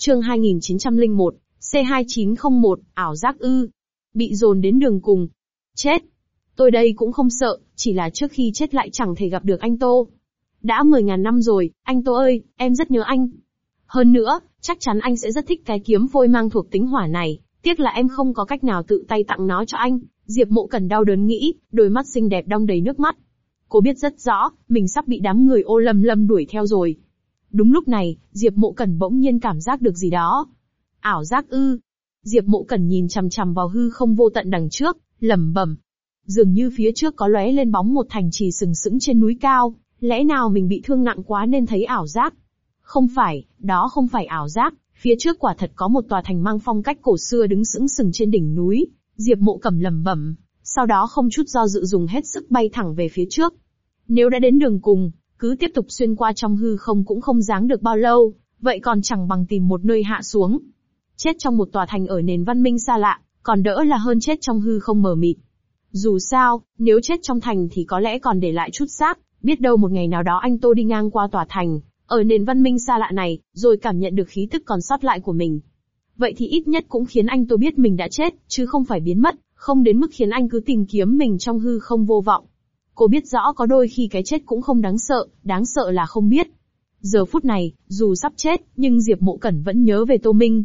Chương 2901, C2901, ảo giác ư. Bị dồn đến đường cùng. Chết. Tôi đây cũng không sợ, chỉ là trước khi chết lại chẳng thể gặp được anh Tô. Đã 10.000 năm rồi, anh Tô ơi, em rất nhớ anh. Hơn nữa, chắc chắn anh sẽ rất thích cái kiếm phôi mang thuộc tính hỏa này, tiếc là em không có cách nào tự tay tặng nó cho anh. Diệp Mộ Cẩn đau đớn nghĩ, đôi mắt xinh đẹp đong đầy nước mắt. Cô biết rất rõ, mình sắp bị đám người Ô Lâm Lâm đuổi theo rồi. Đúng lúc này, Diệp Mộ Cẩn bỗng nhiên cảm giác được gì đó. Ảo giác ư? Diệp Mộ Cẩn nhìn chằm chằm vào hư không vô tận đằng trước, lẩm bẩm. Dường như phía trước có lóe lên bóng một thành trì sừng sững trên núi cao, lẽ nào mình bị thương nặng quá nên thấy ảo giác? Không phải, đó không phải ảo giác, phía trước quả thật có một tòa thành mang phong cách cổ xưa đứng sững sừng trên đỉnh núi. Diệp Mộ Cẩn lẩm bẩm, sau đó không chút do dự dùng hết sức bay thẳng về phía trước. Nếu đã đến đường cùng, cứ tiếp tục xuyên qua trong hư không cũng không giáng được bao lâu, vậy còn chẳng bằng tìm một nơi hạ xuống. Chết trong một tòa thành ở nền văn minh xa lạ, còn đỡ là hơn chết trong hư không mờ mịt. Dù sao, nếu chết trong thành thì có lẽ còn để lại chút xác, biết đâu một ngày nào đó anh Tô đi ngang qua tòa thành, ở nền văn minh xa lạ này, rồi cảm nhận được khí tức còn sót lại của mình. Vậy thì ít nhất cũng khiến anh Tô biết mình đã chết, chứ không phải biến mất, không đến mức khiến anh cứ tìm kiếm mình trong hư không vô vọng. Cô biết rõ có đôi khi cái chết cũng không đáng sợ là không biết. Giờ phút này, dù sắp chết, nhưng Diệp Mộ Cẩn vẫn nhớ về Tô Minh.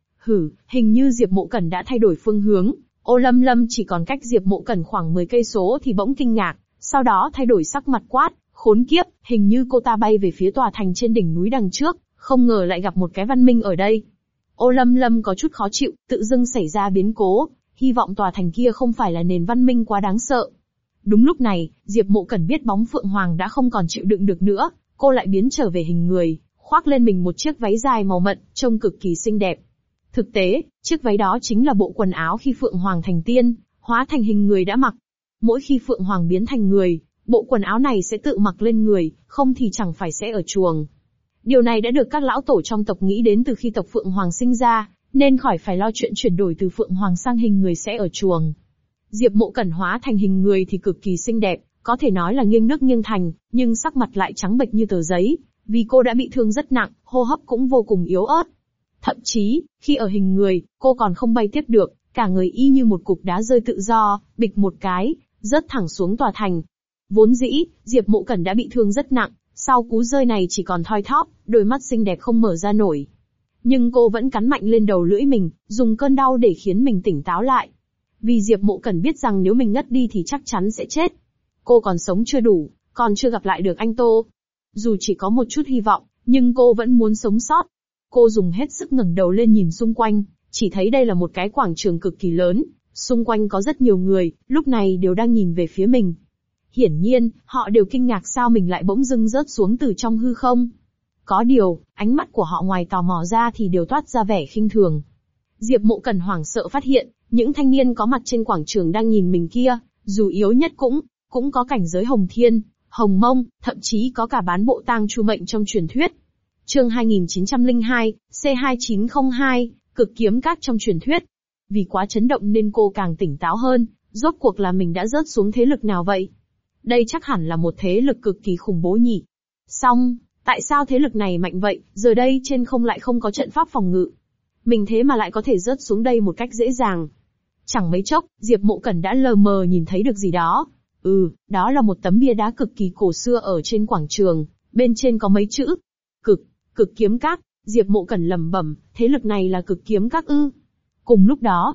Hình như Diệp Mộ Cẩn đã thay đổi phương hướng. Ô Lâm Lâm chỉ còn cách Diệp Mộ Cẩn khoảng 10 cây số thì bỗng kinh ngạc, sau đó thay đổi sắc mặt quát, khốn kiếp, hình như cô ta bay về phía tòa thành trên đỉnh núi đằng trước, không ngờ lại gặp một cái văn minh ở đây. Ô Lâm Lâm có chút khó chịu, tự dưng xảy ra biến cố, hy vọng tòa thành kia không phải là nền văn minh quá đáng sợ. Đúng lúc này, Diệp Mộ Cẩn biết bóng Phượng Hoàng đã không còn chịu đựng được nữa, cô lại biến trở về hình người, khoác lên mình một chiếc váy dài màu mận, trông cực kỳ xinh đẹp. Thực tế, chiếc váy đó chính là bộ quần áo khi Phượng Hoàng thành tiên, hóa thành hình người đã mặc. Mỗi khi Phượng Hoàng biến thành người, bộ quần áo này sẽ tự mặc lên người, không thì chẳng phải sẽ ở chuồng. Điều này đã được các lão tổ trong tộc nghĩ đến từ khi tộc Phượng Hoàng sinh ra, nên khỏi phải lo chuyện chuyển đổi từ Phượng Hoàng sang hình người sẽ ở chuồng. Diệp Mộ Cẩn hóa thành hình người thì cực kỳ xinh đẹp, có thể nói là nghiêng nước nghiêng thành, nhưng sắc mặt lại trắng bệch như tờ giấy, vì cô đã bị thương rất nặng, hô hấp cũng vô cùng yếu ớt. Thậm chí, khi ở hình người, cô còn không bay tiếp được, cả người y như một cục đá rơi tự do, bịch một cái, rớt thẳng xuống tòa thành. Vốn dĩ, Diệp Mộ Cẩn đã bị thương rất nặng, sau cú rơi này chỉ còn thoi thóp, đôi mắt xinh đẹp không mở ra nổi. Nhưng cô vẫn cắn mạnh lên đầu lưỡi mình, dùng cơn đau để khiến mình tỉnh táo lại. Vì Diệp Mộ Cẩn biết rằng nếu mình ngất đi thì chắc chắn sẽ chết. Cô còn sống chưa đủ, còn chưa gặp lại được anh Tô. Dù chỉ có một chút hy vọng, nhưng cô vẫn muốn sống sót. Cô dùng hết sức ngẩng đầu lên nhìn xung quanh, chỉ thấy đây là một cái quảng trường cực kỳ lớn, xung quanh có rất nhiều người, lúc này đều đang nhìn về phía mình. Hiển nhiên, họ đều kinh ngạc sao mình lại bỗng dưng rớt xuống từ trong hư không. Có điều, ánh mắt của họ ngoài tò mò ra thì đều toát ra vẻ khinh thường. Diệp Mộ Cẩn hoảng sợ phát hiện, những thanh niên có mặt trên quảng trường đang nhìn mình kia, dù yếu nhất cũng có cảnh giới Hồng Thiên, Hồng Mông, thậm chí có cả bán bộ tang chu mệnh trong truyền thuyết. Chương 2902, C2902, cực kiếm các trong truyền thuyết. Vì quá chấn động nên cô càng tỉnh táo hơn, rốt cuộc là mình đã rớt xuống thế lực nào vậy? Đây chắc hẳn là một thế lực cực kỳ khủng bố nhỉ. Song, tại sao thế lực này mạnh vậy, giờ đây trên không lại không có trận pháp phòng ngự? Mình thế mà lại có thể rớt xuống đây một cách dễ dàng. Chẳng mấy chốc, Diệp Mộ Cẩn đã lờ mờ nhìn thấy được gì đó. Đó là một tấm bia đá cực kỳ cổ xưa ở trên quảng trường, bên trên có mấy chữ. Cực kiếm các. Diệp Mộ Cẩn lẩm bẩm, thế lực này là cực kiếm các ư? Cùng lúc đó,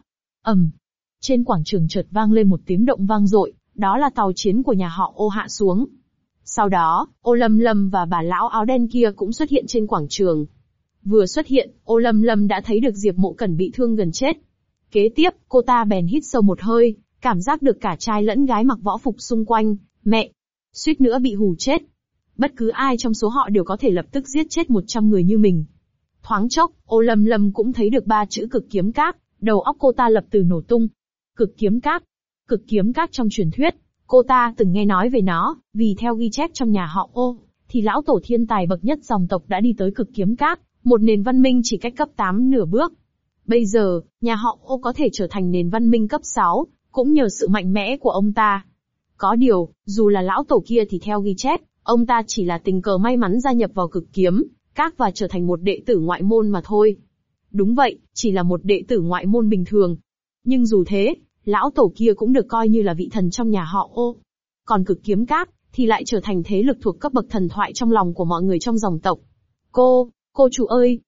trên quảng trường chợt vang lên một tiếng động vang dội, đó là tàu chiến của nhà họ Ô hạ xuống. Sau đó, Ô Lâm Lâm và bà lão áo đen kia cũng xuất hiện trên quảng trường. Vừa xuất hiện, Ô Lâm Lâm đã thấy được Diệp Mộ Cẩn bị thương gần chết. Kế tiếp, cô ta bèn hít sâu một hơi, cảm giác được cả trai lẫn gái mặc võ phục xung quanh, mẹ, suýt nữa bị hù chết. Bất cứ ai trong số họ đều có thể lập tức giết chết 100 người như mình. Thoáng chốc, Ô Lâm Lâm cũng thấy được 3 chữ cực kiếm các, đầu óc cô ta lập tức nổ tung. Cực kiếm các trong truyền thuyết, cô ta từng nghe nói về nó, vì theo ghi chép trong nhà họ Ô, thì lão tổ thiên tài bậc nhất dòng tộc đã đi tới cực kiếm các, một nền văn minh chỉ cách cấp 8 nửa bước. Bây giờ, nhà họ Ô có thể trở thành nền văn minh cấp 6, cũng nhờ sự mạnh mẽ của ông ta. Có điều, dù là lão tổ kia thì theo ghi chép, ông ta chỉ là tình cờ may mắn gia nhập vào cực kiếm các và trở thành một đệ tử ngoại môn mà thôi. Đúng vậy, chỉ là một đệ tử ngoại môn bình thường. Nhưng dù thế, lão tổ kia cũng được coi như là vị thần trong nhà họ Ô. Còn Cực Kiếm Các, thì lại trở thành thế lực thuộc cấp bậc thần thoại trong lòng của mọi người trong dòng tộc. Cô chủ ơi,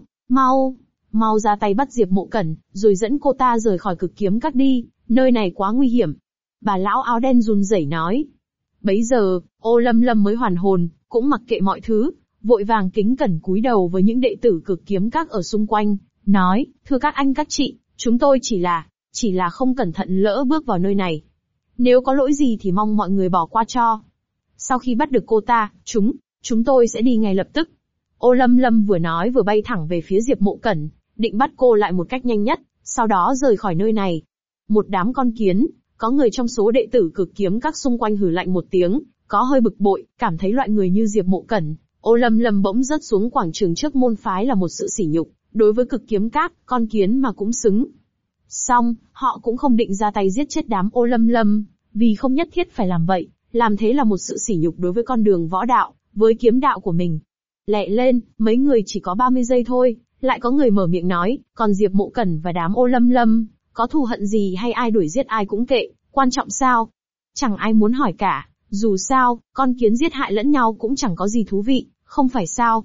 mau ra tay bắt Diệp Mộ Cẩn, rồi dẫn cô ta rời khỏi Cực Kiếm Các đi, nơi này quá nguy hiểm. Bà lão áo đen run rẩy nói. Bấy giờ, Ô Lâm Lâm mới hoàn hồn, cũng mặc kệ mọi thứ, vội vàng kính cẩn cúi đầu với những đệ tử Cực Kiếm Các ở xung quanh, nói, thưa các anh các chị, chúng tôi chỉ là không cẩn thận lỡ bước vào nơi này. Nếu có lỗi gì thì mong mọi người bỏ qua cho. Sau khi bắt được cô ta, chúng tôi sẽ đi ngay lập tức. Ô Lâm Lâm vừa nói vừa bay thẳng về phía Diệp Mộ Cẩn, định bắt cô lại một cách nhanh nhất, sau đó rời khỏi nơi này. Một đám con kiến, có người trong số đệ tử Cực Kiếm Các xung quanh hừ lạnh một tiếng, có hơi bực bội, cảm thấy loại người như Diệp Mộ Cẩn, Ô Lâm Lâm bỗng rớt xuống quảng trường trước môn phái là một sự sỉ nhục, đối với Cực Kiếm Các, con kiến mà cũng xứng. Song, họ cũng không định ra tay giết chết đám Ô Lâm Lâm, vì không nhất thiết phải làm vậy, làm thế là một sự sỉ nhục đối với con đường võ đạo, với kiếm đạo của mình. Lẹ lên, mấy người chỉ có 30 giây thôi, lại có người mở miệng nói, còn Diệp Mộ Cẩn và đám Ô Lâm Lâm, có thù hận gì hay ai đuổi giết ai cũng kệ, quan trọng sao? Chẳng ai muốn hỏi cả, dù sao, con kiến giết hại lẫn nhau cũng chẳng có gì thú vị, không phải sao?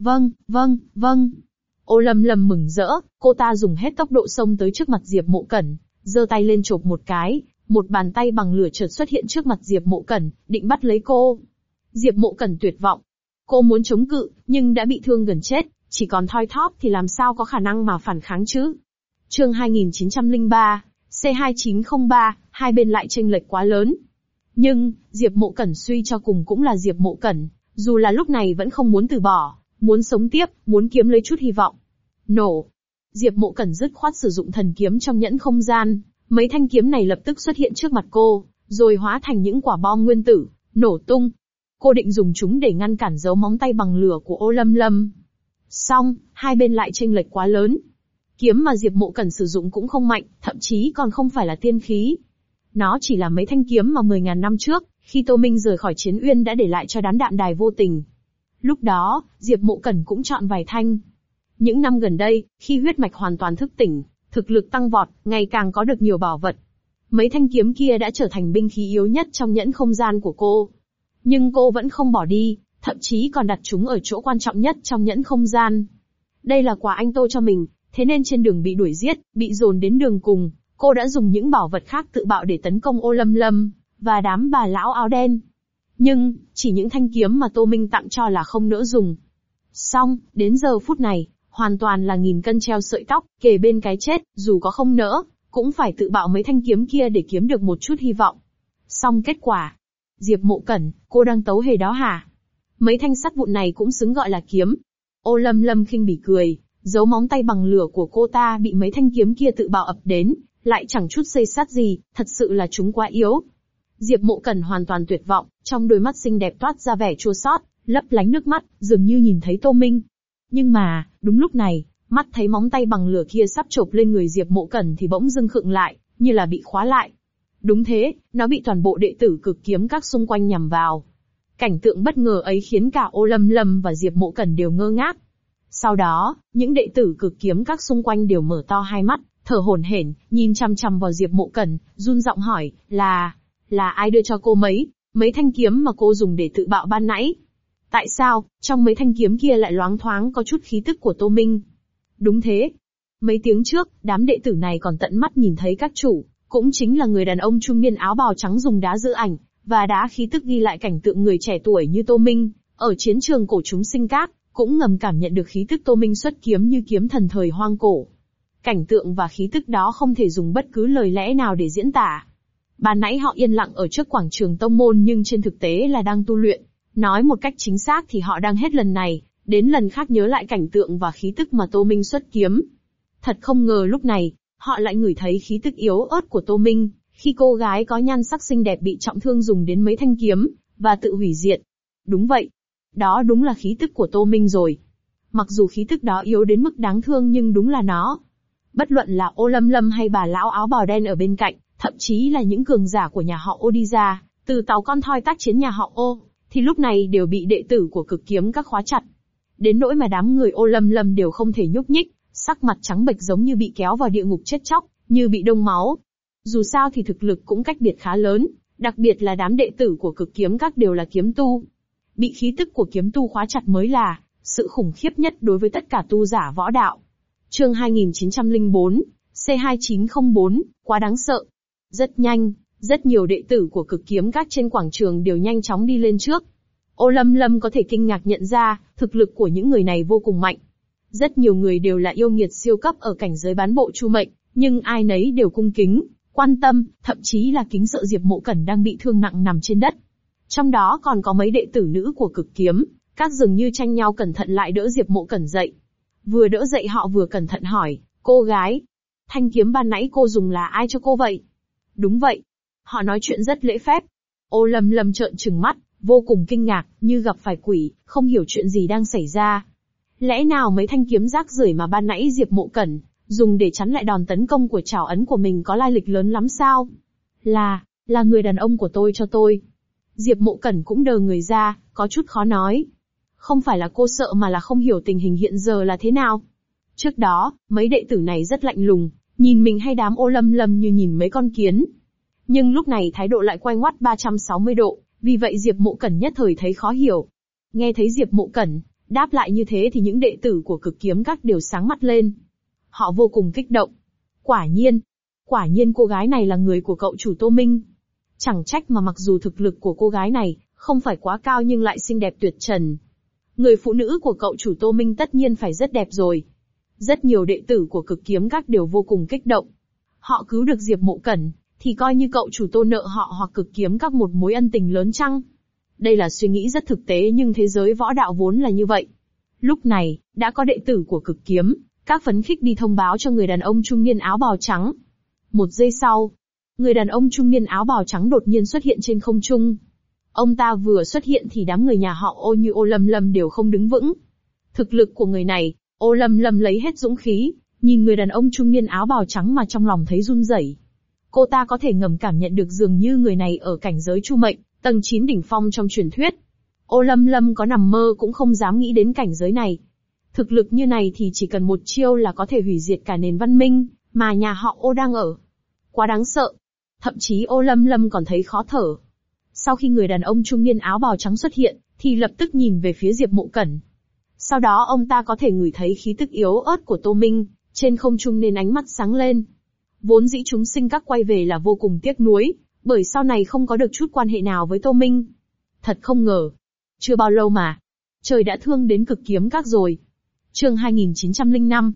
Vâng. Ô Lâm Lâm mừng rỡ, cô ta dùng hết tốc độ xông tới trước mặt Diệp Mộ Cẩn, giơ tay lên chộp một cái, một bàn tay bằng lửa chợt xuất hiện trước mặt Diệp Mộ Cẩn, định bắt lấy cô. Diệp Mộ Cẩn tuyệt vọng. Cô muốn chống cự, nhưng đã bị thương gần chết, chỉ còn thoi thóp thì làm sao có khả năng mà phản kháng chứ? Chương 2903, C2903, hai bên lại chênh lệch quá lớn. Nhưng, Diệp Mộ Cẩn suy cho cùng cũng là Diệp Mộ Cẩn, dù là lúc này vẫn không muốn từ bỏ, muốn sống tiếp, muốn kiếm lấy chút hy vọng. Nổ! Diệp Mộ Cẩn dứt khoát sử dụng thần kiếm trong nhẫn không gian, mấy thanh kiếm này lập tức xuất hiện trước mặt cô, rồi hóa thành những quả bom nguyên tử, nổ tung. Cô định dùng chúng để ngăn cản dấu móng tay bằng lửa của Ô Lâm Lâm. Song, hai bên lại chênh lệch quá lớn. Kiếm mà Diệp Mộ Cẩn sử dụng cũng không mạnh, thậm chí còn không phải là tiên khí. Nó chỉ là mấy thanh kiếm mà 10.000 năm trước, khi Tô Minh rời khỏi Chiến Uyên đã để lại cho đám đạm đài vô tình. Lúc đó, Diệp Mộ Cẩn cũng chọn vài thanh. Những năm gần đây, khi huyết mạch hoàn toàn thức tỉnh, thực lực tăng vọt, ngày càng có được nhiều bảo vật. Mấy thanh kiếm kia đã trở thành binh khí yếu nhất trong nhẫn không gian của cô. Nhưng cô vẫn không bỏ đi, thậm chí còn đặt chúng ở chỗ quan trọng nhất trong nhẫn không gian. Đây là quà anh Tô cho mình, thế nên trên đường bị đuổi giết, bị dồn đến đường cùng, cô đã dùng những bảo vật khác tự bạo để tấn công Ô Lâm Lâm và đám bà lão áo đen. Nhưng, chỉ những thanh kiếm mà Tô Minh tặng cho là không nỡ dùng. Song, đến giờ phút này, hoàn toàn là nghìn cân treo sợi tóc, kề bên cái chết, dù có không nỡ, cũng phải tự bạo mấy thanh kiếm kia để kiếm được một chút hy vọng. Song kết quả, Diệp Mộ Cẩn, cô đang tấu hề đó hả? Mấy thanh sắt vụn này cũng xứng gọi là kiếm. Ô Lâm Lâm khinh bỉ cười, dấu móng tay bằng lửa của cô ta bị mấy thanh kiếm kia tự bạo ập đến, lại chẳng chút xây sát gì, thật sự là chúng quá yếu. Diệp Mộ Cẩn hoàn toàn tuyệt vọng, trong đôi mắt xinh đẹp toát ra vẻ chua xót, lấp lánh nước mắt, dường như nhìn thấy Tô Minh. Nhưng mà, đúng lúc này, mắt thấy móng tay bằng lửa kia sắp chộp lên người Diệp Mộ Cẩn thì bỗng dưng khựng lại, như là bị khóa lại. Đúng thế, nó bị toàn bộ đệ tử Cực Kiếm Các xung quanh nhằm vào. Cảnh tượng bất ngờ ấy khiến cả Ô Lâm Lâm và Diệp Mộ Cẩn đều ngơ ngác. Sau đó, những đệ tử Cực Kiếm Các xung quanh đều mở to hai mắt, thở hổn hển, nhìn chằm chằm vào Diệp Mộ Cẩn, run giọng hỏi, là ai đưa cho cô mấy thanh kiếm mà cô dùng để tự bạo ban nãy? Tại sao, trong mấy thanh kiếm kia lại loáng thoáng có chút khí tức của Tô Minh? Đúng thế. Mấy tiếng trước, đám đệ tử này còn tận mắt nhìn thấy các chủ, cũng chính là người đàn ông trung niên áo bào trắng dùng đá giữ ảnh, và đá khí tức ghi lại cảnh tượng người trẻ tuổi như Tô Minh, ở chiến trường cổ chúng sinh các, cũng ngầm cảm nhận được khí tức Tô Minh xuất kiếm như kiếm thần thời hoang cổ. Cảnh tượng và khí tức đó không thể dùng bất cứ lời lẽ nào để diễn tả. Ban nãy họ yên lặng ở trước quảng trường tông môn nhưng trên thực tế là đang tu luyện. Nói một cách chính xác thì họ đang hết lần này, đến lần khác nhớ lại cảnh tượng và khí tức mà Tô Minh xuất kiếm. Thật không ngờ lúc này, họ lại ngửi thấy khí tức yếu ớt của Tô Minh, khi cô gái có nhan sắc xinh đẹp bị trọng thương dùng đến mấy thanh kiếm, và tự hủy diệt. Đúng vậy. Đó đúng là khí tức của Tô Minh rồi. Mặc dù khí tức đó yếu đến mức đáng thương nhưng đúng là nó. Bất luận là Ô Lâm Lâm hay bà lão áo bào đen ở bên cạnh, thậm chí là những cường giả của nhà họ Ô đi ra, từ tàu con thoi tác chiến nhà họ Ô, thì lúc này đều bị đệ tử của Cực Kiếm Các khóa chặt. Đến nỗi mà đám người Ô Lâm Lâm đều không thể nhúc nhích, sắc mặt trắng bệch giống như bị kéo vào địa ngục chết chóc, như bị đông máu. Dù sao thì thực lực cũng cách biệt khá lớn, đặc biệt là đám đệ tử của Cực Kiếm Các đều là kiếm tu. Bị khí tức của kiếm tu khóa chặt mới là sự khủng khiếp nhất đối với tất cả tu giả võ đạo. Chương 2904, C2904, quá đáng sợ. Rất nhanh, rất nhiều đệ tử của Cực Kiếm Các trên quảng trường đều nhanh chóng đi lên trước. Ô Lâm Lâm có thể kinh ngạc nhận ra, thực lực của những người này vô cùng mạnh. Rất nhiều người đều là yêu nghiệt siêu cấp ở cảnh giới bán bộ chu mệnh, nhưng ai nấy đều cung kính, quan tâm, thậm chí là kính sợ Diệp Mộ Cẩn đang bị thương nặng nằm trên đất. Trong đó còn có mấy đệ tử nữ của Cực Kiếm Các dường như tranh nhau cẩn thận lại đỡ Diệp Mộ Cẩn dậy. Vừa đỡ dậy họ vừa cẩn thận hỏi, cô gái, thanh kiếm ban nãy cô dùng là ai cho cô vậy? Đúng vậy. Họ nói chuyện rất lễ phép. Ô Lâm Lâm trợn trừng mắt, vô cùng kinh ngạc, như gặp phải quỷ, không hiểu chuyện gì đang xảy ra. Lẽ nào mấy thanh kiếm rác rưởi mà ban nãy Diệp Mộ Cẩn dùng để chắn lại đòn tấn công của trảo ấn của mình có lai lịch lớn lắm sao? Là người đàn ông của tôi cho tôi. Diệp Mộ Cẩn cũng đờ người ra, có chút khó nói. Không phải là cô sợ mà là không hiểu tình hình hiện giờ là thế nào. Trước đó, mấy đệ tử này rất lạnh lùng, nhìn mình hay đám Ô Lâm Lâm như nhìn mấy con kiến. Nhưng lúc này thái độ lại quay ngoắt 360 độ, vì vậy Diệp Mộ Cẩn nhất thời thấy khó hiểu. Nghe thấy Diệp Mộ Cẩn đáp lại như thế thì những đệ tử của Cực Kiếm Các đều sáng mắt lên. Họ vô cùng kích động. Quả nhiên cô gái này là người của cậu chủ Tô Minh. Chẳng trách mà mặc dù thực lực của cô gái này không phải quá cao nhưng lại xinh đẹp tuyệt trần. Người phụ nữ của cậu chủ Tô Minh tất nhiên phải rất đẹp rồi. Rất nhiều đệ tử của Cực Kiếm Các đều vô cùng kích động. Họ cứu được Diệp Mộ Cẩn, thì coi như cậu chủ Tô nợ họ hoặc Cực Kiếm Các một mối ân tình lớn chăng? Đây là suy nghĩ rất thực tế nhưng thế giới võ đạo vốn là như vậy. Lúc này, đã có đệ tử của Cực Kiếm Các phấn khích đi thông báo cho người đàn ông trung niên áo bào trắng. Một giây sau, người đàn ông trung niên áo bào trắng đột nhiên xuất hiện trên không trung. Ông ta vừa xuất hiện thì đám người nhà họ Ô như Ô Lâm Lâm đều không đứng vững. Thực lực của người này, Ô Lâm Lâm lấy hết dũng khí, nhìn người đàn ông trung niên áo bào trắng mà trong lòng thấy run rẩy. Cô ta có thể ngầm cảm nhận được dường như người này ở cảnh giới chu mệnh, tầng 9 đỉnh phong trong truyền thuyết. Ô Lâm Lâm có nằm mơ cũng không dám nghĩ đến cảnh giới này. Thực lực như này thì chỉ cần một chiêu là có thể hủy diệt cả nền văn minh mà nhà họ Ô đang ở. Quá đáng sợ. Thậm chí Ô Lâm Lâm còn thấy khó thở. Sau khi người đàn ông trung niên áo bào trắng xuất hiện, thì lập tức nhìn về phía Diệp Mộ Cẩn. Sau đó ông ta có thể ngửi thấy khí tức yếu ớt của Tô Minh, trên không trung nên ánh mắt sáng lên. Vốn dĩ chúng sinh các quay về là vô cùng tiếc nuối, bởi sau này không có được chút quan hệ nào với Tô Minh. Thật không ngờ. Chưa bao lâu mà, trời đã thương đến Cực Kiếm Các rồi. Chương 2905,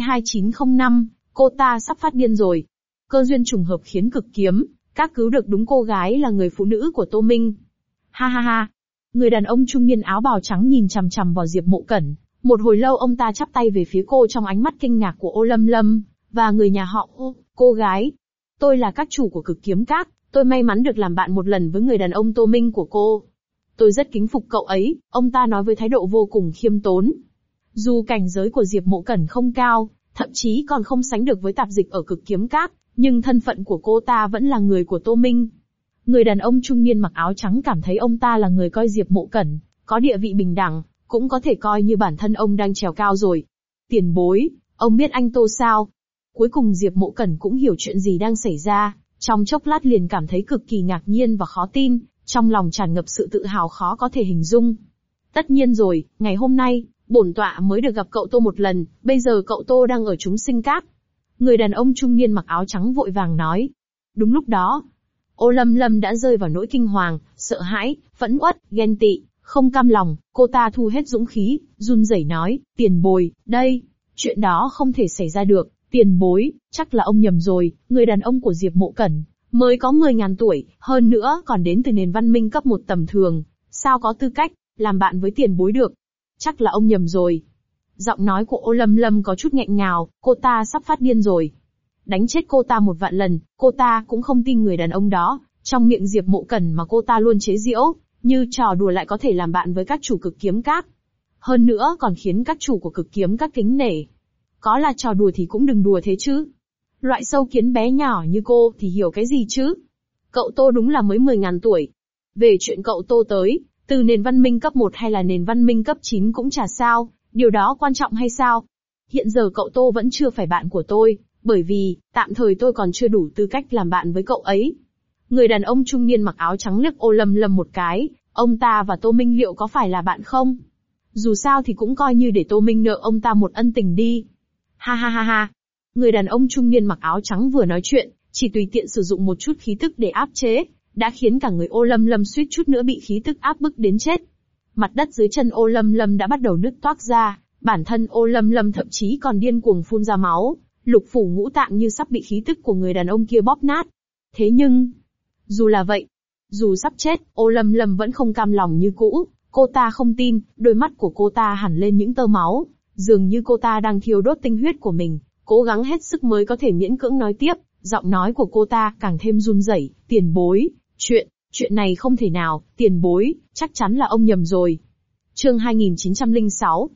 C2905, cô ta sắp phát điên rồi. Cơ duyên trùng hợp khiến Cực Kiếm Các cứu được đúng cô gái là người phụ nữ của Tô Minh. Ha ha ha. Người đàn ông trung niên áo bào trắng nhìn chằm chằm vào Diệp Mộ Cẩn. Một hồi lâu ông ta chắp tay về phía cô trong ánh mắt kinh ngạc của Ô Lâm Lâm và người nhà họ Ô. Cô gái, tôi là các chủ của Cực Kiếm Các, tôi may mắn được làm bạn một lần với người đàn ông Tô Minh của cô. Tôi rất kính phục cậu ấy, ông ta nói với thái độ vô cùng khiêm tốn. Dù cảnh giới của Diệp Mộ Cẩn không cao, thậm chí còn không sánh được với tạp dịch ở Cực Kiếm Các, nhưng thân phận của cô ta vẫn là người của Tô Minh. Người đàn ông trung niên mặc áo trắng cảm thấy ông ta là người coi Diệp Mộ Cẩn có địa vị bình đẳng, cũng có thể coi như bản thân ông đang trèo cao rồi. Tiền bối, ông biết anh Tô sao? Cuối cùng Diệp Mộ Cẩn cũng hiểu chuyện gì đang xảy ra, trong chốc lát liền cảm thấy cực kỳ ngạc nhiên và khó tin, trong lòng tràn ngập sự tự hào khó có thể hình dung. Tất nhiên rồi, ngày hôm nay, bổn tọa mới được gặp cậu Tô một lần, bây giờ cậu Tô đang ở chúng sinh các. Người đàn ông trung niên mặc áo trắng vội vàng nói. Đúng lúc đó, Ô Lâm Lâm đã rơi vào nỗi kinh hoàng, sợ hãi, phẫn uất, ghen tị, không cam lòng, cô ta thu hết dũng khí, run rẩy nói, tiền bối, đây, chuyện đó không thể xảy ra được, tiền bối, chắc là ông nhầm rồi, người đàn ông của Diệp Mộ Cẩn mới có 10.000 tuổi, hơn nữa còn đến từ nền văn minh cấp 1 tầm thường, sao có tư cách làm bạn với tiền bối được? Chắc là ông nhầm rồi. Giọng nói của Ô Lâm Lâm có chút nghẹn ngào, cô ta sắp phát điên rồi. Đánh chết cô ta 1 vạn lần, cô ta cũng không tin người đàn ông đó, trong miệng Diệp Mộ Cẩn mà cô ta luôn chế giễu, như trò đùa lại có thể làm bạn với các chủ Cực Kiếm Các. Hơn nữa còn khiến các chủ của Cực Kiếm Các kính nể. Có là trò đùa thì cũng đừng đùa thế chứ. Loại sâu kiến bé nhỏ như cô thì hiểu cái gì chứ? Cậu Tô đúng là mới 10.000 tuổi. Về chuyện cậu Tô tới, từ nền văn minh cấp 1 hay là nền văn minh cấp 9 cũng chả sao, điều đó quan trọng hay sao? Hiện giờ cậu Tô vẫn chưa phải bạn của tôi, bởi vì, tạm thời tôi còn chưa đủ tư cách làm bạn với cậu ấy. Người đàn ông trung niên mặc áo trắng liếc Ô Lâm Lâm một cái, ông ta và Tô Minh liệu có phải là bạn không? Dù sao thì cũng coi như để Tô Minh nợ ông ta một ân tình đi. Ha ha ha ha. Người đàn ông trung niên mặc áo trắng vừa nói chuyện, chỉ tùy tiện sử dụng một chút khí tức để áp chế, đã khiến cả người Ô Lâm Lâm suýt chút nữa bị khí tức áp bức đến chết. Mặt đất dưới chân Ô Lâm Lâm đã bắt đầu nứt toác ra, bản thân Ô Lâm Lâm thậm chí còn điên cuồng phun ra máu, lục phủ ngũ tạng như sắp bị khí tức của người đàn ông kia bóp nát. Thế nhưng, dù là vậy, dù sắp chết, Ô Lâm Lâm vẫn không cam lòng như cũ, cô ta không tin, đôi mắt của cô ta hẳn lên những tơ máu, dường như cô ta đang thiêu đốt tinh huyết của mình, cố gắng hết sức mới có thể miễn cưỡng nói tiếp, giọng nói của cô ta càng thêm run rẩy, tiền bối, chuyện này không thể nào, tiền bối, chắc chắn là ông nhầm rồi. Chương 2906,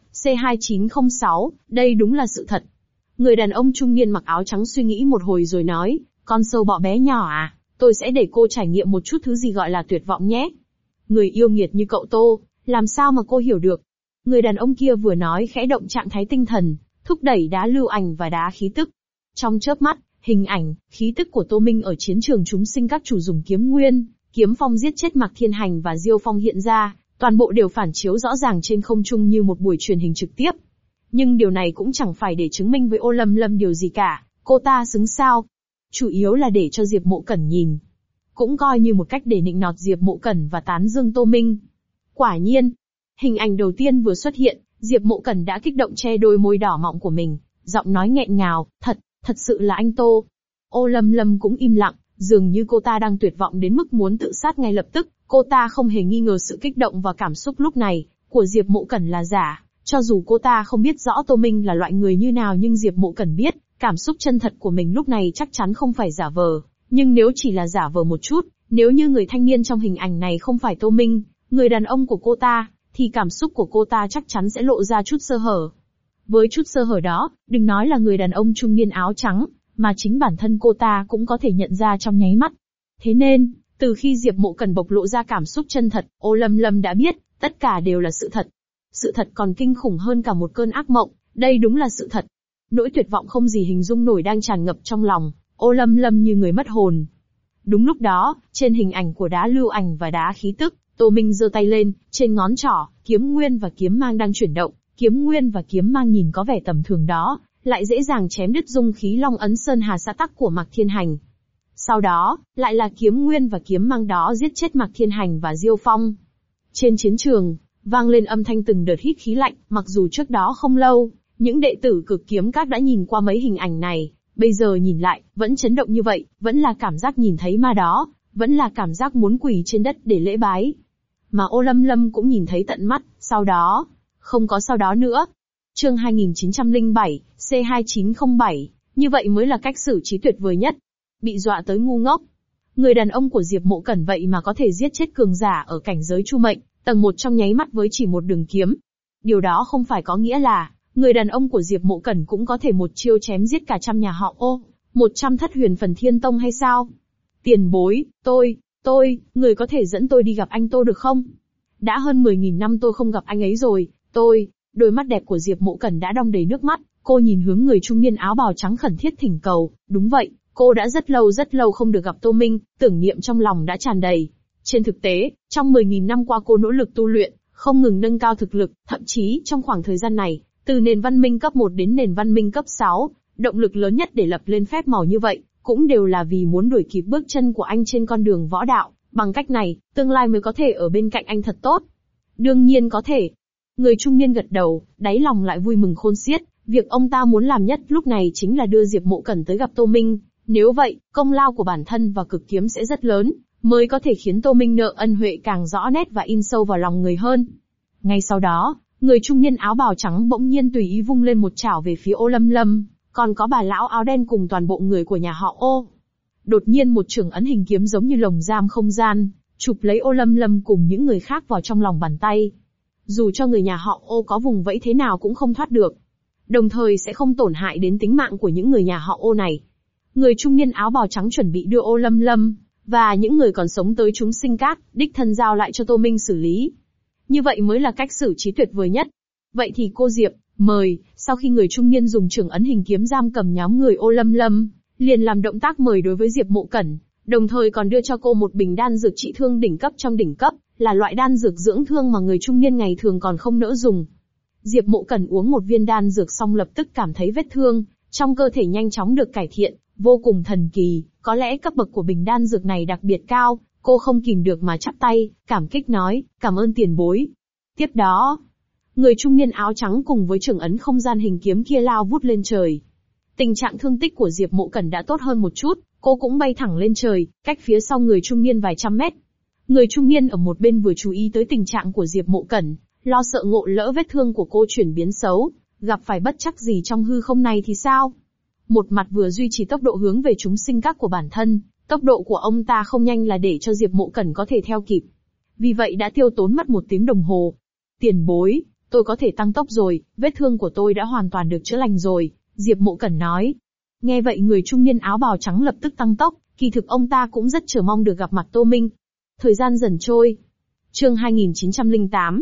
C2906, đây đúng là sự thật. Người đàn ông trung niên mặc áo trắng suy nghĩ một hồi rồi nói, con sâu bọ bé nhỏ à, tôi sẽ để cô trải nghiệm một chút thứ gì gọi là tuyệt vọng nhé. Người yêu nghiệt như cậu Tô, làm sao mà cô hiểu được. Người đàn ông kia vừa nói khẽ động trạng thái tinh thần, thúc đẩy đá lưu ảnh và đá khí tức. Trong chớp mắt, hình ảnh, khí tức của Tô Minh ở chiến trường chúng sinh các chủ dùng kiếm nguyên, kiếm phong giết chết Mạc Thiên Hành và Diêu Phong hiện ra, toàn bộ đều phản chiếu rõ ràng trên không trung như một buổi truyền hình trực tiếp. Nhưng điều này cũng chẳng phải để chứng minh với Ô Lâm Lâm điều gì cả, cô ta xứng sao. Chủ yếu là để cho Diệp Mộ Cẩn nhìn. Cũng coi như một cách để nịnh nọt Diệp Mộ Cẩn và tán dương Tô Minh. Quả nhiên, hình ảnh đầu tiên vừa xuất hiện, Diệp Mộ Cẩn đã kích động che đôi môi đỏ mọng của mình, giọng nói nghẹn ngào, thật sự là anh Tô. Ô Lâm Lâm cũng im lặng, dường như cô ta đang tuyệt vọng đến mức muốn tự sát ngay lập tức, cô ta không hề nghi ngờ sự kích động và cảm xúc lúc này, của Diệp Mộ Cẩn là giả, cho dù cô ta không biết rõ Tô Minh là loại người như nào nhưng Diệp Mộ Cẩn biết, cảm xúc chân thật của mình lúc này chắc chắn không phải giả vờ, nhưng nếu chỉ là giả vờ một chút, nếu như người thanh niên trong hình ảnh này không phải Tô Minh, người đàn ông của cô ta, thì cảm xúc của cô ta chắc chắn sẽ lộ ra chút sơ hở. Với chút sơ hở đó, đừng nói là người đàn ông trung niên áo trắng, mà chính bản thân cô ta cũng có thể nhận ra trong nháy mắt. Thế nên, từ khi Diệp Mộ Cẩn bộc lộ ra cảm xúc chân thật, Ô Lâm Lâm đã biết, tất cả đều là sự thật. Sự thật còn kinh khủng hơn cả một cơn ác mộng, đây đúng là sự thật. Nỗi tuyệt vọng không gì hình dung nổi đang tràn ngập trong lòng, Ô Lâm Lâm như người mất hồn. Đúng lúc đó, trên hình ảnh của đá lưu ảnh và đá khí tức, Tô Minh giơ tay lên, trên ngón trỏ, kiếm nguyên và kiếm mang đang chuyển động, kiếm nguyên và kiếm mang nhìn có vẻ tầm thường đó, lại dễ dàng chém đứt dung khí Long Ấn Sơn Hà Xã Tắc của Mạc Thiên Hành. Sau đó, lại là kiếm nguyên và kiếm mang đó giết chết Mạc Thiên Hành và Diêu Phong. Trên chiến trường, vang lên âm thanh từng đợt hít khí lạnh, mặc dù trước đó không lâu, những đệ tử Cực Kiếm Các đã nhìn qua mấy hình ảnh này, bây giờ nhìn lại, vẫn chấn động như vậy, vẫn là cảm giác nhìn thấy ma đó, vẫn là cảm giác muốn quỳ trên đất để lễ bái. Mà Ô Lâm Lâm cũng nhìn thấy tận mắt, sau đó, không có sau đó nữa. Chương 2907, C2907, như vậy mới là cách xử trí tuyệt vời nhất. Bị dọa tới ngu ngốc. Người đàn ông của Diệp Mộ Cẩn vậy mà có thể giết chết cường giả ở cảnh giới Chu Mệnh, tầng 1 trong nháy mắt với chỉ một đường kiếm. Điều đó không phải có nghĩa là, người đàn ông của Diệp Mộ Cẩn cũng có thể một chiêu chém giết cả trăm nhà họ Ô, 100 thất huyền phần thiên tông hay sao? Tiền bối, người có thể dẫn tôi đi gặp anh Tô được không? Đã hơn 10.000 năm tôi không gặp anh ấy rồi, đôi mắt đẹp của Diệp Mộ Cẩn đã đong đầy nước mắt, cô nhìn hướng người trung niên áo bào trắng khẩn thiết thỉnh cầu, đúng vậy, cô đã rất lâu không được gặp Tô Minh, tưởng niệm trong lòng đã tràn đầy. Trên thực tế, trong 10.000 năm qua cô nỗ lực tu luyện, không ngừng nâng cao thực lực, thậm chí trong khoảng thời gian này, từ nền văn minh cấp 1 đến nền văn minh cấp 6, động lực lớn nhất để lập lên phép màu như vậy, cũng đều là vì muốn đuổi kịp bước chân của anh trên con đường võ đạo, bằng cách này, tương lai mới có thể ở bên cạnh anh thật tốt. Đương nhiên có thể. Người trung niên gật đầu, đáy lòng lại vui mừng khôn xiết, việc ông ta muốn làm nhất lúc này chính là đưa Diệp Mộ Cẩn tới gặp Tô Minh, nếu vậy, công lao của bản thân và Cực Kiếm sẽ rất lớn, mới có thể khiến Tô Minh nợ ân huệ càng rõ nét và in sâu vào lòng người hơn. Ngay sau đó, người trung niên áo bào trắng bỗng nhiên tùy ý vung lên một chảo về phía Ô Lâm Lâm, còn có bà lão áo đen cùng toàn bộ người của nhà họ Ô. Đột nhiên một chưởng ấn hình kiếm giống như lồng giam không gian, chụp lấy Ô Lâm Lâm cùng những người khác vào trong lòng bàn tay. Dù cho người nhà họ Ô có vùng vẫy thế nào cũng không thoát được. Đồng thời sẽ không tổn hại đến tính mạng của những người nhà họ Ô này. Người trung niên áo bào trắng chuẩn bị đưa Ô Lâm Lâm, và những người còn sống tới chúng sinh các, đích thân giao lại cho Tô Minh xử lý. Như vậy mới là cách xử trí tuyệt vời nhất. Vậy thì cô Diệp, Mời, sau khi người trung niên dùng trưởng ấn hình kiếm giam cầm nhóm người Ô Lâm Lâm, liền làm động tác mời đối với Diệp Mộ Cẩn, đồng thời còn đưa cho cô một bình đan dược trị thương đỉnh cấp trong đỉnh cấp, là loại đan dược dưỡng thương mà người trung niên ngày thường còn không nỡ dùng. Diệp Mộ Cẩn uống một viên đan dược xong lập tức cảm thấy vết thương trong cơ thể nhanh chóng được cải thiện, vô cùng thần kỳ, có lẽ cấp bậc của bình đan dược này đặc biệt cao, cô không kìm được mà chắp tay, cảm kích nói, cảm ơn tiền bối. Tiếp đó, người trung niên áo trắng cùng với trưởng ấn không gian hình kiếm kia lao vút lên trời. Tình trạng thương tích của Diệp Mộ Cẩn đã tốt hơn một chút, cô cũng bay thẳng lên trời, cách phía sau người trung niên vài trăm mét. Người trung niên ở một bên vừa chú ý tới tình trạng của Diệp Mộ Cẩn, lo sợ ngộ lỡ vết thương của cô chuyển biến xấu, gặp phải bất trắc gì trong hư không này thì sao? Một mặt vừa duy trì tốc độ hướng về chúng sinh các của bản thân, tốc độ của ông ta không nhanh là để cho Diệp Mộ Cẩn có thể theo kịp. Vì vậy đã tiêu tốn mất 1 tiếng đồng hồ. Tiền bối, tôi có thể tăng tốc rồi, vết thương của tôi đã hoàn toàn được chữa lành rồi, Diệp Mộ Cẩn nói. Nghe vậy người trung niên áo bào trắng lập tức tăng tốc, kỳ thực ông ta cũng rất chờ mong được gặp mặt Tô Minh. Thời gian dần trôi. Chương 2908,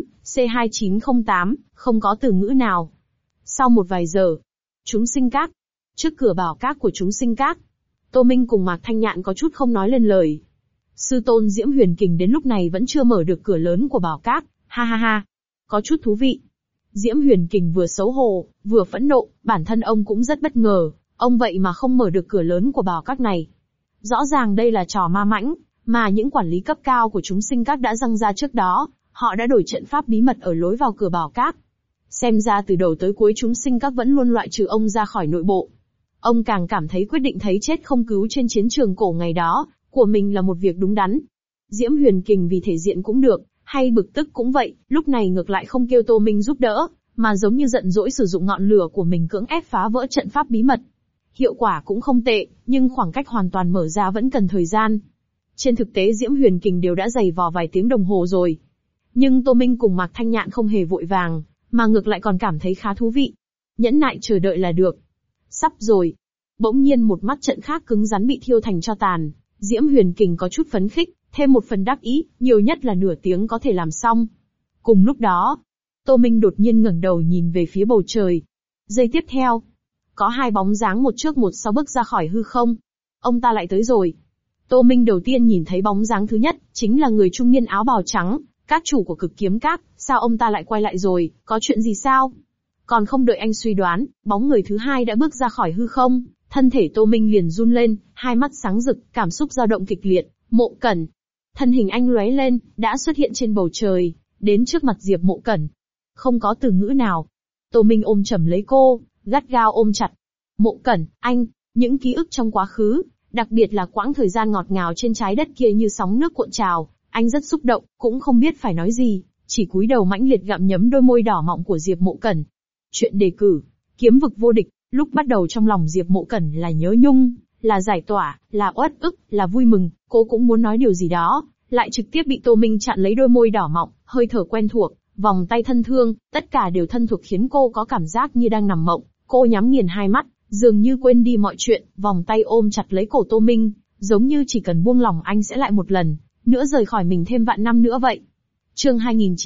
C2908, không có từ ngữ nào. Sau một vài giờ, chúng sinh các. Trước cửa bảo các của chúng sinh các, Tô Minh cùng Mạc Thanh Nhạn có chút không nói lên lời. Sư tôn Diễm Huyền Kình đến lúc này vẫn chưa mở được cửa lớn của bảo các, ha ha ha. Có chút thú vị. Diễm Huyền Kình vừa xấu hổ, vừa phẫn nộ, bản thân ông cũng rất bất ngờ, ông vậy mà không mở được cửa lớn của bảo các này. Rõ ràng đây là trò ma mãnh, mà những quản lý cấp cao của chúng sinh các đã răng ra trước đó, họ đã đổi trận pháp bí mật ở lối vào cửa bảo các. Xem ra từ đầu tới cuối chúng sinh các vẫn luôn loại trừ ông ra khỏi nội bộ. Ông càng cảm thấy quyết định thấy chết không cứu trên chiến trường cổ ngày đó, của mình là một việc đúng đắn. Diễm Huyền Kình vì thể diện cũng được, hay bực tức cũng vậy, lúc này ngược lại không kêu Tô Minh giúp đỡ, mà giống như giận dỗi sử dụng ngọn lửa của mình cưỡng ép phá vỡ trận pháp bí mật. Hiệu quả cũng không tệ, nhưng khoảng cách hoàn toàn mở ra vẫn cần thời gian. Trên thực tế Diễm Huyền Kình đều đã giày vò vài tiếng đồng hồ rồi. Nhưng Tô Minh cùng Mạc Thanh Nhạn không hề vội vàng, mà ngược lại còn cảm thấy khá thú vị. Nhẫn nại chờ đợi là được. Sắp rồi. Bỗng nhiên một mắt trận khác cứng rắn bị thiêu thành tro tàn. Diễm Huyền Kình có chút phấn khích, thêm một phần đắc ý, nhiều nhất là nửa tiếng có thể làm xong. Cùng lúc đó, Tô Minh đột nhiên ngẩng đầu nhìn về phía bầu trời. Giây tiếp theo, có 2 bóng dáng một trước một sau bước ra khỏi hư không. Ông ta lại tới rồi. Tô Minh đầu tiên nhìn thấy bóng dáng thứ nhất, chính là người trung niên áo bào trắng, các chủ của Cực Kiếm Các. Sao ông ta lại quay lại rồi, có chuyện gì sao? Còn không đợi anh suy đoán, bóng người thứ hai đã bước ra khỏi hư không, thân thể Tô Minh liền run lên, hai mắt sáng rực, cảm xúc dao động kịch liệt. Mộ Cẩn. Thân hình anh lóe lên, đã xuất hiện trên bầu trời, đến trước mặt Diệp Mộ Cẩn. Không có từ ngữ nào. Tô Minh ôm chầm lấy cô, gắt gao ôm chặt. Mộ Cẩn, anh, những ký ức trong quá khứ, đặc biệt là quãng thời gian ngọt ngào trên trái đất kia như sóng nước cuộn trào, anh rất xúc động, cũng không biết phải nói gì, chỉ cúi đầu mãnh liệt gặm nhấm đôi môi đỏ mọng của Diệp Mộ Cẩn. Chuyện đề cử, kiếm vực vô địch, lúc bắt đầu trong lòng Diệp Mộ Cẩn là nhớ nhung, là giải tỏa, là uất ức, là vui mừng, cô cũng muốn nói điều gì đó, lại trực tiếp bị Tô Minh chặn lấy đôi môi đỏ mọng, hơi thở quen thuộc, vòng tay thân thương, tất cả đều thân thuộc khiến cô có cảm giác như đang nằm mộng. Cô nhắm nghiền hai mắt, dường như quên đi mọi chuyện, vòng tay ôm chặt lấy cổ Tô Minh, giống như chỉ cần buông lỏng anh sẽ lại một lần nữa rời khỏi mình thêm vạn năm nữa vậy. Chương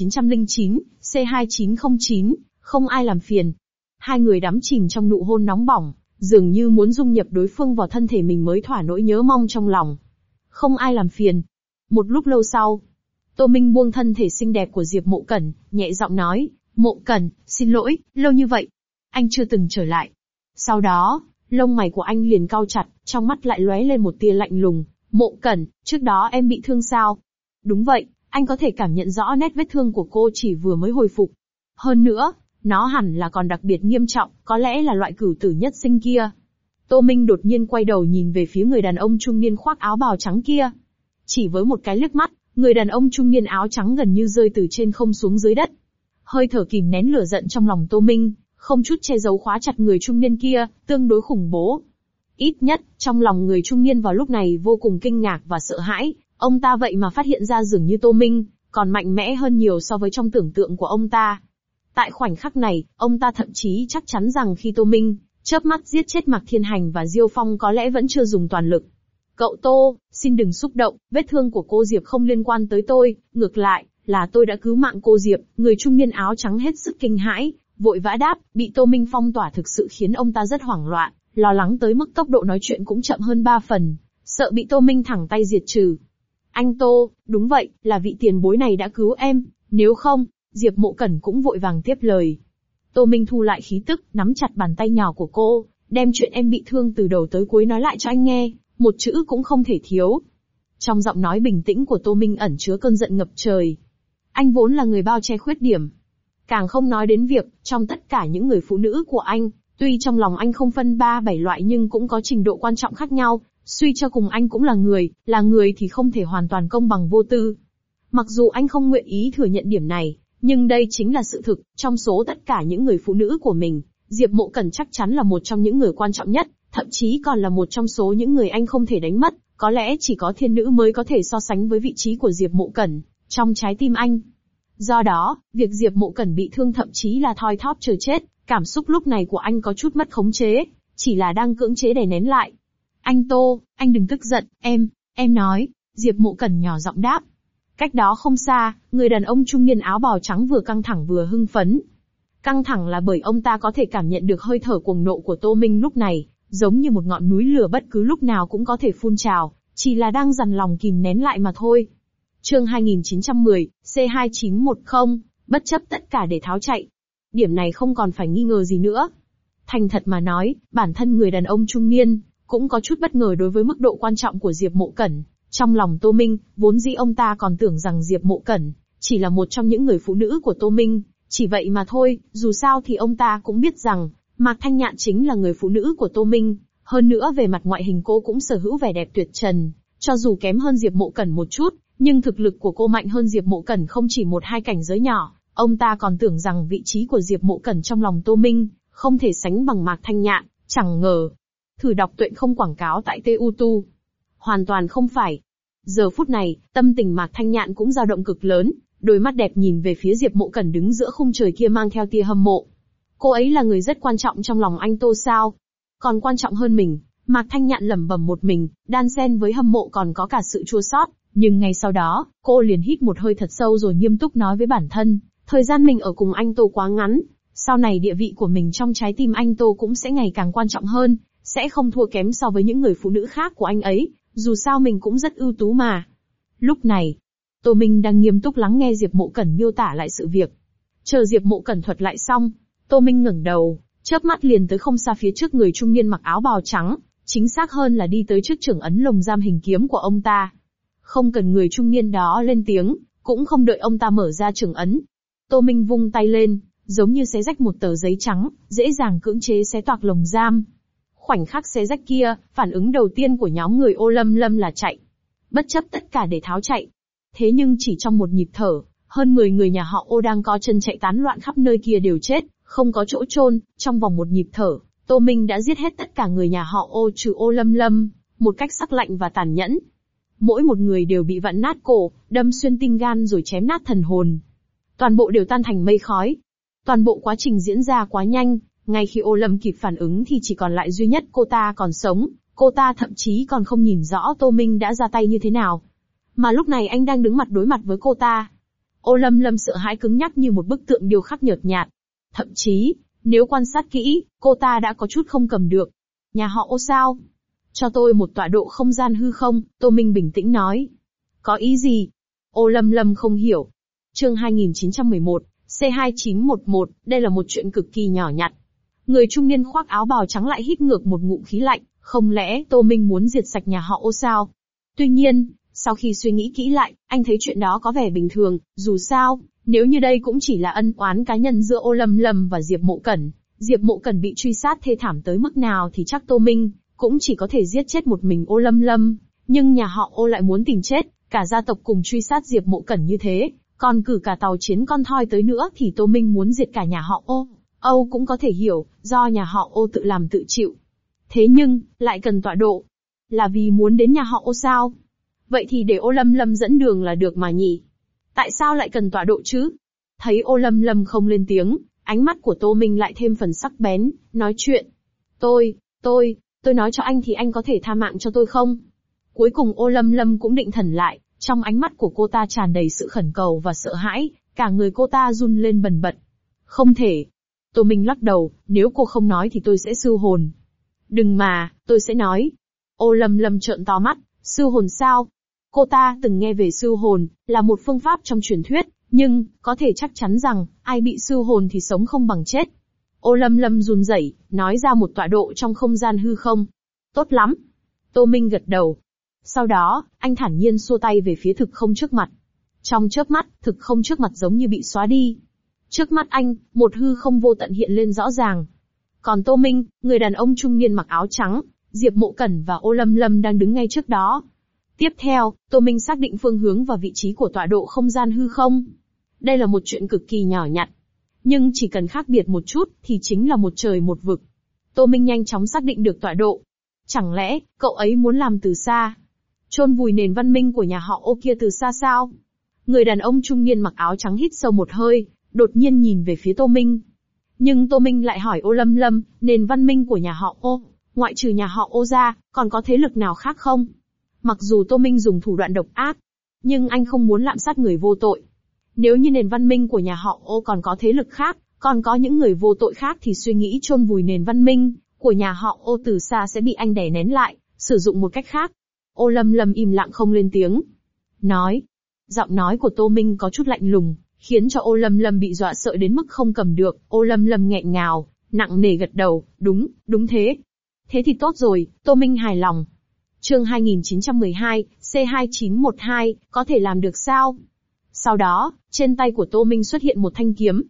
2909, C2909, không ai làm phiền. Hai người đắm chìm trong nụ hôn nóng bỏng, dường như muốn dung nhập đối phương vào thân thể mình mới thỏa nỗi nhớ mong trong lòng. Không ai làm phiền. Một lúc lâu sau, Tô Minh buông thân thể xinh đẹp của Diệp Mộ Cẩn, nhẹ giọng nói, Mộ Cẩn, xin lỗi, lâu như vậy, anh chưa từng trở lại. Sau đó, lông mày của anh liền cau chặt, trong mắt lại lóe lên một tia lạnh lùng. Mộ Cẩn, trước đó em bị thương sao? Đúng vậy, anh có thể cảm nhận rõ nét vết thương của cô chỉ vừa mới hồi phục. Hơn nữa, nó hẳn là còn đặc biệt nghiêm trọng, có lẽ là loại cửu tử nhất sinh kia. Tô Minh đột nhiên quay đầu nhìn về phía người đàn ông trung niên khoác áo bào trắng kia. Chỉ với một cái liếc mắt, người đàn ông trung niên áo trắng gần như rơi từ trên không xuống dưới đất. Hơi thở kìm nén lửa giận trong lòng Tô Minh, không chút che giấu khóa chặt người trung niên kia, tương đối khủng bố. Ít nhất, trong lòng người trung niên vào lúc này vô cùng kinh ngạc và sợ hãi, ông ta vậy mà phát hiện ra dường như Tô Minh còn mạnh mẽ hơn nhiều so với trong tưởng tượng của ông ta. Tại khoảnh khắc này, ông ta thậm chí chắc chắn rằng khi Tô Minh chớp mắt giết chết Mạc Thiên Hành và Diêu Phong có lẽ vẫn chưa dùng toàn lực. Cậu Tô, xin đừng xúc động, vết thương của cô Diệp không liên quan tới tôi, ngược lại, là tôi đã cứu mạng cô Diệp. Người trung niên áo trắng hết sức kinh hãi, vội vã đáp, bị Tô Minh phong tỏa thực sự khiến ông ta rất hoảng loạn, lo lắng tới mức tốc độ nói chuyện cũng chậm hơn 3 phần, sợ bị Tô Minh thẳng tay diệt trừ. Anh Tô, đúng vậy, là vị tiền bối này đã cứu em, nếu không, Diệp Mộ Cẩn cũng vội vàng tiếp lời. Tô Minh thu lại khí tức, nắm chặt bàn tay nhỏ của cô, đem chuyện em bị thương từ đầu tới cuối nói lại cho anh nghe, một chữ cũng không thể thiếu. Trong giọng nói bình tĩnh của Tô Minh ẩn chứa cơn giận ngập trời. Anh vốn là người bao che khuyết điểm. Càng không nói đến việc, trong tất cả những người phụ nữ của anh, tuy trong lòng anh không phân 3-7 loại nhưng cũng có trình độ quan trọng khác nhau, suy cho cùng anh cũng là người thì không thể hoàn toàn công bằng vô tư. Mặc dù anh không nguyện ý thừa nhận điểm này, nhưng đây chính là sự thực, trong số tất cả những người phụ nữ của mình, Diệp Mộ Cẩn chắc chắn là một trong những người quan trọng nhất, thậm chí còn là một trong số những người anh không thể đánh mất, có lẽ chỉ có thiên nữ mới có thể so sánh với vị trí của Diệp Mộ Cẩn trong trái tim anh. Do đó, việc Diệp Mộ Cẩn bị thương thậm chí là thoi thóp chờ chết, cảm xúc lúc này của anh có chút mất khống chế, chỉ là đang cưỡng chế đè nén lại. Anh Tô, anh đừng tức giận, em nói, Diệp Mộ Cẩn nhỏ giọng đáp. Cách đó không xa, người đàn ông trung niên áo bào trắng vừa căng thẳng vừa hưng phấn. Căng thẳng là bởi ông ta có thể cảm nhận được hơi thở cuồng nộ của Tô Minh lúc này, giống như một ngọn núi lửa bất cứ lúc nào cũng có thể phun trào, chỉ là đang dằn lòng kìm nén lại mà thôi. Chương 2910, C2910, bất chấp tất cả để tháo chạy. Điểm này không còn phải nghi ngờ gì nữa. Thành thật mà nói, bản thân người đàn ông trung niên cũng có chút bất ngờ đối với mức độ quan trọng của Diệp Mộ Cẩn. Trong lòng Tô Minh, vốn dĩ ông ta còn tưởng rằng Diệp Mộ Cẩn chỉ là một trong những người phụ nữ của Tô Minh, chỉ vậy mà thôi, dù sao thì ông ta cũng biết rằng, Mạc Thanh Nhạn chính là người phụ nữ của Tô Minh, hơn nữa về mặt ngoại hình cô cũng sở hữu vẻ đẹp tuyệt trần, cho dù kém hơn Diệp Mộ Cẩn một chút, nhưng thực lực của cô mạnh hơn Diệp Mộ Cẩn không chỉ 1-2 cảnh giới nhỏ, ông ta còn tưởng rằng vị trí của Diệp Mộ Cẩn trong lòng Tô Minh, không thể sánh bằng Mạc Thanh Nhạn, chẳng ngờ. Thử đọc truyện không quảng cáo tại TUTU. Hoàn toàn không phải. Giờ phút này, tâm tình Mạc Thanh Nhạn cũng dao động cực lớn, đôi mắt đẹp nhìn về phía Diệp Mộ Cẩn đứng giữa khung trời kia mang theo tia hâm mộ. Cô ấy là người rất quan trọng trong lòng anh Tô sao? Còn quan trọng hơn mình, Mạc Thanh Nhạn lẩm bẩm một mình, đan xen với hâm mộ còn có cả sự chua xót. Nhưng ngay sau đó, cô liền hít một hơi thật sâu rồi nghiêm túc nói với bản thân, thời gian mình ở cùng anh Tô quá ngắn, sau này địa vị của mình trong trái tim anh Tô cũng sẽ ngày càng quan trọng hơn, sẽ không thua kém so với những người phụ nữ khác của anh ấy, dù sao mình cũng rất ưu tú mà. Lúc này, Tô Minh đang nghiêm túc lắng nghe Diệp Mộ Cẩn miêu tả lại sự việc. Chờ Diệp Mộ Cẩn thuật lại xong, Tô Minh ngẩng đầu, chớp mắt liền tới không xa phía trước người trung niên mặc áo bào trắng, chính xác hơn là đi tới trước trưởng ấn lồng giam hình kiếm của ông ta. Không cần người trung niên đó lên tiếng, cũng không đợi ông ta mở ra trưởng ấn. Tô Minh vung tay lên, giống như xé rách một tờ giấy trắng, dễ dàng cưỡng chế xé toạc lồng giam. Khoảnh khắc xé rách kia, phản ứng đầu tiên của nhóm người Ô Lâm Lâm là chạy. Bất chấp tất cả để tháo chạy. Thế nhưng chỉ trong một nhịp thở, hơn 10 người nhà họ Ô đang có chân chạy tán loạn khắp nơi kia đều chết, không có chỗ chôn. Trong vòng một nhịp thở, Tô Minh đã giết hết tất cả người nhà họ Ô trừ Ô Lâm Lâm, một cách sắc lạnh và tàn nhẫn. Mỗi một người đều bị vặn nát cổ, đâm xuyên tim gan rồi chém nát thần hồn. Toàn bộ đều tan thành mây khói. Toàn bộ quá trình diễn ra quá nhanh, ngay khi Ô Lâm kịp phản ứng thì chỉ còn lại duy nhất cô ta còn sống, cô ta thậm chí còn không nhìn rõ Tô Minh đã ra tay như thế nào. Mà lúc này anh đang đứng mặt đối mặt với cô ta. Ô Lâm Lâm sợ hãi cứng nhắc như một bức tượng điêu khắc nhợt nhạt. Thậm chí, nếu quan sát kỹ, cô ta đã có chút không cầm được. Nhà họ Ô sao? Cho tôi một tọa độ không gian hư không, Tô Minh bình tĩnh nói. Có ý gì? Ô Lâm Lâm không hiểu. Chương 2911, C2911, đây là một chuyện cực kỳ nhỏ nhặt. Người trung niên khoác áo bào trắng lại hít ngược một ngụm khí lạnh, không lẽ Tô Minh muốn diệt sạch nhà họ Ô sao? Tuy nhiên, sau khi suy nghĩ kỹ lại, anh thấy chuyện đó có vẻ bình thường, dù sao, nếu như đây cũng chỉ là ân oán cá nhân giữa Ô Lâm Lâm và Diệp Mộ Cẩn bị truy sát thê thảm tới mức nào thì chắc Tô Minh cũng chỉ có thể giết chết một mình Ô Lâm Lâm, nhưng nhà họ Ô lại muốn tìm chết, cả gia tộc cùng truy sát Diệp Mộ Cẩn như thế, còn cử cả tàu chiến con thoi tới nữa thì Tô Minh muốn diệt cả nhà họ Ô. Âu cũng có thể hiểu, do nhà họ Ô tự làm tự chịu. Thế nhưng, lại cần tọa độ. Là vì muốn đến nhà họ Ô sao? Vậy thì để Ô Lâm Lâm dẫn đường là được mà nhỉ? Tại sao lại cần tọa độ chứ? Thấy Ô Lâm Lâm không lên tiếng, ánh mắt của Tô Minh lại thêm phần sắc bén, nói chuyện. Tôi nói cho anh thì anh có thể tha mạng cho tôi không? Cuối cùng Ô Lâm Lâm cũng định thần lại, trong ánh mắt của cô ta tràn đầy sự khẩn cầu và sợ hãi, cả người cô ta run lên bần bật. Không thể. Tô Minh lắc đầu, nếu cô không nói thì tôi sẽ sưu hồn. Đừng mà, tôi sẽ nói. Ô Lâm Lâm trợn to mắt, sưu hồn sao? Cô ta từng nghe về sưu hồn, là một phương pháp trong truyền thuyết, nhưng, có thể chắc chắn rằng, ai bị sưu hồn thì sống không bằng chết. Ô Lâm Lâm run rẩy, nói ra một tọa độ trong không gian hư không. Tốt lắm. Tô Minh gật đầu. Sau đó, anh thản nhiên xua tay về phía thực không trước mặt. Trong chớp mắt, thực không trước mặt giống như bị xóa đi. Trước mắt anh, một hư không vô tận hiện lên rõ ràng. Còn Tô Minh, người đàn ông trung niên mặc áo trắng, Diệp Mộ Cẩn và Ô Lâm Lâm đang đứng ngay trước đó. Tiếp theo, Tô Minh xác định phương hướng và vị trí của tọa độ không gian hư không. Đây là một chuyện cực kỳ nhỏ nhặt. Nhưng chỉ cần khác biệt một chút, thì chính là một trời một vực. Tô Minh nhanh chóng xác định được tọa độ. Chẳng lẽ, cậu ấy muốn làm từ xa? Chôn vùi nền văn minh của nhà họ Ô kia từ xa sao? Người đàn ông trung niên mặc áo trắng hít sâu một hơi, đột nhiên nhìn về phía Tô Minh. Nhưng Tô Minh lại hỏi Ô Lâm Lâm, nền văn minh của nhà họ Ô, ngoại trừ nhà họ Ô ra, còn có thế lực nào khác không? Mặc dù Tô Minh dùng thủ đoạn độc ác, nhưng anh không muốn lạm sát người vô tội. Nếu như nền văn minh của nhà họ Ô còn có thế lực khác, còn có những người vô tội khác thì suy nghĩ chôn vùi nền văn minh của nhà họ Ô từ xa sẽ bị anh đè nén lại, sử dụng một cách khác. Ô Lâm Lâm im lặng không lên tiếng. Nói. Giọng nói của Tô Minh có chút lạnh lùng, khiến cho Ô Lâm Lâm bị dọa sợ đến mức không cầm được. Ô Lâm Lâm nghẹn ngào, nặng nề gật đầu, đúng thế. Thế thì tốt rồi, Tô Minh hài lòng. Chương 2912, C2912, có thể làm được sao? Sau đó, trên tay của Tô Minh xuất hiện một thanh kiếm.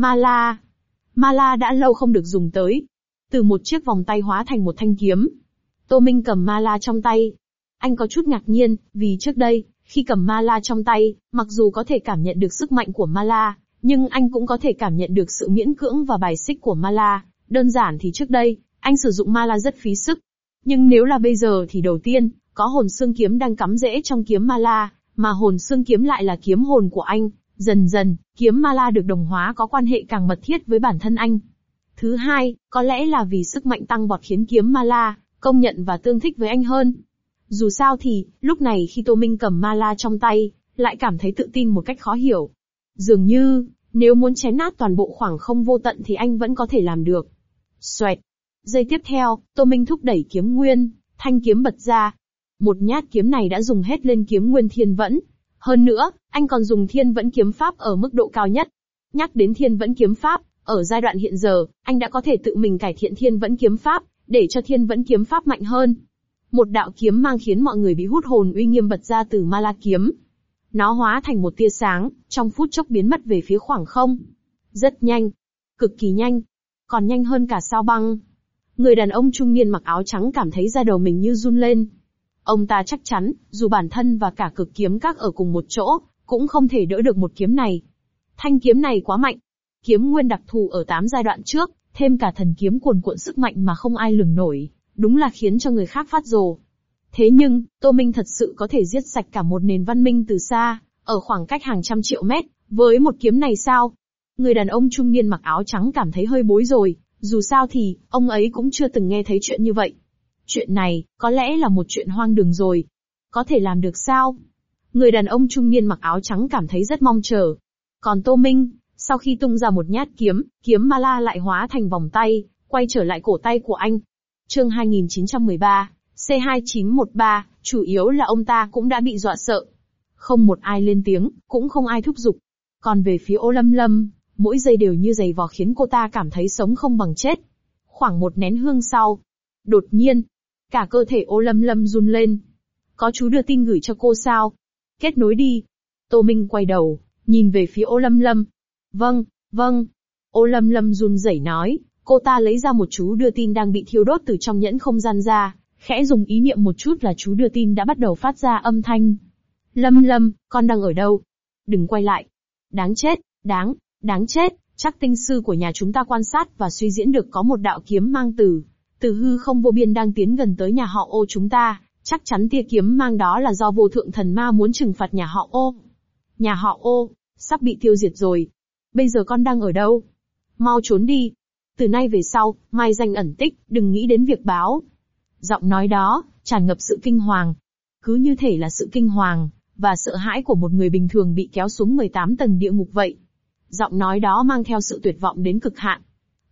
Ma La đã lâu không được dùng tới. Từ một chiếc vòng tay hóa thành một thanh kiếm. Tô Minh cầm Ma La trong tay. Anh có chút ngạc nhiên, vì trước đây, khi cầm Ma La trong tay, mặc dù có thể cảm nhận được sức mạnh của Ma La, nhưng anh cũng có thể cảm nhận được sự miễn cưỡng và bài xích của Ma La. Đơn giản thì trước đây, anh sử dụng Ma La rất phí sức. Nhưng nếu là bây giờ thì đầu tiên, có hồn xương kiếm đang cắm rễ trong kiếm Ma La, mà hồn xương kiếm lại là kiếm hồn của anh. Dần dần, kiếm Ma La được đồng hóa có quan hệ càng mật thiết với bản thân anh. Thứ hai, có lẽ là vì sức mạnh tăng vọt khiến kiếm Ma La công nhận và tương thích với anh hơn. Dù sao thì, lúc này khi Tô Minh cầm Ma La trong tay, lại cảm thấy tự tin một cách khó hiểu. Dường như, nếu muốn chém nát toàn bộ khoảng không vô tận thì anh vẫn có thể làm được. Xoẹt. Giây tiếp theo, Tô Minh thúc đẩy kiếm nguyên, thanh kiếm bật ra. Một nhát kiếm này đã dùng hết lên kiếm nguyên thiên vẫn. Hơn nữa, anh còn dùng thiên vẫn kiếm pháp ở mức độ cao nhất. Nhắc đến thiên vẫn kiếm pháp, ở giai đoạn hiện giờ, anh đã có thể tự mình cải thiện thiên vẫn kiếm pháp, để cho thiên vẫn kiếm pháp mạnh hơn. Một đạo kiếm mang khiến mọi người bị hút hồn uy nghiêm bật ra từ Ma La kiếm. Nó hóa thành một tia sáng, trong phút chốc biến mất về phía khoảng không. Rất nhanh. Cực kỳ nhanh. Còn nhanh hơn cả sao băng. Người đàn ông trung niên mặc áo trắng cảm thấy da đầu mình như run lên. Ông ta chắc chắn, dù bản thân và cả cực kiếm các ở cùng một chỗ, cũng không thể đỡ được một kiếm này. Thanh kiếm này quá mạnh. Kiếm nguyên đặc thù ở 8 giai đoạn trước, thêm cả thần kiếm cuồn cuộn sức mạnh mà không ai lường nổi, đúng là khiến cho người khác phát rồ. Thế nhưng, Tô Minh thật sự có thể giết sạch cả một nền văn minh từ xa, ở khoảng cách hàng trăm triệu mét, với một kiếm này sao? Người đàn ông trung niên mặc áo trắng cảm thấy hơi bối rồi, dù sao thì, ông ấy cũng chưa từng nghe thấy chuyện như vậy. Chuyện này, có lẽ là một chuyện hoang đường rồi. Có thể làm được sao? Người đàn ông trung niên mặc áo trắng cảm thấy rất mong chờ. Còn Tô Minh, sau khi tung ra một nhát kiếm, kiếm Ma La lại hóa thành vòng tay, quay trở lại cổ tay của anh. Chương 2913, C2913, chủ yếu là ông ta cũng đã bị dọa sợ. Không một ai lên tiếng, cũng không ai thúc giục. Còn về phía Ô Lâm Lâm, mỗi giây đều như giày vò khiến cô ta cảm thấy sống không bằng chết. Khoảng một nén hương sau, đột nhiên, cả cơ thể Ô Lâm Lâm run lên. Có chú đưa tin gửi cho cô sao? Kết nối đi. Tô Minh quay đầu, nhìn về phía Ô Lâm Lâm. Vâng. Ô Lâm Lâm run rẩy nói, cô ta lấy ra một chú đưa tin đang bị thiêu đốt từ trong nhẫn không gian ra, khẽ dùng ý niệm một chút là chú đưa tin đã bắt đầu phát ra âm thanh. Lâm, con đang ở đâu? Đừng quay lại. Đáng chết, đáng chết, chắc tinh sư của nhà chúng ta quan sát và suy diễn được có một đạo kiếm mang từ hư không vô biên đang tiến gần tới nhà họ Ô chúng ta, chắc chắn tia kiếm mang đó là do vô thượng thần ma muốn trừng phạt nhà họ Ô. Nhà họ Ô, sắp bị tiêu diệt rồi. Bây giờ con đang ở đâu? Mau trốn đi. Từ nay về sau, mai danh ẩn tích, đừng nghĩ đến việc báo. Giọng nói đó, tràn ngập sự kinh hoàng. Cứ như thể là sự kinh hoàng, và sợ hãi của một người bình thường bị kéo xuống 18 tầng địa ngục vậy. Giọng nói đó mang theo sự tuyệt vọng đến cực hạn.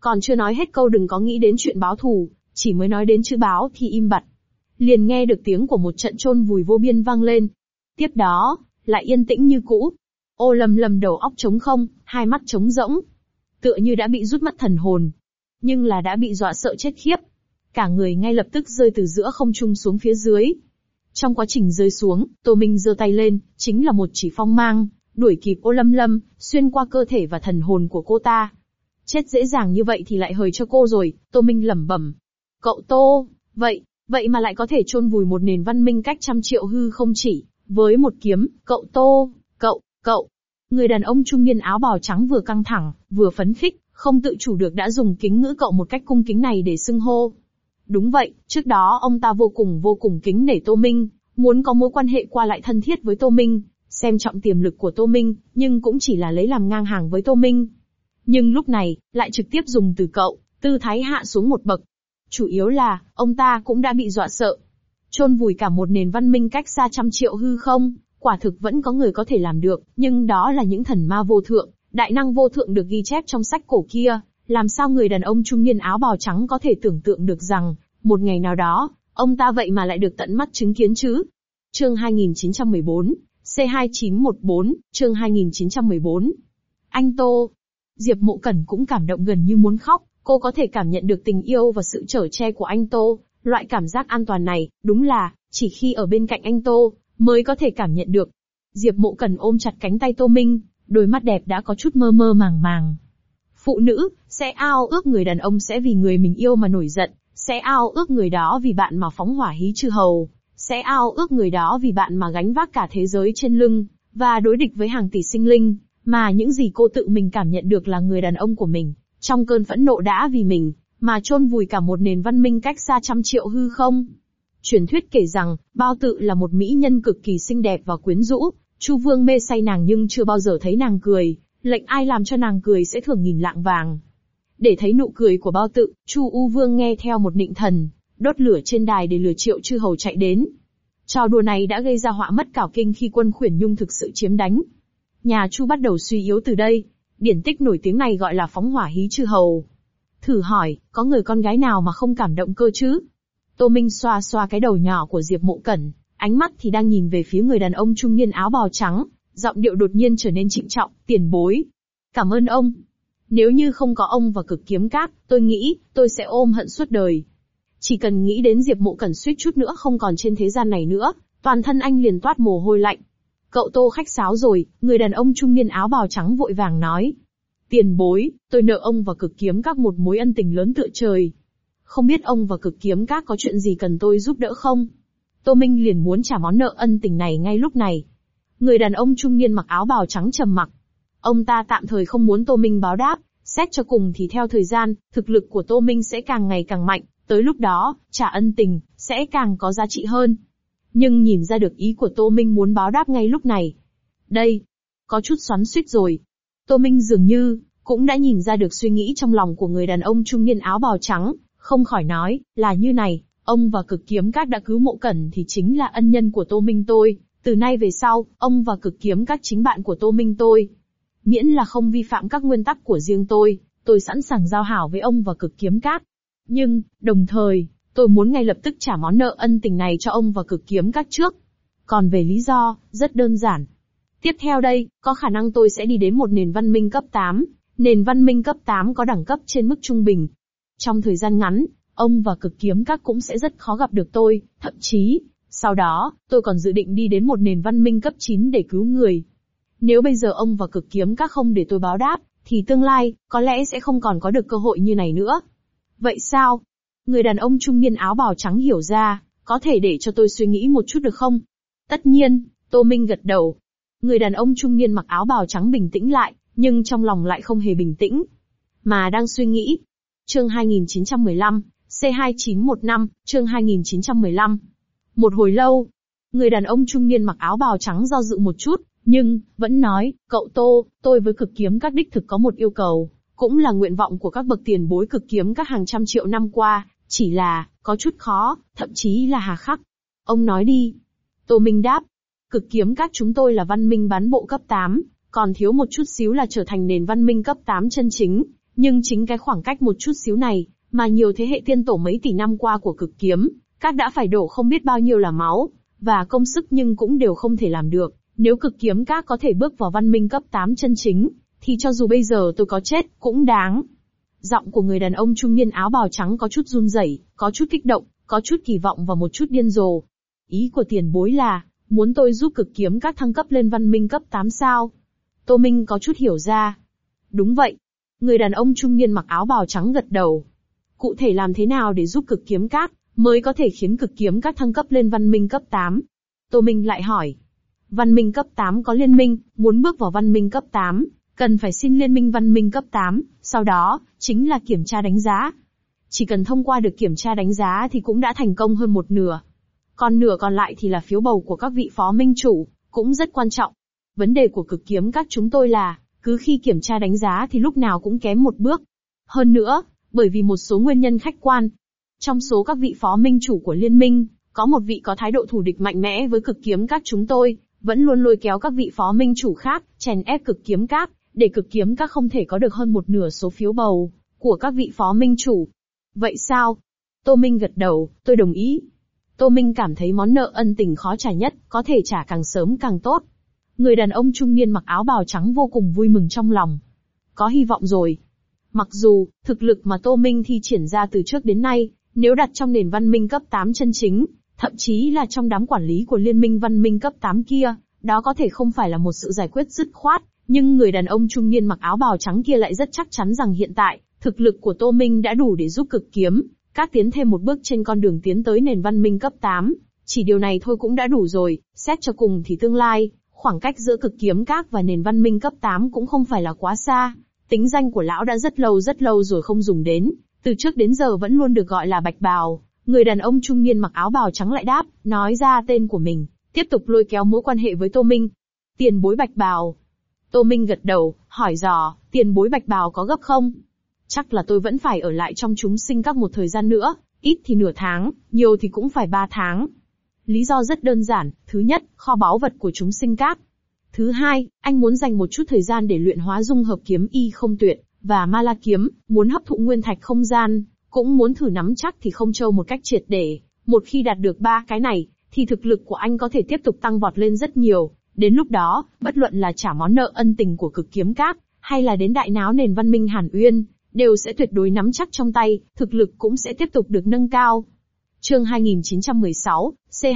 Còn chưa nói hết câu đừng có nghĩ đến chuyện báo thù, chỉ mới nói đến chữ báo thì im bặt. Liền nghe được tiếng của một trận chôn vùi vô biên vang lên. Tiếp đó, lại yên tĩnh như cũ. Ô Lâm Lâm đầu óc trống không, hai mắt trống rỗng. Tựa như đã bị rút mất thần hồn. Nhưng là đã bị dọa sợ chết khiếp. Cả người ngay lập tức rơi từ giữa không trung xuống phía dưới. Trong quá trình rơi xuống, Tô Minh giơ tay lên, chính là một chỉ phong mang, đuổi kịp Ô Lâm Lâm, xuyên qua cơ thể và thần hồn của cô ta. Chết dễ dàng như vậy thì lại hời cho cô rồi, Tô Minh lẩm bẩm. Cậu Tô, vậy mà lại có thể chôn vùi một nền văn minh cách trăm triệu hư không chỉ, với một kiếm, cậu Tô, cậu. Người đàn ông trung niên áo bào trắng vừa căng thẳng, vừa phấn khích, không tự chủ được đã dùng kính ngữ cậu một cách cung kính này để xưng hô. Đúng vậy, trước đó ông ta vô cùng kính nể Tô Minh, muốn có mối quan hệ qua lại thân thiết với Tô Minh, xem trọng tiềm lực của Tô Minh, nhưng cũng chỉ là lấy làm ngang hàng với Tô Minh. Nhưng lúc này, lại trực tiếp dùng từ cậu, tư thái hạ xuống một bậc. Chủ yếu là, ông ta cũng đã bị dọa sợ. Chôn vùi cả một nền văn minh cách xa trăm triệu hư không, quả thực vẫn có người có thể làm được, nhưng đó là những thần ma vô thượng, đại năng vô thượng được ghi chép trong sách cổ kia. Làm sao người đàn ông trung niên áo bào trắng có thể tưởng tượng được rằng, một ngày nào đó, ông ta vậy mà lại được tận mắt chứng kiến chứ? Chương 2914, C2914, chương 2914. Anh Tô. Diệp Mộ Cẩn cũng cảm động gần như muốn khóc, cô có thể cảm nhận được tình yêu và sự chở che của anh Tô, loại cảm giác an toàn này, đúng là, chỉ khi ở bên cạnh anh Tô, mới có thể cảm nhận được. Diệp Mộ Cẩn ôm chặt cánh tay Tô Minh, đôi mắt đẹp đã có chút mơ mơ màng màng. Phụ nữ, sẽ ao ước người đàn ông sẽ vì người mình yêu mà nổi giận, sẽ ao ước người đó vì bạn mà phóng hỏa hí chư hầu, sẽ ao ước người đó vì bạn mà gánh vác cả thế giới trên lưng, và đối địch với hàng tỷ sinh linh, mà những gì cô tự mình cảm nhận được là người đàn ông của mình, trong cơn phẫn nộ đã vì mình, mà chôn vùi cả một nền văn minh cách xa trăm triệu hư không. Truyền thuyết kể rằng, Bao Tự là một mỹ nhân cực kỳ xinh đẹp và quyến rũ, Chu Vương mê say nàng nhưng chưa bao giờ thấy nàng cười, lệnh ai làm cho nàng cười sẽ thưởng 1000 lạng vàng. Để thấy nụ cười của Bao Tự, Chu U Vương nghe theo một nịnh thần, đốt lửa trên đài để lừa triệu chư hầu chạy đến. Trò đùa này đã gây ra họa mất cảo kinh khi quân Khuyển Nhung thực sự chiếm đánh. Nhà Chu bắt đầu suy yếu từ đây, điển tích nổi tiếng này gọi là phóng hỏa hí chư hầu. Thử hỏi, có người con gái nào mà không cảm động cơ chứ? Tô Minh xoa xoa cái đầu nhỏ của Diệp Mộ Cẩn, ánh mắt thì đang nhìn về phía người đàn ông trung niên áo bào trắng, giọng điệu đột nhiên trở nên trịnh trọng, tiền bối. Cảm ơn ông. Nếu như không có ông và Cực Kiếm Các, tôi nghĩ, tôi sẽ ôm hận suốt đời. Chỉ cần nghĩ đến Diệp Mộ Cẩn suýt chút nữa không còn trên thế gian này nữa, toàn thân anh liền toát mồ hôi lạnh. Cậu Tô khách sáo rồi, người đàn ông trung niên áo bào trắng vội vàng nói. Tiền bối, tôi nợ ông và Cực Kiếm Các một mối ân tình lớn tựa trời. Không biết ông và Cực Kiếm Các có chuyện gì cần tôi giúp đỡ không? Tô Minh liền muốn trả món nợ ân tình này ngay lúc này. Người đàn ông trung niên mặc áo bào trắng trầm mặc. Ông ta tạm thời không muốn Tô Minh báo đáp, xét cho cùng thì theo thời gian, thực lực của Tô Minh sẽ càng ngày càng mạnh, tới lúc đó, trả ân tình, sẽ càng có giá trị hơn. Nhưng nhìn ra được ý của Tô Minh muốn báo đáp ngay lúc này. Đây, có chút xoắn xuýt rồi. Tô Minh dường như, cũng đã nhìn ra được suy nghĩ trong lòng của người đàn ông trung niên áo bào trắng, không khỏi nói, là như này, ông và Cực Kiếm Các đã cứu Mộ Cẩn thì chính là ân nhân của Tô Minh tôi, từ nay về sau, ông và Cực Kiếm Các chính bạn của Tô Minh tôi. Miễn là không vi phạm các nguyên tắc của riêng tôi sẵn sàng giao hảo với ông và Cực Kiếm Các. Nhưng, đồng thời, tôi muốn ngay lập tức trả món nợ ân tình này cho ông và Cực Kiếm Các trước. Còn về lý do, rất đơn giản. Tiếp theo đây, có khả năng tôi sẽ đi đến một nền văn minh cấp 8, nền văn minh cấp 8 có đẳng cấp trên mức trung bình. Trong thời gian ngắn, ông và Cực Kiếm Các cũng sẽ rất khó gặp được tôi, thậm chí, sau đó, tôi còn dự định đi đến một nền văn minh cấp 9 để cứu người. Nếu bây giờ ông và Cực Kiếm Các không để tôi báo đáp, thì tương lai, có lẽ sẽ không còn có được cơ hội như này nữa. Vậy sao? Người đàn ông trung niên áo bào trắng hiểu ra, có thể để cho tôi suy nghĩ một chút được không? Tất nhiên, Tô Minh gật đầu. Người đàn ông trung niên mặc áo bào trắng bình tĩnh lại, nhưng trong lòng lại không hề bình tĩnh, mà đang suy nghĩ. Chương 2915, C2915, chương 2915. Một hồi lâu, người đàn ông trung niên mặc áo bào trắng do dự một chút, nhưng, vẫn nói, cậu Tô, tôi với Cực Kiếm Các đích thực có một yêu cầu, cũng là nguyện vọng của các bậc tiền bối Cực Kiếm Các hàng trăm triệu năm qua, chỉ là, có chút khó, thậm chí là hà khắc. Ông nói đi. Tô Minh đáp. Cực Kiếm Các chúng tôi là văn minh bán bộ cấp 8, còn thiếu một chút xíu là trở thành nền văn minh cấp 8 chân chính, Nhưng chính cái khoảng cách một chút xíu này, mà nhiều thế hệ tiên tổ mấy tỷ năm qua của cực kiếm, các đã phải đổ không biết bao nhiêu là máu, và công sức nhưng cũng đều không thể làm được. Nếu cực kiếm các có thể bước vào văn minh cấp 8 chân chính, thì cho dù bây giờ tôi có chết, cũng đáng. Giọng của người đàn ông trung niên áo bào trắng có chút run rẩy, có chút kích động, có chút kỳ vọng và một chút điên rồ. Ý của tiền bối là, muốn tôi giúp cực kiếm các thăng cấp lên văn minh cấp 8 sao? Tô Minh có chút hiểu ra. Đúng vậy. Người đàn ông trung niên mặc áo bào trắng gật đầu. Cụ thể làm thế nào để giúp cực kiếm các, mới có thể khiến cực kiếm các thăng cấp lên văn minh cấp 8? Tô Minh lại hỏi. Văn minh cấp 8 có liên minh, muốn bước vào văn minh cấp 8, cần phải xin liên minh văn minh cấp 8, sau đó, chính là kiểm tra đánh giá. Chỉ cần thông qua được kiểm tra đánh giá thì cũng đã thành công hơn một nửa. Còn nửa còn lại thì là phiếu bầu của các vị phó minh chủ, cũng rất quan trọng. Vấn đề của cực kiếm các chúng tôi là, cứ khi kiểm tra đánh giá thì lúc nào cũng kém một bước. Hơn nữa, bởi vì một số nguyên nhân khách quan. Trong số các vị phó minh chủ của liên minh, có một vị có thái độ thù địch mạnh mẽ với cực kiếm các chúng tôi, vẫn luôn lôi kéo các vị phó minh chủ khác, chèn ép cực kiếm các, để cực kiếm các không thể có được hơn một nửa số phiếu bầu của các vị phó minh chủ. Vậy sao? Tô Minh gật đầu, tôi đồng ý. Tô Minh cảm thấy món nợ ân tình khó trả nhất, có thể trả càng sớm càng tốt. Người đàn ông trung niên mặc áo bào trắng vô cùng vui mừng trong lòng. Có hy vọng rồi. Mặc dù, thực lực mà Tô Minh thi triển ra từ trước đến nay, nếu đặt trong nền văn minh cấp 8 chân chính, thậm chí là trong đám quản lý của liên minh văn minh cấp 8 kia, đó có thể không phải là một sự giải quyết dứt khoát, nhưng người đàn ông trung niên mặc áo bào trắng kia lại rất chắc chắn rằng hiện tại, thực lực của Tô Minh đã đủ để giúp cực kiếm các tiến thêm một bước trên con đường tiến tới nền văn minh cấp 8. Chỉ điều này thôi cũng đã đủ rồi, xét cho cùng thì tương lai, khoảng cách giữa cực kiếm các và nền văn minh cấp 8 cũng không phải là quá xa. Tính danh của lão đã rất lâu rồi không dùng đến, từ trước đến giờ vẫn luôn được gọi là Bạch Bào. Người đàn ông trung niên mặc áo bào trắng lại đáp, nói ra tên của mình, tiếp tục lôi kéo mối quan hệ với Tô Minh. Tiền bối Bạch Bào. Tô Minh gật đầu, hỏi dò, tiền bối Bạch Bào có gấp không? Chắc là tôi vẫn phải ở lại trong chúng sinh các một thời gian nữa, ít thì nửa tháng, nhiều thì cũng phải 3 tháng. Lý do rất đơn giản, thứ nhất, kho báu vật của chúng sinh các. Thứ hai, anh muốn dành một chút thời gian để luyện hóa dung hợp kiếm y không tuyệt, và ma la kiếm, muốn hấp thụ nguyên thạch không gian, cũng muốn thử nắm chắc thì không châu một cách triệt để. Một khi đạt được 3 cái này, thì thực lực của anh có thể tiếp tục tăng vọt lên rất nhiều. Đến lúc đó, bất luận là trả món nợ ân tình của cực kiếm các, hay là đến đại náo nền văn minh Hàn Uyên, đều sẽ tuyệt đối nắm chắc trong tay, thực lực cũng sẽ tiếp tục được nâng cao. Chương 2916,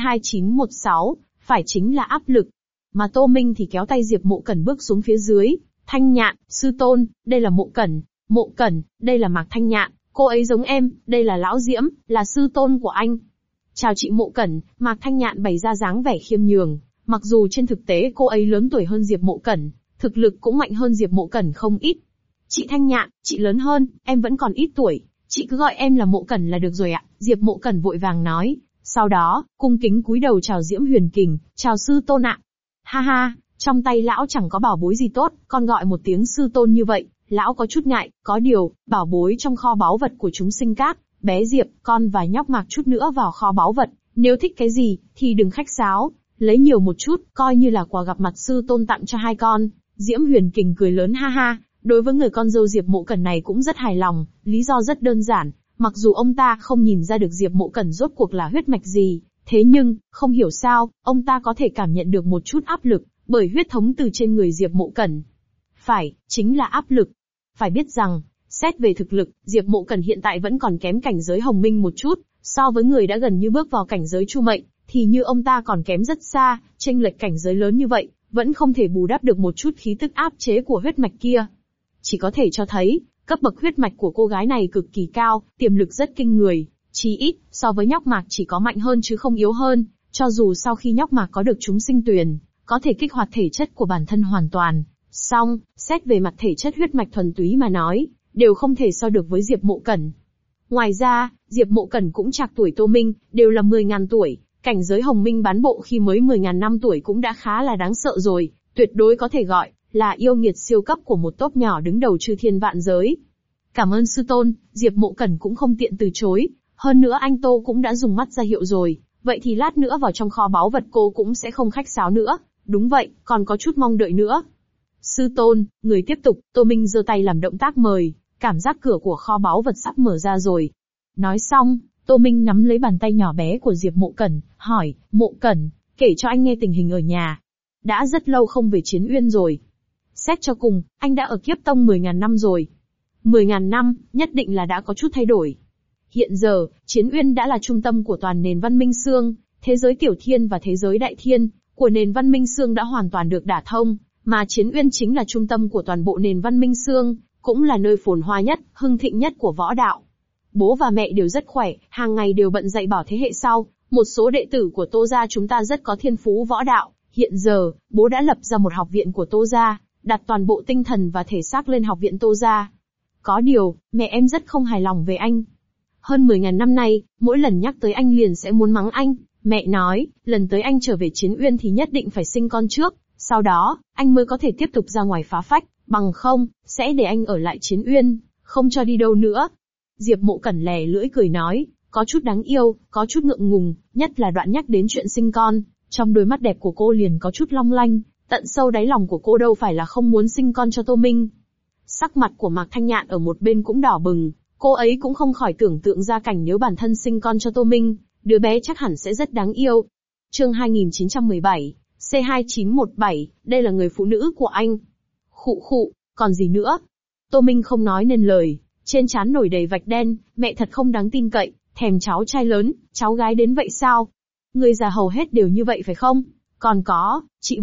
C2916, phải chính là áp lực. Mà Tô Minh thì kéo tay Diệp Mộ Cẩn bước xuống phía dưới. Thanh Nhạn, sư tôn, đây là Mộ Cẩn. Mộ Cẩn, đây là Mạc Thanh Nhạn, cô ấy giống em, đây là Lão Diễm, là sư tôn của anh. Chào chị Mộ Cẩn, Mạc Thanh Nhạn bày ra dáng vẻ khiêm nhường. Mặc dù trên thực tế cô ấy lớn tuổi hơn Diệp Mộ Cẩn, thực lực cũng mạnh hơn Diệp Mộ Cẩn không ít. Chị Thanh Nhạn, chị lớn hơn, em vẫn còn ít tuổi, chị cứ gọi em là Mộ Cẩn là được rồi ạ. Diệp Mộ Cẩn vội vàng nói. Sau đó, cung kính cúi đầu chào Diễm Huyền Kình, chào sư tôn ạ. Ha ha, trong tay lão chẳng có bảo bối gì tốt, con gọi một tiếng sư tôn như vậy, lão có chút ngại, có điều, bảo bối trong kho báu vật của chúng sinh các, bé Diệp, con và nhóc Mạc chút nữa vào kho báu vật, nếu thích cái gì, thì đừng khách sáo, lấy nhiều một chút, coi như là quà gặp mặt sư tôn tặng cho hai con. Diễm Huyền Kình cười lớn ha ha, đối với người con dâu Diệp Mộ Cẩn này cũng rất hài lòng, lý do rất đơn giản, mặc dù ông ta không nhìn ra được Diệp Mộ Cẩn rốt cuộc là huyết mạch gì, thế nhưng, không hiểu sao, ông ta có thể cảm nhận được một chút áp lực, bởi huyết thống từ trên người Diệp Mộ Cẩn. Phải, chính là áp lực. Phải biết rằng, xét về thực lực, Diệp Mộ Cẩn hiện tại vẫn còn kém cảnh giới Hồng Minh một chút, so với người đã gần như bước vào cảnh giới Chu Mệnh, thì như ông ta còn kém rất xa, chênh lệch cảnh giới lớn như vậy, vẫn không thể bù đắp được một chút khí tức áp chế của huyết mạch kia. Chỉ có thể cho thấy, cấp bậc huyết mạch của cô gái này cực kỳ cao, tiềm lực rất kinh người, chí ít, so với nhóc Mạc chỉ có mạnh hơn chứ không yếu hơn, cho dù sau khi nhóc Mạc có được chúng sinh tuyền, có thể kích hoạt thể chất của bản thân hoàn toàn. Song, xét về mặt thể chất huyết mạch thuần túy mà nói, đều không thể so được với Diệp Mộ Cẩn. Ngoài ra, Diệp Mộ Cẩn cũng trạc tuổi Tô Minh, đều là 10.000 tuổi, cảnh giới Hồng Minh bán bộ khi mới 10.000 năm tuổi cũng đã khá là đáng sợ rồi, tuyệt đối có thể gọi là yêu nghiệt siêu cấp của một tốp nhỏ đứng đầu chư thiên vạn giới. Cảm ơn sư tôn, Diệp Mộ Cẩn cũng không tiện từ chối, hơn nữa anh Tô cũng đã dùng mắt ra hiệu rồi, vậy thì lát nữa vào trong kho báu vật cô cũng sẽ không khách sáo nữa, đúng vậy, còn có chút mong đợi nữa. Sư tôn, người tiếp tục, Tô Minh giơ tay làm động tác mời, cảm giác cửa của kho báu vật sắp mở ra rồi. Nói xong, Tô Minh nắm lấy bàn tay nhỏ bé của Diệp Mộ Cẩn, hỏi, Mộ Cẩn, kể cho anh nghe tình hình ở nhà. Đã rất lâu không về Chiến Uyên rồi. Xét cho cùng, anh đã ở Kiếp Tông 10.000 năm rồi. 10.000 năm, nhất định là đã có chút thay đổi. Hiện giờ, Chiến Uyên đã là trung tâm của toàn nền văn minh xương, thế giới tiểu thiên và thế giới đại thiên của nền văn minh xương đã hoàn toàn được đả thông, mà Chiến Uyên chính là trung tâm của toàn bộ nền văn minh xương, cũng là nơi phồn hoa nhất, hưng thịnh nhất của võ đạo. Bố và mẹ đều rất khỏe, hàng ngày đều bận dạy bảo thế hệ sau, một số đệ tử của Tô gia chúng ta rất có thiên phú võ đạo, hiện giờ, bố đã lập ra một học viện của Tô gia, đặt toàn bộ tinh thần và thể xác lên học viện Tô gia. Có điều, mẹ em rất không hài lòng về anh. Hơn 10.000 năm nay, mỗi lần nhắc tới anh liền sẽ muốn mắng anh. Mẹ nói, lần tới anh trở về Chiến Uyên thì nhất định phải sinh con trước, sau đó, anh mới có thể tiếp tục ra ngoài phá phách, bằng không, sẽ để anh ở lại Chiến Uyên, không cho đi đâu nữa. Diệp Mộ Cẩn lè lưỡi cười nói, có chút đáng yêu, có chút ngượng ngùng, nhất là đoạn nhắc đến chuyện sinh con, trong đôi mắt đẹp của cô liền có chút long lanh, tận sâu đáy lòng của cô đâu phải là không muốn sinh con cho Tô Minh. Sắc mặt của Mạc Thanh Nhạn ở một bên cũng đỏ bừng, cô ấy cũng không khỏi tưởng tượng ra cảnh nếu bản thân sinh con cho Tô Minh, đứa bé chắc hẳn sẽ rất đáng yêu. Chương 2917, C2917, đây là người phụ nữ của anh. Khụ khụ, còn gì nữa? Tô Minh không nói nên lời, trên trán nổi đầy vạch đen, mẹ thật không đáng tin cậy, thèm cháu trai lớn, cháu gái đến vậy sao? Người già hầu hết đều như vậy phải không? Còn có, chị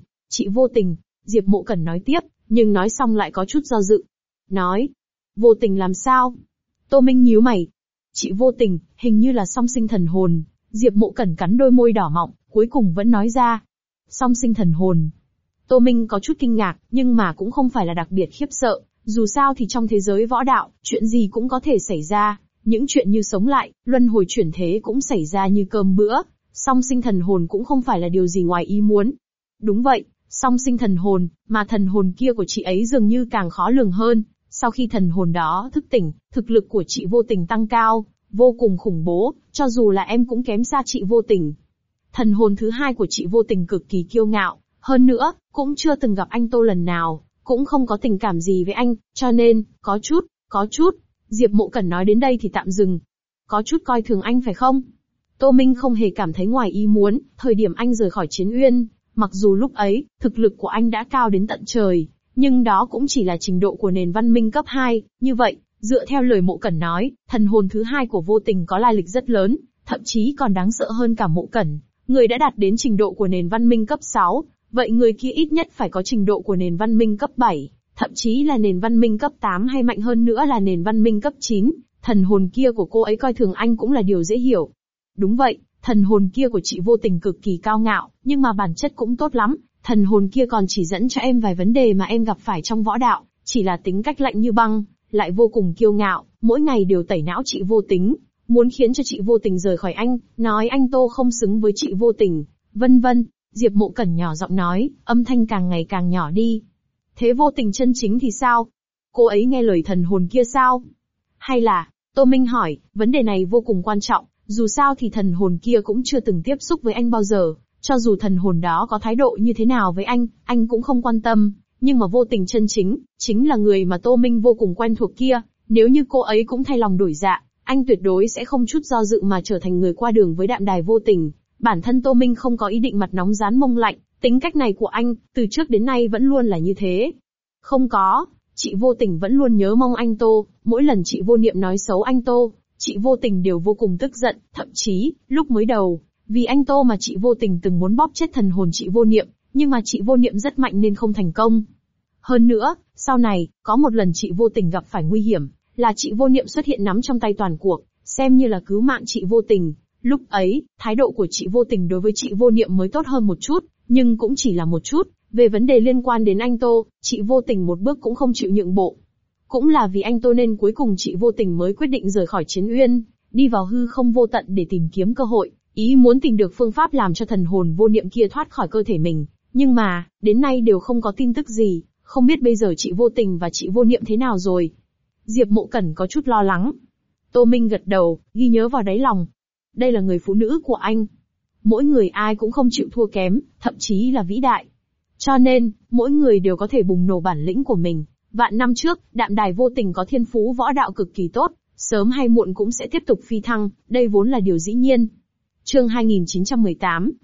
vô tình, Diệp Mộ Cẩn nói tiếp, nhưng nói xong lại có chút do dự. Nói, vô tình làm sao? Tô Minh nhíu mày. Chị vô tình, hình như là song sinh thần hồn. Diệp Mộ Cẩn cắn đôi môi đỏ mọng, cuối cùng vẫn nói ra. Song sinh thần hồn. Tô Minh có chút kinh ngạc, nhưng mà cũng không phải là đặc biệt khiếp sợ. Dù sao thì trong thế giới võ đạo, chuyện gì cũng có thể xảy ra. Những chuyện như sống lại, luân hồi chuyển thế cũng xảy ra như cơm bữa. Song sinh thần hồn cũng không phải là điều gì ngoài ý muốn. Đúng vậy, song sinh thần hồn, mà thần hồn kia của chị ấy dường như càng khó lường hơn. Sau khi thần hồn đó thức tỉnh, thực lực của chị vô tình tăng cao, vô cùng khủng bố, cho dù là em cũng kém xa chị vô tình. Thần hồn thứ hai của chị vô tình cực kỳ kiêu ngạo, hơn nữa, cũng chưa từng gặp anh Tô lần nào, cũng không có tình cảm gì với anh, cho nên, có chút, Diệp Mộ Cẩn nói đến đây thì tạm dừng. Có chút coi thường anh phải không? Tô Minh không hề cảm thấy ngoài ý muốn, thời điểm anh rời khỏi Chiến Uyên, mặc dù lúc ấy, thực lực của anh đã cao đến tận trời, nhưng đó cũng chỉ là trình độ của nền văn minh cấp 2, như vậy, dựa theo lời Mộ Cẩn nói, thần hồn thứ hai của vô tình có lai lịch rất lớn, thậm chí còn đáng sợ hơn cả Mộ Cẩn. Người đã đạt đến trình độ của nền văn minh cấp 6, vậy người kia ít nhất phải có trình độ của nền văn minh cấp 7, thậm chí là nền văn minh cấp 8 hay mạnh hơn nữa là nền văn minh cấp 9, thần hồn kia của cô ấy coi thường anh cũng là điều dễ hiểu. Đúng vậy, thần hồn kia của chị vô tình cực kỳ cao ngạo, nhưng mà bản chất cũng tốt lắm, thần hồn kia còn chỉ dẫn cho em vài vấn đề mà em gặp phải trong võ đạo, chỉ là tính cách lạnh như băng, lại vô cùng kiêu ngạo, mỗi ngày đều tẩy não chị vô tình, muốn khiến cho chị vô tình rời khỏi anh, nói anh Tô không xứng với chị vô tình, vân vân. Diệp Mộ Cẩn nhỏ giọng nói, âm thanh càng ngày càng nhỏ đi. Thế vô tình chân chính thì sao? Cô ấy nghe lời thần hồn kia sao? Hay là, Tô Minh hỏi, vấn đề này vô cùng quan trọng, dù sao thì thần hồn kia cũng chưa từng tiếp xúc với anh bao giờ, cho dù thần hồn đó có thái độ như thế nào với anh cũng không quan tâm, nhưng mà vô tình chân chính là người mà Tô Minh vô cùng quen thuộc kia, nếu như cô ấy cũng thay lòng đổi dạ, anh tuyệt đối sẽ không chút do dự mà trở thành người qua đường với đạm đài vô tình. Bản thân Tô Minh không có ý định mặt nóng rán mông lạnh, tính cách này của anh, từ trước đến nay vẫn luôn là như thế. Không có, chị vô tình vẫn luôn nhớ mong anh Tô, mỗi lần chị vô niệm nói xấu anh Tô, chị vô tình đều vô cùng tức giận, thậm chí, lúc mới đầu, vì anh Tô mà chị vô tình từng muốn bóp chết thần hồn chị vô niệm, nhưng mà chị vô niệm rất mạnh nên không thành công. Hơn nữa, sau này, có một lần chị vô tình gặp phải nguy hiểm, là chị vô niệm xuất hiện nắm trong tay toàn cuộc, xem như là cứu mạng chị vô tình. Lúc ấy, thái độ của chị vô tình đối với chị vô niệm mới tốt hơn một chút, nhưng cũng chỉ là một chút, về vấn đề liên quan đến anh Tô, chị vô tình một bước cũng không chịu nhượng bộ. Cũng là vì anh Tô nên cuối cùng chị vô tình mới quyết định rời khỏi Chiến Uyên, đi vào hư không vô tận để tìm kiếm cơ hội, ý muốn tìm được phương pháp làm cho thần hồn vô niệm kia thoát khỏi cơ thể mình, nhưng mà, đến nay đều không có tin tức gì, không biết bây giờ chị vô tình và chị vô niệm thế nào rồi. Diệp Mộ Cẩn có chút lo lắng. Tô Minh gật đầu, ghi nhớ vào đáy lòng. Đây là người phụ nữ của anh. Mỗi người ai cũng không chịu thua kém, thậm chí là vĩ đại. Cho nên, mỗi người đều có thể bùng nổ bản lĩnh của mình, Vạn năm trước, Đạm Đài vô tình có thiên phú võ đạo cực kỳ tốt, sớm hay muộn cũng sẽ tiếp tục phi thăng, đây vốn là điều dĩ nhiên. Chương 2918,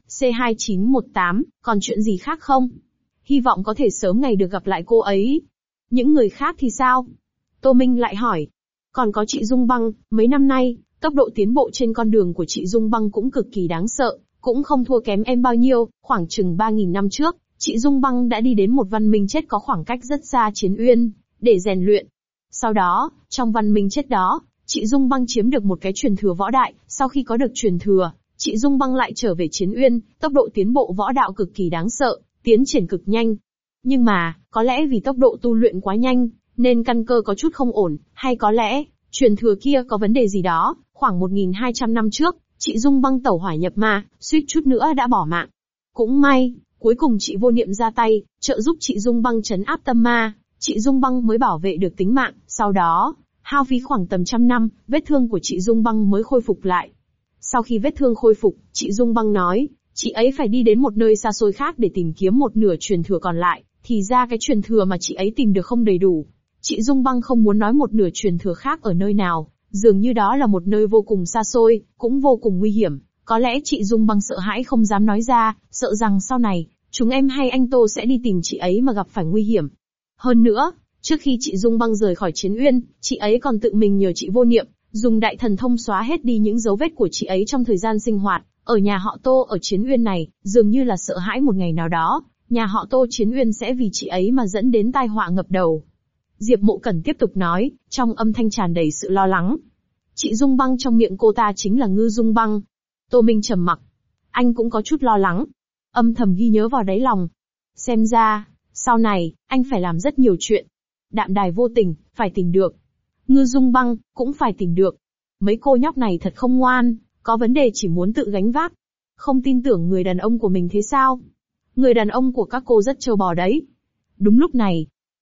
C2918, còn chuyện gì khác không? Hy vọng có thể sớm ngày được gặp lại cô ấy. Những người khác thì sao? Tô Minh lại hỏi. Còn có chị Dung Băng, mấy năm nay, tốc độ tiến bộ trên con đường của chị Dung Băng cũng cực kỳ đáng sợ, cũng không thua kém em bao nhiêu, khoảng chừng 3.000 năm trước, chị Dung Băng đã đi đến một văn minh chết có khoảng cách rất xa Chiến Uyên, để rèn luyện. Sau đó, trong văn minh chết đó, chị Dung Băng chiếm được một cái truyền thừa võ đại, sau khi có được truyền thừa, chị Dung Băng lại trở về Chiến Uyên, tốc độ tiến bộ võ đạo cực kỳ đáng sợ, tiến triển cực nhanh. Nhưng mà, có lẽ vì tốc độ tu luyện quá nhanh, nên căn cơ có chút không ổn, hay có lẽ, truyền thừa kia có vấn đề gì đó, khoảng 1.200 năm trước, chị Dung Băng tẩu hỏa nhập ma, suýt chút nữa đã bỏ mạng. Cũng may, cuối cùng chị Vô Niệm ra tay, trợ giúp chị Dung Băng trấn áp tâm ma, chị Dung Băng mới bảo vệ được tính mạng, sau đó, hao phí khoảng tầm 100 năm, vết thương của chị Dung Băng mới khôi phục lại. Sau khi vết thương khôi phục, chị Dung Băng nói, chị ấy phải đi đến một nơi xa xôi khác để tìm kiếm một nửa truyền thừa còn lại, thì ra cái truyền thừa mà chị ấy tìm được không đầy đủ. Chị Dung Băng không muốn nói một nửa truyền thừa khác ở nơi nào, dường như đó là một nơi vô cùng xa xôi, cũng vô cùng nguy hiểm. Có lẽ chị Dung Băng sợ hãi không dám nói ra, sợ rằng sau này, chúng em hay anh Tô sẽ đi tìm chị ấy mà gặp phải nguy hiểm. Hơn nữa, trước khi chị Dung Băng rời khỏi Chiến Uyên, chị ấy còn tự mình nhờ chị Vô Niệm, dùng đại thần thông xóa hết đi những dấu vết của chị ấy trong thời gian sinh hoạt, ở nhà họ Tô ở Chiến Uyên này, dường như là sợ hãi một ngày nào đó, nhà họ Tô Chiến Uyên sẽ vì chị ấy mà dẫn đến tai họa ngập đầu. Diệp Mộ Cẩn tiếp tục nói, trong âm thanh tràn đầy sự lo lắng. Chị Dung Băng trong miệng cô ta chính là Ngư Dung Băng. Tô Minh trầm mặc. Anh cũng có chút lo lắng. Âm thầm ghi nhớ vào đáy lòng. Xem ra, sau này, anh phải làm rất nhiều chuyện. Đạm Đài vô tình, phải tìm được. Ngư Dung Băng, cũng phải tìm được. Mấy cô nhóc này thật không ngoan, có vấn đề chỉ muốn tự gánh vác. Không tin tưởng người đàn ông của mình thế sao? Người đàn ông của các cô rất trâu bò đấy. Đúng lúc này,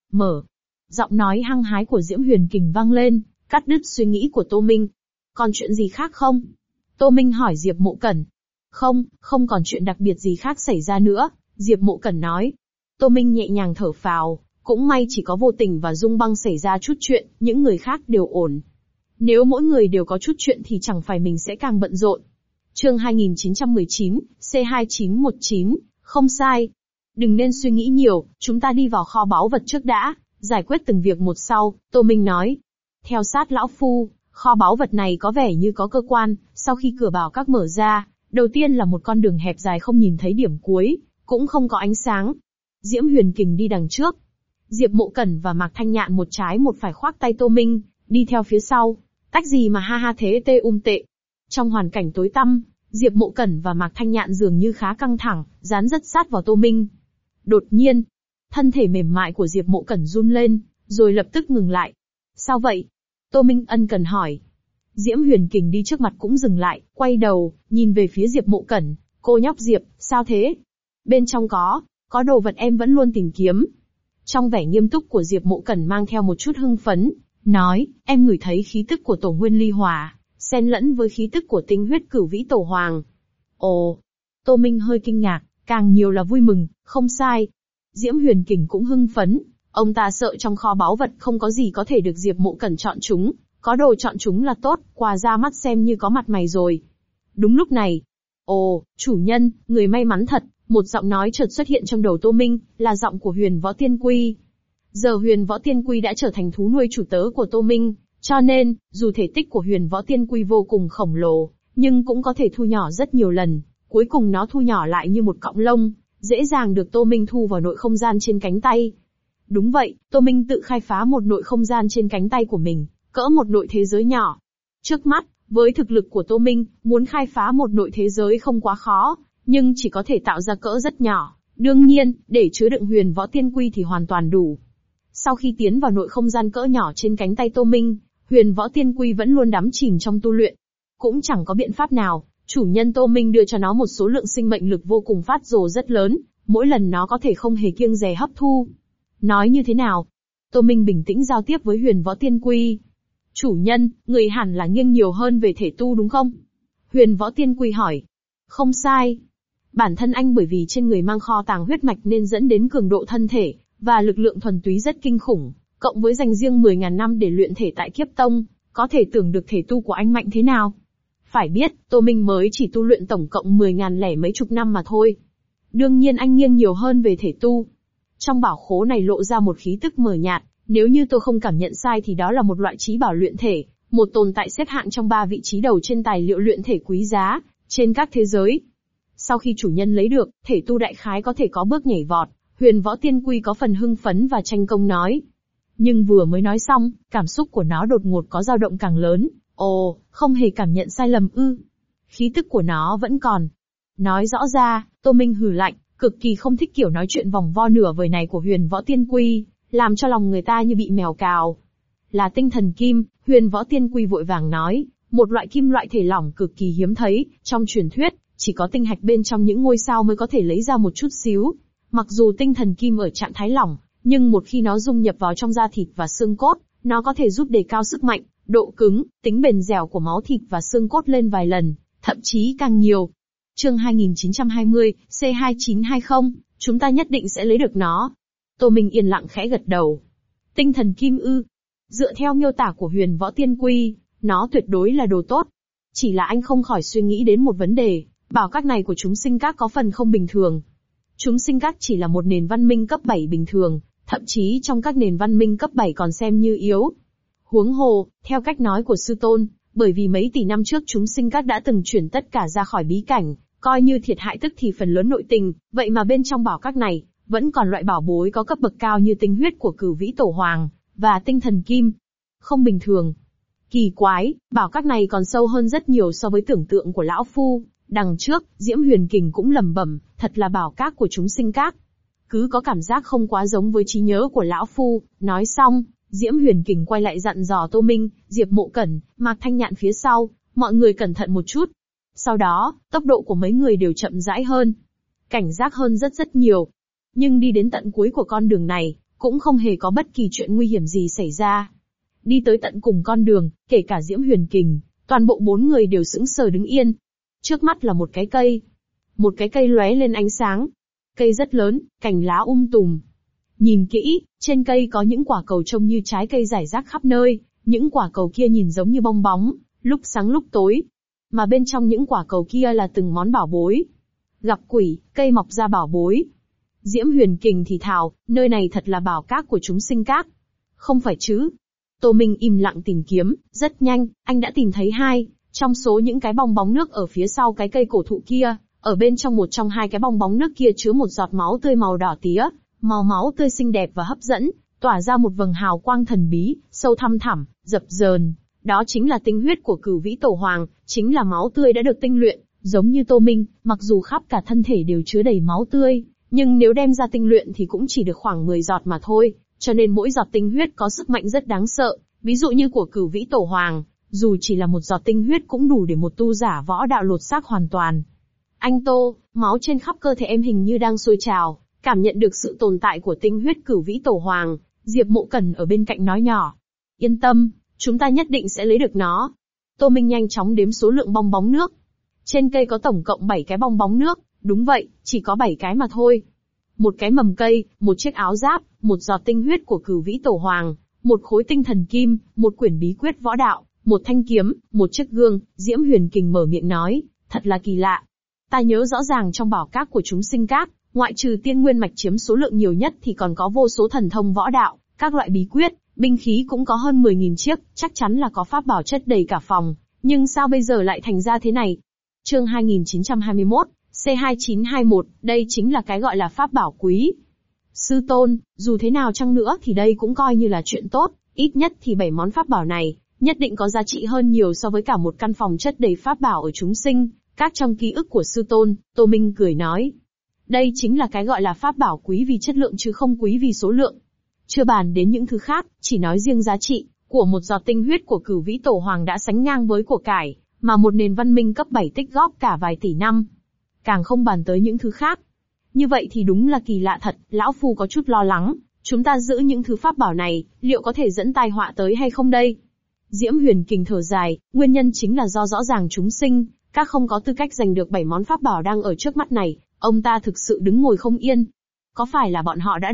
giọng nói hăng hái của Diễm Huyền Kình vang lên, cắt đứt suy nghĩ của Tô Minh. Còn chuyện gì khác không? Tô Minh hỏi Diệp Mộ Cẩn. Không còn chuyện đặc biệt gì khác xảy ra nữa, Diệp Mộ Cẩn nói. Tô Minh nhẹ nhàng thở phào, cũng may chỉ có Vô Tình và Dung Băng xảy ra chút chuyện, những người khác đều ổn. Nếu mỗi người đều có chút chuyện thì chẳng phải mình sẽ càng bận rộn. Chương 2919, C2919, không sai. Đừng nên suy nghĩ nhiều, chúng ta đi vào kho báu vật trước đã, giải quyết từng việc một sau, Tô Minh nói. Theo sát lão phu, kho báu vật này có vẻ như có cơ quan, sau khi cửa bảo các mở ra, đầu tiên là một con đường hẹp dài không nhìn thấy điểm cuối, cũng không có ánh sáng. Diễm Huyền Kình đi đằng trước. Diệp Mộ Cẩn và Mạc Thanh Nhạn một trái một phải khoác tay Tô Minh, đi theo phía sau. Tách gì mà ha ha thế tệ. Trong hoàn cảnh tối tăm, Diệp Mộ Cẩn và Mạc Thanh Nhạn dường như khá căng thẳng, dán rất sát vào Tô Minh. Đột nhiên, thân thể mềm mại của Diệp Mộ Cẩn run lên, rồi lập tức ngừng lại. Sao vậy? Tô Minh ân cần hỏi. Diễm Huyền Kình đi trước mặt cũng dừng lại, quay đầu, nhìn về phía Diệp Mộ Cẩn. Cô nhóc Diệp, sao thế? Bên trong có đồ vật em vẫn luôn tìm kiếm. Trong vẻ nghiêm túc của Diệp Mộ Cẩn mang theo một chút hưng phấn, nói, em ngửi thấy khí tức của tổ nguyên ly hỏa, xen lẫn với khí tức của tinh huyết cửu vĩ tổ hoàng. Ồ! Tô Minh hơi kinh ngạc, càng nhiều là vui mừng, không sai. Diễm Huyền Kình cũng hưng phấn, ông ta sợ trong kho báu vật không có gì có thể được Diệp Mộ Cẩn chọn chúng, có đồ chọn chúng là tốt, quà ra mắt xem như có mặt mày rồi. Đúng lúc này, ồ, chủ nhân, người may mắn thật, một giọng nói chợt xuất hiện trong đầu Tô Minh, là giọng của Huyền Võ Tiên Quy. Giờ Huyền Võ Tiên Quy đã trở thành thú nuôi chủ tớ của Tô Minh, cho nên, dù thể tích của Huyền Võ Tiên Quy vô cùng khổng lồ, nhưng cũng có thể thu nhỏ rất nhiều lần, cuối cùng nó thu nhỏ lại như một cọng lông, dễ dàng được Tô Minh thu vào nội không gian trên cánh tay. Đúng vậy, Tô Minh tự khai phá một nội không gian trên cánh tay của mình, cỡ một nội thế giới nhỏ. Trước mắt, với thực lực của Tô Minh, muốn khai phá một nội thế giới không quá khó, nhưng chỉ có thể tạo ra cỡ rất nhỏ. Đương nhiên, để chứa đựng Huyền Võ Tiên Quy thì hoàn toàn đủ. Sau khi tiến vào nội không gian cỡ nhỏ trên cánh tay Tô Minh, Huyền Võ Tiên Quy vẫn luôn đắm chìm trong tu luyện. Cũng chẳng có biện pháp nào, chủ nhân Tô Minh đưa cho nó một số lượng sinh mệnh lực vô cùng phát rồ rất lớn, mỗi lần nó có thể không hề kiêng dè hấp thu. Nói như thế nào? Tô Minh bình tĩnh giao tiếp với Huyền Võ Tiên Quy. Chủ nhân, người hẳn là nghiêng nhiều hơn về thể tu đúng không? Huyền Võ Tiên Quy hỏi. Không sai. Bản thân anh bởi vì trên người mang kho tàng huyết mạch nên dẫn đến cường độ thân thể và lực lượng thuần túy rất kinh khủng, cộng với dành riêng 10.000 năm để luyện thể tại Kiếp Tông, có thể tưởng được thể tu của anh mạnh thế nào. Phải biết, Tô Minh mới chỉ tu luyện tổng cộng 10.000 lẻ mấy chục năm mà thôi. Đương nhiên anh nghiêng nhiều hơn về thể tu. Trong bảo khố này lộ ra một khí tức mờ nhạt, nếu như tôi không cảm nhận sai thì đó là một loại trí bảo luyện thể, một tồn tại xếp hạng trong 3 vị trí đầu trên tài liệu luyện thể quý giá, trên các thế giới. Sau khi chủ nhân lấy được, thể tu đại khái có thể có bước nhảy vọt, Huyền Võ Tiên Quy có phần hưng phấn và tranh công nói. Nhưng vừa mới nói xong, cảm xúc của nó đột ngột có dao động càng lớn. Ồ, không hề cảm nhận sai lầm ư. Khí tức của nó vẫn còn. Nói rõ ra, Tô Minh hừ lạnh, cực kỳ không thích kiểu nói chuyện vòng vo nửa vời này của Huyền Võ Tiên Quy, làm cho lòng người ta như bị mèo cào. Là tinh thần kim, Huyền Võ Tiên Quy vội vàng nói, một loại kim loại thể lỏng cực kỳ hiếm thấy, trong truyền thuyết, chỉ có tinh hạch bên trong những ngôi sao mới có thể lấy ra một chút xíu. Mặc dù tinh thần kim ở trạng thái lỏng, nhưng một khi nó dung nhập vào trong da thịt và xương cốt, nó có thể giúp đề cao sức mạnh, độ cứng, tính bền dẻo của máu thịt và xương cốt lên vài lần, thậm chí càng nhiều. Chương 2920, C2920, chúng ta nhất định sẽ lấy được nó. Tô Minh yên lặng khẽ gật đầu. Tinh thần kim ư? Dựa theo miêu tả của Huyền Võ Tiên Quy, nó tuyệt đối là đồ tốt. Chỉ là anh không khỏi suy nghĩ đến một vấn đề, bảo các này của chúng sinh các có phần không bình thường. Chúng sinh các chỉ là một nền văn minh cấp 7 bình thường, thậm chí trong các nền văn minh cấp 7 còn xem như yếu. Huống hồ, theo cách nói của sư tôn, bởi vì mấy tỷ năm trước chúng sinh các đã từng chuyển tất cả ra khỏi bí cảnh, coi như thiệt hại tức thì phần lớn nội tình, vậy mà bên trong bảo các này, vẫn còn loại bảo bối có cấp bậc cao như tinh huyết của Cửu Vĩ Tổ Hoàng, và tinh thần kim. Không bình thường. Kỳ quái, bảo các này còn sâu hơn rất nhiều so với tưởng tượng của lão phu. Đằng trước, Diễm Huyền Kình cũng lẩm bẩm, thật là bảo các của chúng sinh các. Cứ có cảm giác không quá giống với trí nhớ của lão phu. Nói xong, Diễm Huyền Kình quay lại dặn dò Tô Minh, Diệp Mộ Cẩn, Mạc Thanh Nhạn phía sau, mọi người cẩn thận một chút. Sau đó, tốc độ của mấy người đều chậm rãi hơn, cảnh giác hơn rất nhiều. Nhưng đi đến tận cuối của con đường này, cũng không hề có bất kỳ chuyện nguy hiểm gì xảy ra. Đi tới tận cùng con đường, kể cả Diễm Huyền Kình, toàn bộ 4 người đều sững sờ đứng yên. Trước mắt là một cái cây. Một cái cây lóe lên ánh sáng. Cây rất lớn, cành lá tùm. Nhìn kỹ, trên cây có những quả cầu trông như trái cây rải rác khắp nơi, những quả cầu kia nhìn giống như bong bóng, lúc sáng lúc tối. Mà bên trong những quả cầu kia là từng món bảo bối. Gặp quỷ, cây mọc ra bảo bối. Diễm Huyền Kình thì thào, nơi này thật là bảo các của chúng sinh các. Không phải chứ. Tô Minh im lặng tìm kiếm, rất nhanh, anh đã tìm thấy 2. Trong số những cái bong bóng nước ở phía sau cái cây cổ thụ kia, ở bên trong một trong 2 cái bong bóng nước kia chứa một giọt máu tươi màu đỏ tía, màu máu tươi xinh đẹp và hấp dẫn, tỏa ra một vầng hào quang thần bí, sâu thăm thẳm, dập dờn. Đó chính là tinh huyết của Cửu Vĩ Tổ Hoàng, chính là máu tươi đã được tinh luyện, giống như Tô Minh, mặc dù khắp cả thân thể đều chứa đầy máu tươi, nhưng nếu đem ra tinh luyện thì cũng chỉ được khoảng 10 giọt mà thôi, cho nên mỗi giọt tinh huyết có sức mạnh rất đáng sợ, ví dụ như của Cửu Vĩ Tổ Hoàng. Dù chỉ là một giọt tinh huyết cũng đủ để một tu giả võ đạo lột xác hoàn toàn. Anh Tô, máu trên khắp cơ thể em hình như đang sôi trào, cảm nhận được sự tồn tại của tinh huyết Cửu Vĩ Tổ Hoàng, Diệp Mộ Cẩn ở bên cạnh nói nhỏ. Yên tâm, chúng ta nhất định sẽ lấy được nó. Tô Minh nhanh chóng đếm số lượng bong bóng nước. Trên cây có tổng cộng 7 cái bong bóng nước, đúng vậy, chỉ có 7 cái mà thôi. Một cái mầm cây, một chiếc áo giáp, một giọt tinh huyết của Cửu Vĩ Tổ Hoàng, một khối tinh thần kim, một quyển bí quyết võ đạo, một thanh kiếm, một chiếc gương. Diễm Huyền Kình mở miệng nói, thật là kỳ lạ. Ta nhớ rõ ràng trong bảo các của chúng sinh các, ngoại trừ tiên nguyên mạch chiếm số lượng nhiều nhất thì còn có vô số thần thông võ đạo, các loại bí quyết, binh khí cũng có hơn 10.000 chiếc, chắc chắn là có pháp bảo chất đầy cả phòng. Nhưng sao bây giờ lại thành ra thế này? Chương 2921, C2921, đây chính là cái gọi là pháp bảo quý. Sư tôn, dù thế nào chăng nữa thì đây cũng coi như là chuyện tốt, ít nhất thì 7 món pháp bảo này, nhất định có giá trị hơn nhiều so với cả một căn phòng chất đầy pháp bảo ở chúng sinh, các trong ký ức của sư tôn. Tô Minh cười nói. Đây chính là cái gọi là pháp bảo quý vì chất lượng chứ không quý vì số lượng. Chưa bàn đến những thứ khác, chỉ nói riêng giá trị của một giọt tinh huyết của Cửu Vĩ Tổ Hoàng đã sánh ngang với của cải, mà một nền văn minh cấp 7 tích góp cả vài tỷ năm. Càng không bàn tới những thứ khác. Như vậy thì đúng là kỳ lạ thật, lão phu có chút lo lắng, chúng ta giữ những thứ pháp bảo này, liệu có thể dẫn tai họa tới hay không đây? Diễm Huyền Kình thở dài, nguyên nhân chính là do rõ ràng chúng sinh, các không có tư cách giành được 7 món pháp bảo đang ở trước mắt này, ông ta thực sự đứng ngồi không yên. Có phải là bọn họ đã động,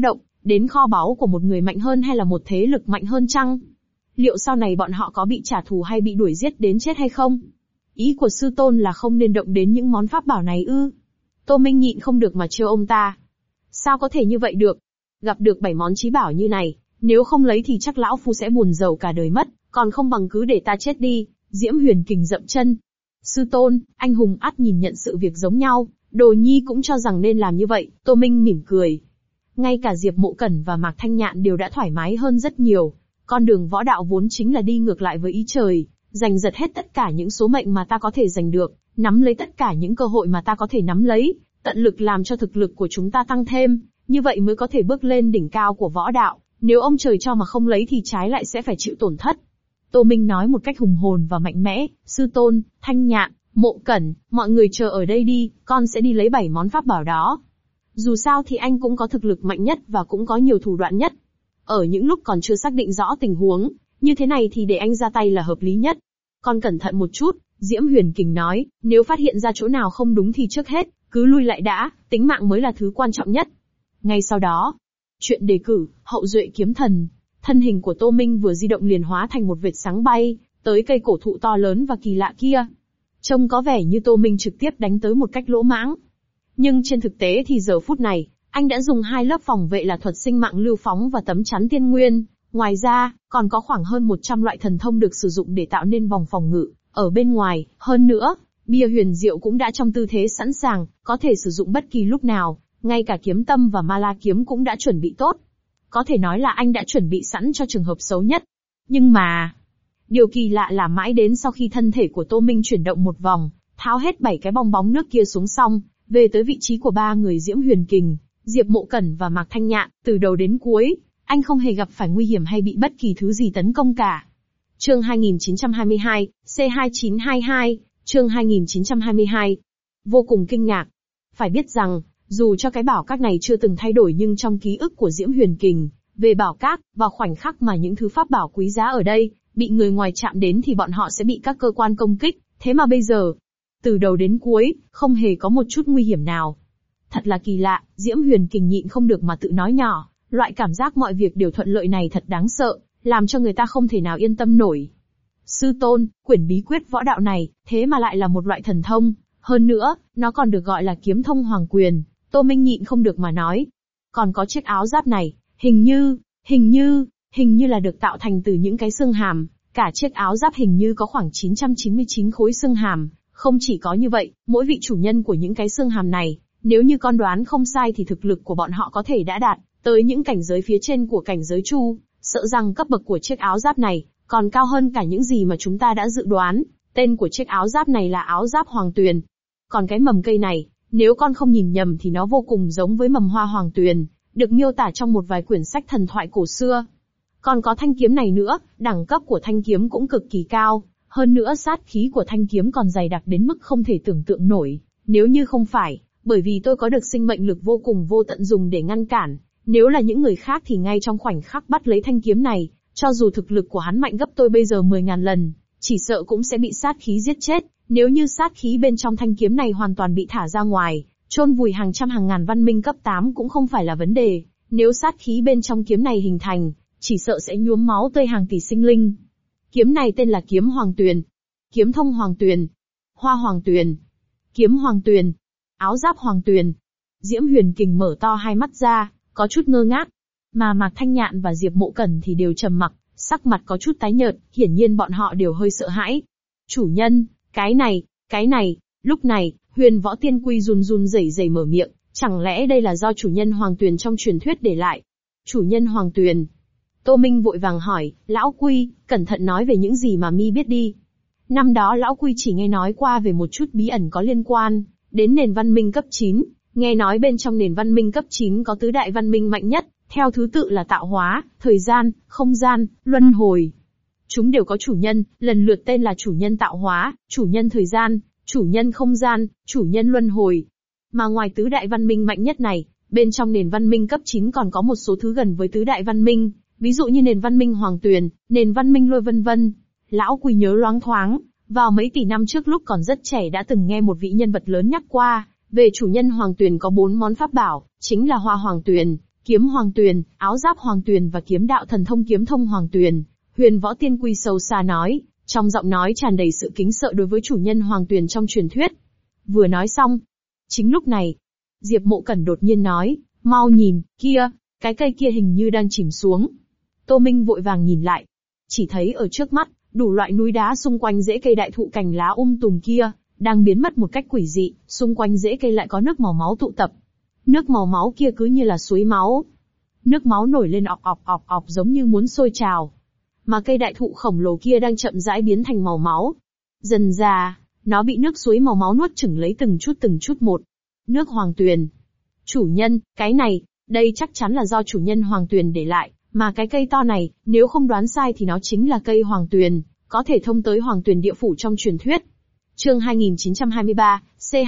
Đến kho báu của một người mạnh hơn hay là một thế lực mạnh hơn chăng? Liệu sau này bọn họ có bị trả thù hay bị đuổi giết đến chết hay không? Ý của sư tôn là không nên động đến những món pháp bảo này ư? Tô Minh nhịn không được mà trêu ông ta. Sao có thể như vậy được? Gặp được 7 món chí bảo như này, nếu không lấy thì chắc lão phu sẽ buồn rầu cả đời mất, còn không bằng cứ để ta chết đi. Diễm Huyền Kình dậm chân. Sư tôn, anh hùng ắt nhìn nhận sự việc giống nhau, Đồ Nhi cũng cho rằng nên làm như vậy. Tô Minh mỉm cười. Ngay cả Diệp Mộ Cẩn và Mạc Thanh Nhạn đều đã thoải mái hơn rất nhiều. Con đường võ đạo vốn chính là đi ngược lại với ý trời, giành giật hết tất cả những số mệnh mà ta có thể giành được, nắm lấy tất cả những cơ hội mà ta có thể nắm lấy, tận lực làm cho thực lực của chúng ta tăng thêm, như vậy mới có thể bước lên đỉnh cao của võ đạo. Nếu ông trời cho mà không lấy thì trái lại sẽ phải chịu tổn thất. Tô Minh nói một cách hùng hồn và mạnh mẽ. Sư tôn, Thanh Nhạn, Mộ Cẩn, mọi người chờ ở đây đi, con sẽ đi lấy 7 món pháp bảo đó. Dù sao thì anh cũng có thực lực mạnh nhất và cũng có nhiều thủ đoạn nhất. Ở những lúc còn chưa xác định rõ tình huống, như thế này thì để anh ra tay là hợp lý nhất. Con cẩn thận một chút, Diễm Huyền Kình nói, nếu phát hiện ra chỗ nào không đúng thì trước hết, cứ lui lại đã, tính mạng mới là thứ quan trọng nhất. Ngay sau đó, chuyện đề cử, hậu duệ kiếm thần, thân hình của Tô Minh vừa di động liền hóa thành một vệt sáng bay, tới cây cổ thụ to lớn và kỳ lạ kia. Trông có vẻ như Tô Minh trực tiếp đánh tới một cách lỗ mãng. Nhưng trên thực tế thì giờ phút này, anh đã dùng 2 lớp phòng vệ là thuật sinh mạng lưu phóng và tấm chắn tiên nguyên. Ngoài ra, còn có khoảng hơn 100 loại thần thông được sử dụng để tạo nên vòng phòng ngự ở bên ngoài. Hơn nữa, bia huyền diệu cũng đã trong tư thế sẵn sàng, có thể sử dụng bất kỳ lúc nào. Ngay cả kiếm tâm và ma la kiếm cũng đã chuẩn bị tốt. Có thể nói là anh đã chuẩn bị sẵn cho trường hợp xấu nhất. Nhưng mà, điều kỳ lạ là mãi đến sau khi thân thể của Tô Minh chuyển động một vòng, tháo hết 7 cái bong bóng nước kia xuống xong, về tới vị trí của 3 người Diễm Huyền Kình, Diệp Mộ Cẩn và Mạc Thanh Nhạn, từ đầu đến cuối, anh không hề gặp phải nguy hiểm hay bị bất kỳ thứ gì tấn công cả. Chương 2922, C2922, chương 2922. Vô cùng kinh ngạc. Phải biết rằng, dù cho cái bảo các này chưa từng thay đổi nhưng trong ký ức của Diễm Huyền Kình, về bảo các, vào khoảnh khắc mà những thứ pháp bảo quý giá ở đây, bị người ngoài chạm đến thì bọn họ sẽ bị các cơ quan công kích, thế mà bây giờ, từ đầu đến cuối, không hề có một chút nguy hiểm nào. Thật là kỳ lạ, Diễm Huyền Kình nhịn không được mà tự nói nhỏ, loại cảm giác mọi việc đều thuận lợi này thật đáng sợ, làm cho người ta không thể nào yên tâm nổi. Sư tôn, quyển bí quyết võ đạo này, thế mà lại là một loại thần thông, hơn nữa, nó còn được gọi là kiếm thông hoàng quyền. Tô Minh nhịn không được mà nói. Còn có chiếc áo giáp này, hình như là được tạo thành từ những cái xương hàm, cả chiếc áo giáp hình như có khoảng 999 khối xương hàm. Không chỉ có như vậy, mỗi vị chủ nhân của những cái xương hàm này, nếu như con đoán không sai thì thực lực của bọn họ có thể đã đạt tới những cảnh giới phía trên của cảnh giới Chu, sợ rằng cấp bậc của chiếc áo giáp này còn cao hơn cả những gì mà chúng ta đã dự đoán. Tên của chiếc áo giáp này là áo giáp hoàng tuyền. Còn cái mầm cây này, nếu con không nhìn nhầm thì nó vô cùng giống với mầm hoa hoàng tuyền, được miêu tả trong một vài quyển sách thần thoại cổ xưa. Còn có thanh kiếm này nữa, đẳng cấp của thanh kiếm cũng cực kỳ cao, hơn nữa sát khí của thanh kiếm còn dày đặc đến mức không thể tưởng tượng nổi. Nếu như không phải, bởi vì tôi có được sinh mệnh lực vô cùng vô tận dùng để ngăn cản, nếu là những người khác thì ngay trong khoảnh khắc bắt lấy thanh kiếm này, cho dù thực lực của hắn mạnh gấp tôi bây giờ 10.000 lần, chỉ sợ cũng sẽ bị sát khí giết chết. Nếu như sát khí bên trong thanh kiếm này hoàn toàn bị thả ra ngoài, chôn vùi hàng trăm hàng ngàn văn minh cấp 8 cũng không phải là vấn đề. Nếu sát khí bên trong kiếm này hình thành, chỉ sợ sẽ nhuốm máu tươi hàng tỷ sinh linh. Kiếm này tên là kiếm hoàng tuyền, kiếm thông hoàng tuyền, hoa hoàng tuyền, kiếm hoàng tuyền, áo giáp hoàng tuyền. Diễm Huyền Kình mở to hai mắt ra, có chút ngơ ngác. Mà Mạc Thanh Nhạn và Diệp Mộ Cẩn thì đều trầm mặc, sắc mặt có chút tái nhợt, hiển nhiên bọn họ đều hơi sợ hãi. Chủ nhân, cái này, lúc này, Huyền Võ Tiên Quy run run rẩy rẩy mở miệng, chẳng lẽ đây là do chủ nhân Hoàng Tuyền trong truyền thuyết để lại? Chủ nhân Hoàng Tuyền? Tô Minh vội vàng hỏi, Lão Quy, cẩn thận nói về những gì mà mi biết đi. Năm đó Lão Quy chỉ nghe nói qua về một chút bí ẩn có liên quan đến nền văn minh cấp 9, nghe nói bên trong nền văn minh cấp 9 có tứ đại văn minh mạnh nhất, theo thứ tự là tạo hóa, thời gian, không gian, luân hồi. Chúng đều có chủ nhân, lần lượt tên là chủ nhân tạo hóa, chủ nhân thời gian, chủ nhân không gian, chủ nhân luân hồi. Mà ngoài tứ đại văn minh mạnh nhất này, bên trong nền văn minh cấp 9 còn có một số thứ gần với tứ đại văn minh, ví dụ như nền văn minh Hoàng Tuyền, nền văn minh Lôi vân vân. Lão Quy nhớ loáng thoáng, vào mấy tỷ năm trước lúc còn rất trẻ đã từng nghe một vị nhân vật lớn nhắc qua, về chủ nhân Hoàng Tuyền có 4 món pháp bảo, chính là hoa Hoàng Tuyền, Kiếm Hoàng Tuyền, áo giáp Hoàng Tuyền và kiếm đạo thần thông kiếm thông Hoàng Tuyền. Huyền Võ Tiên Quy sâu xa nói, trong giọng nói tràn đầy sự kính sợ đối với chủ nhân Hoàng Tuyền trong truyền thuyết. Vừa nói xong, chính lúc này, Diệp Mộ Cẩn đột nhiên nói, mau nhìn, kia, cái cây kia hình như đang chìm xuống. Tô Minh vội vàng nhìn lại, chỉ thấy ở trước mắt, đủ loại núi đá xung quanh rễ cây đại thụ cành lá tùm kia, đang biến mất một cách quỷ dị, xung quanh rễ cây lại có nước màu máu tụ tập. Nước màu máu kia cứ như là suối máu. Nước máu nổi lên ọc ọc ọc ọc giống như muốn sôi trào. Mà cây đại thụ khổng lồ kia đang chậm rãi biến thành màu máu. Dần dà, nó bị nước suối màu máu nuốt chửng lấy từng chút một. Nước Hoàng Tuyền. Chủ nhân, cái này, đây chắc chắn là do chủ nhân Hoàng Tuyền để lại, mà cái cây to này, nếu không đoán sai thì nó chính là cây Hoàng Tuyền, có thể thông tới Hoàng Tuyền địa phủ trong truyền thuyết. Chương 2923,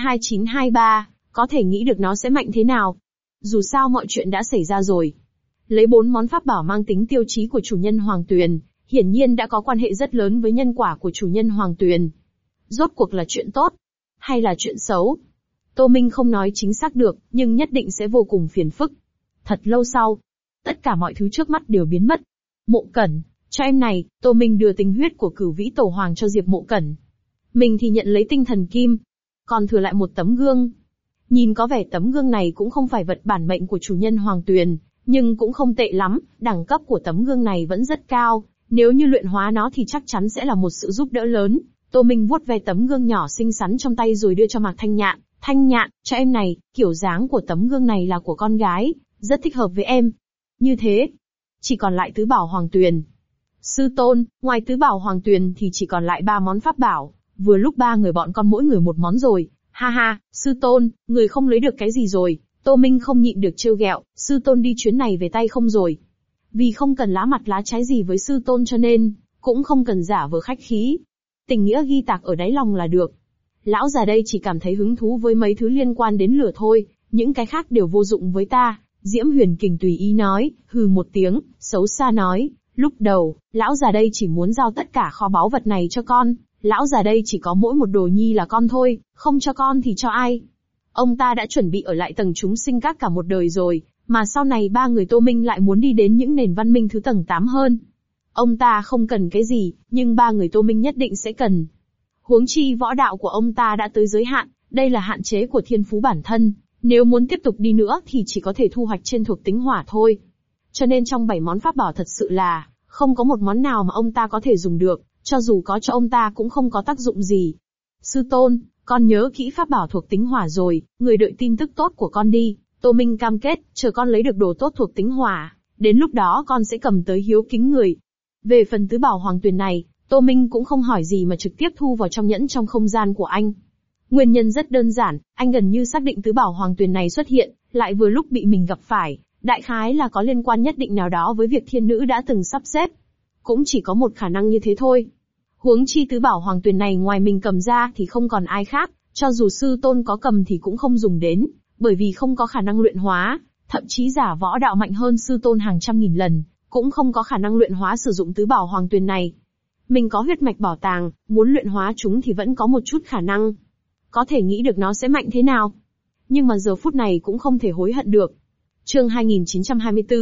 C2923, có thể nghĩ được nó sẽ mạnh thế nào. Dù sao mọi chuyện đã xảy ra rồi. Lấy 4 món pháp bảo mang tính tiêu chí của chủ nhân Hoàng Tuyền, hiển nhiên đã có quan hệ rất lớn với nhân quả của chủ nhân Hoàng Tuyền. Rốt cuộc là chuyện tốt, hay là chuyện xấu? Tô Minh không nói chính xác được, nhưng nhất định sẽ vô cùng phiền phức. Thật lâu sau, tất cả mọi thứ trước mắt đều biến mất. Mộ Cẩn, cho em này, Tô Minh đưa tinh huyết của Cửu Vĩ Tổ Hoàng cho Diệp Mộ Cẩn. Mình thì nhận lấy tinh thần kim, còn thừa lại một tấm gương. Nhìn có vẻ tấm gương này cũng không phải vật bản mệnh của chủ nhân Hoàng Tuyền, nhưng cũng không tệ lắm, đẳng cấp của tấm gương này vẫn rất cao, nếu như luyện hóa nó thì chắc chắn sẽ là một sự giúp đỡ lớn. Tô Minh vuốt ve tấm gương nhỏ xinh xắn trong tay rồi đưa cho Mạc Thanh Nhạn. Thanh Nhạn, cho em này, kiểu dáng của tấm gương này là của con gái, rất thích hợp với em. Như thế, chỉ còn lại tứ bảo Hoàng Tuyền. Sư tôn, ngoài tứ bảo Hoàng Tuyền thì chỉ còn lại 3 món pháp bảo, vừa lúc 3 người bọn con mỗi người một món rồi. Ha ha, sư tôn, người không lấy được cái gì rồi? Tô Minh không nhịn được trêu ghẹo, sư tôn đi chuyến này về tay không rồi. Vì không cần lá mặt lá trái gì với sư tôn cho nên, cũng không cần giả vờ khách khí. Tình nghĩa ghi tạc ở đáy lòng là được. Lão già đây chỉ cảm thấy hứng thú với mấy thứ liên quan đến lửa thôi, những cái khác đều vô dụng với ta. Diễm Huyền Kình tùy ý nói, hừ một tiếng, xấu xa nói, lúc đầu, lão già đây chỉ muốn giao tất cả kho báu vật này cho con, lão già đây chỉ có mỗi một đồ nhi là con thôi, không cho con thì cho ai. Ông ta đã chuẩn bị ở lại tầng chúng sinh các cả một đời rồi, mà sau này 3 người Tô Minh lại muốn đi đến những nền văn minh thứ tầng 8 hơn. Ông ta không cần cái gì, nhưng 3 người Tô Minh nhất định sẽ cần. Huống chi võ đạo của ông ta đã tới giới hạn, đây là hạn chế của thiên phú bản thân, nếu muốn tiếp tục đi nữa thì chỉ có thể thu hoạch trên thuộc tính hỏa thôi. Cho nên trong 7 món pháp bảo thật sự là, không có một món nào mà ông ta có thể dùng được, cho dù có cho ông ta cũng không có tác dụng gì. Sư tôn, con nhớ kỹ pháp bảo thuộc tính hỏa rồi, người đợi tin tức tốt của con đi. Tô Minh cam kết, chờ con lấy được đồ tốt thuộc tính hỏa, đến lúc đó con sẽ cầm tới hiếu kính người. Về phần tứ bảo Hoàng Tuyền này, Tô Minh cũng không hỏi gì mà trực tiếp thu vào trong nhẫn trong không gian của anh. Nguyên nhân rất đơn giản, anh gần như xác định tứ bảo Hoàng Tuyền này xuất hiện, lại vừa lúc bị mình gặp phải, đại khái là có liên quan nhất định nào đó với việc thiên nữ đã từng sắp xếp. Cũng chỉ có một khả năng như thế thôi. Huống chi tứ bảo Hoàng Tuyền này ngoài mình cầm ra thì không còn ai khác, cho dù sư tôn có cầm thì cũng không dùng đến, bởi vì không có khả năng luyện hóa, thậm chí giả võ đạo mạnh hơn sư tôn hàng trăm nghìn lần, cũng không có khả năng luyện hóa sử dụng tứ bảo Hoàng Tuyền này. Mình có huyết mạch bảo tàng, muốn luyện hóa chúng thì vẫn có một chút khả năng. Có thể nghĩ được nó sẽ mạnh thế nào. Nhưng mà giờ phút này cũng không thể hối hận được. Chương 2924,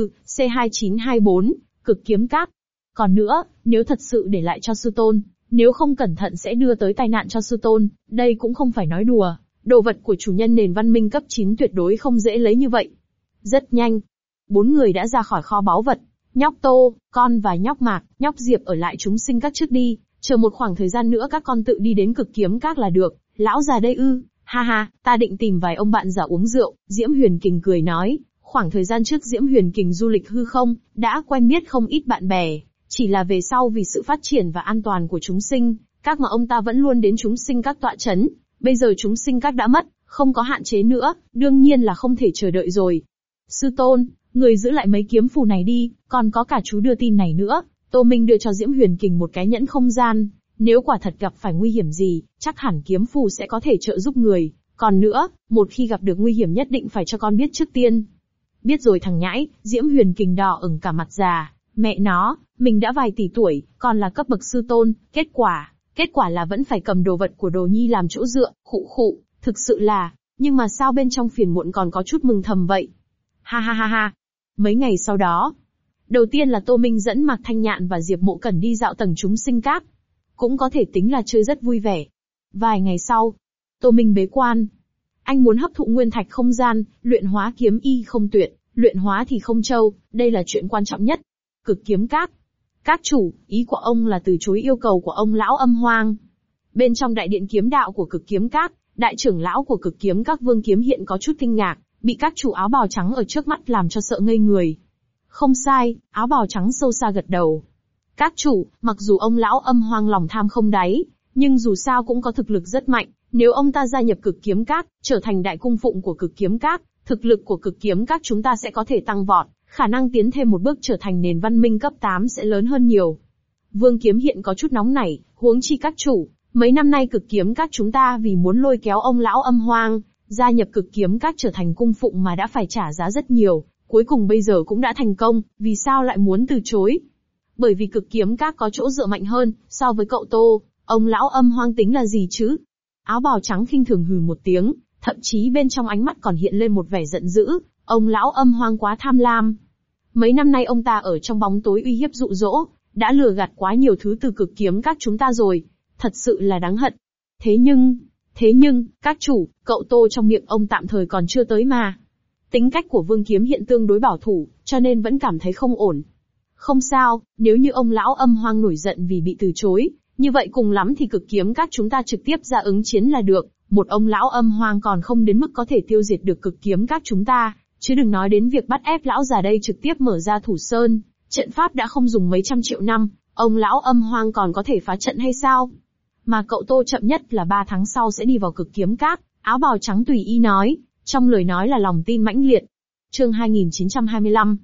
C2924, Cực Kiếm Các. Còn nữa, nếu thật sự để lại cho sư tôn, nếu không cẩn thận sẽ đưa tới tai nạn cho sư tôn, đây cũng không phải nói đùa. Đồ vật của chủ nhân nền văn minh cấp 9 tuyệt đối không dễ lấy như vậy. Rất nhanh, 4 người đã ra khỏi kho báu vật. Nhóc Tô, con và nhóc Mạc, nhóc Diệp ở lại chúng sinh các trước đi, chờ một khoảng thời gian nữa các con tự đi đến Cực Kiếm Các là được. Lão già đây ư? Ha ha, ta định tìm vài ông bạn già uống rượu. Diễm Huyền Kình cười nói, khoảng thời gian trước Diễm Huyền Kình du lịch hư không, đã quen biết không ít bạn bè, chỉ là về sau vì sự phát triển và an toàn của chúng sinh, các mà ông ta vẫn luôn đến chúng sinh các tọa chấn. Bây giờ chúng sinh các đã mất, không có hạn chế nữa, đương nhiên là không thể chờ đợi rồi. Sư tôn, người giữ lại mấy kiếm phù này đi, còn có cả chú đưa tin này nữa. Tô Minh đưa cho Diễm Huyền Kình một cái nhẫn không gian. Nếu quả thật gặp phải nguy hiểm gì, chắc hẳn kiếm phù sẽ có thể trợ giúp người. Còn nữa, một khi gặp được nguy hiểm nhất định phải cho con biết trước tiên. Biết rồi thằng nhãi, Diễm Huyền Kình đỏ ửng cả mặt già. Mẹ nó, mình đã vài tỷ tuổi, còn là cấp bậc sư tôn, kết quả là vẫn phải cầm đồ vật của đồ nhi làm chỗ dựa, khụ khụ, thực sự là, nhưng mà sao bên trong phiền muộn còn có chút mừng thầm vậy? Ha ha ha ha. Mấy ngày sau đó, đầu tiên là Tô Minh dẫn Mạc Thanh Nhạn và Diệp Mộ Cẩn đi dạo tầng chúng sinh các. Cũng có thể tính là chơi rất vui vẻ. Vài ngày sau, Tô Minh bế quan. Anh muốn hấp thụ nguyên thạch không gian, luyện hóa kiếm y không tuyệt, luyện hóa thì không châu, đây là chuyện quan trọng nhất. Cực kiếm các. Các chủ, ý của ông là từ chối yêu cầu của ông lão Âm Hoang. Bên trong đại điện kiếm đạo của cực kiếm các, đại trưởng lão của cực kiếm các Vương Kiếm Hiện có chút kinh ngạc, bị các chủ áo bào trắng ở trước mắt làm cho sợ ngây người. Không sai, áo bào trắng sâu xa gật đầu. Các chủ, mặc dù ông lão Âm Hoang lòng tham không đáy, nhưng dù sao cũng có thực lực rất mạnh, nếu ông ta gia nhập cực kiếm các, trở thành đại cung phụng của cực kiếm các, thực lực của cực kiếm các chúng ta sẽ có thể tăng vọt, khả năng tiến thêm một bước trở thành nền văn minh cấp 8 sẽ lớn hơn nhiều. Vương Kiếm Hiện có chút nóng nảy, huống chi các chủ, mấy năm nay cực kiếm các chúng ta vì muốn lôi kéo ông lão Âm Hoang, gia nhập cực kiếm các trở thành cung phụng mà đã phải trả giá rất nhiều, cuối cùng bây giờ cũng đã thành công, vì sao lại muốn từ chối? Bởi vì cực kiếm các có chỗ dựa mạnh hơn, so với cậu Tô, ông lão Âm Hoang tính là gì chứ? Áo bào trắng khinh thường hừ một tiếng, thậm chí bên trong ánh mắt còn hiện lên một vẻ giận dữ, ông lão Âm Hoang quá tham lam. Mấy năm nay ông ta ở trong bóng tối uy hiếp dụ dỗ, đã lừa gạt quá nhiều thứ từ cực kiếm các chúng ta rồi, thật sự là đáng hận. Thế nhưng, các chủ, cậu Tô trong miệng ông tạm thời còn chưa tới mà. Tính cách của Vương Kiếm Hiện tương đối bảo thủ, cho nên vẫn cảm thấy không ổn. Không sao, nếu như ông lão Âm Hoang nổi giận vì bị từ chối, như vậy cùng lắm thì cực kiếm các chúng ta trực tiếp ra ứng chiến là được, một ông lão Âm Hoang còn không đến mức có thể tiêu diệt được cực kiếm các chúng ta, chứ đừng nói đến việc bắt ép lão già đây trực tiếp mở ra thủ sơn, trận pháp đã không dùng mấy trăm triệu năm, ông lão Âm Hoang còn có thể phá trận hay sao? Mà cậu Tô chậm nhất là 3 tháng sau sẽ đi vào cực kiếm các, áo bào trắng tùy ý nói, trong lời nói là lòng tin mãnh liệt. Chương 2925,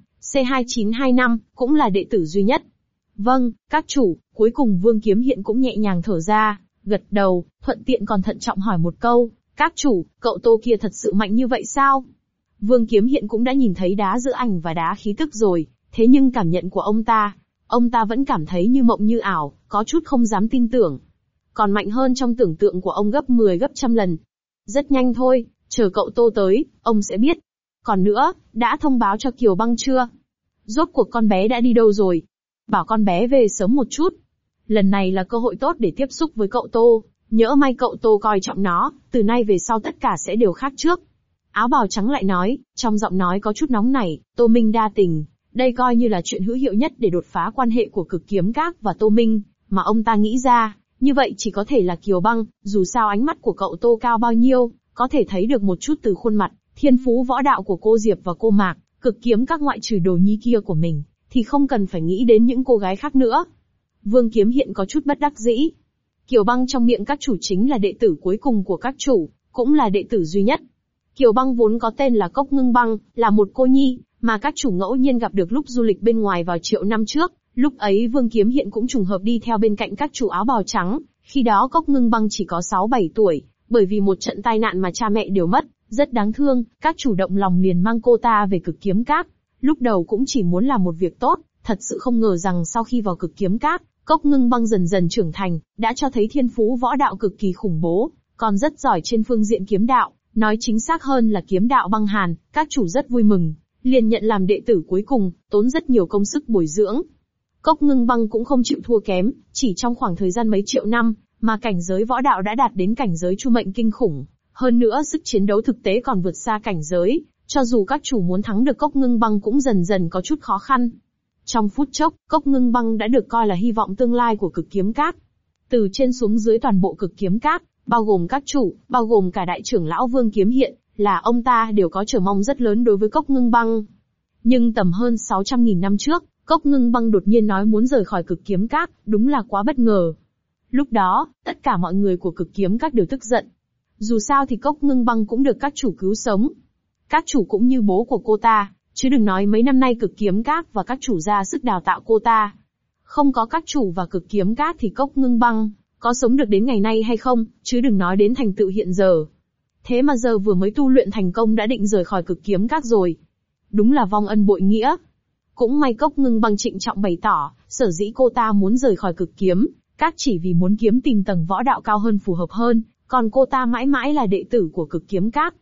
C2925, cũng là đệ tử duy nhất. Vâng, các chủ, cuối cùng Vương Kiếm Hiện cũng nhẹ nhàng thở ra, gật đầu, thuận tiện còn thận trọng hỏi một câu, các chủ, cậu Tô kia thật sự mạnh như vậy sao? Vương Kiếm Hiện cũng đã nhìn thấy đá giữa ảnh và đá khí tức rồi, thế nhưng cảm nhận của ông ta vẫn cảm thấy như mộng như ảo, có chút không dám tin tưởng. Còn mạnh hơn trong tưởng tượng của ông gấp 10 gấp trăm lần. Rất nhanh thôi, chờ cậu Tô tới, ông sẽ biết. Còn nữa, đã thông báo cho Kiều Băng chưa? Rốt cuộc con bé đã đi đâu rồi? Bảo con bé về sớm một chút. Lần này là cơ hội tốt để tiếp xúc với cậu Tô, nhỡ may cậu Tô coi trọng nó, từ nay về sau tất cả sẽ đều khác trước. Áo bào trắng lại nói, trong giọng nói có chút nóng nảy, Tô Minh đa tình, đây coi như là chuyện hữu hiệu nhất để đột phá quan hệ của cực kiếm các và Tô Minh, mà ông ta nghĩ ra, như vậy chỉ có thể là Kiều Băng, dù sao ánh mắt của cậu Tô cao bao nhiêu, có thể thấy được một chút từ khuôn mặt, thiên phú võ đạo của cô Diệp và cô Mạc, cực kiếm các ngoại trừ đồ nhi kia của mình, thì không cần phải nghĩ đến những cô gái khác nữa. Vương Kiếm Hiện có chút bất đắc dĩ. Kiều Băng trong miệng các chủ chính là đệ tử cuối cùng của các chủ, cũng là đệ tử duy nhất. Kiều Băng vốn có tên là Cốc Ngưng Băng, là một cô nhi, mà các chủ ngẫu nhiên gặp được lúc du lịch bên ngoài vào triệu năm trước, lúc ấy Vương Kiếm Hiện cũng trùng hợp đi theo bên cạnh các chủ áo bào trắng, khi đó Cốc Ngưng Băng chỉ có 6-7 tuổi, bởi vì một trận tai nạn mà cha mẹ đều mất, rất đáng thương, các chủ động lòng liền mang cô ta về cực kiếm các. Lúc đầu cũng chỉ muốn làm một việc tốt, thật sự không ngờ rằng sau khi vào cực kiếm các, Cốc Ngưng Băng dần dần trưởng thành, đã cho thấy thiên phú võ đạo cực kỳ khủng bố, còn rất giỏi trên phương diện kiếm đạo, nói chính xác hơn là kiếm đạo băng hàn, các chủ rất vui mừng, liền nhận làm đệ tử cuối cùng, tốn rất nhiều công sức bồi dưỡng. Cốc Ngưng Băng cũng không chịu thua kém, chỉ trong khoảng thời gian mấy triệu năm, mà cảnh giới võ đạo đã đạt đến cảnh giới chu mệnh kinh khủng, hơn nữa sức chiến đấu thực tế còn vượt xa cảnh giới, cho dù các chủ muốn thắng được Cốc Ngưng Băng cũng dần dần có chút khó khăn. Trong phút chốc, Cốc Ngưng Băng đã được coi là hy vọng tương lai của cực kiếm các. Từ trên xuống dưới toàn bộ cực kiếm các, bao gồm các chủ, bao gồm cả đại trưởng lão Vương Kiếm Hiện, là ông ta đều có chờ mong rất lớn đối với Cốc Ngưng Băng. Nhưng tầm hơn 600.000 năm trước, Cốc Ngưng Băng đột nhiên nói muốn rời khỏi cực kiếm các, đúng là quá bất ngờ. Lúc đó, tất cả mọi người của cực kiếm các đều tức giận. Dù sao thì Cốc Ngưng Băng cũng được các chủ cứu sống. Các chủ cũng như bố của cô ta, chứ đừng nói mấy năm nay cực kiếm các và các chủ ra sức đào tạo cô ta. Không có các chủ và cực kiếm các thì Cốc Ngưng Băng có sống được đến ngày nay hay không, chứ đừng nói đến thành tựu hiện giờ. Thế mà giờ vừa mới tu luyện thành công đã định rời khỏi cực kiếm các rồi. Đúng là vong ân bội nghĩa. Cũng may Cốc Ngưng Băng trịnh trọng bày tỏ, sở dĩ cô ta muốn rời khỏi cực kiếm các chỉ vì muốn kiếm tìm tầng võ đạo cao hơn phù hợp hơn, còn cô ta mãi mãi là đệ tử của cực kiếm các.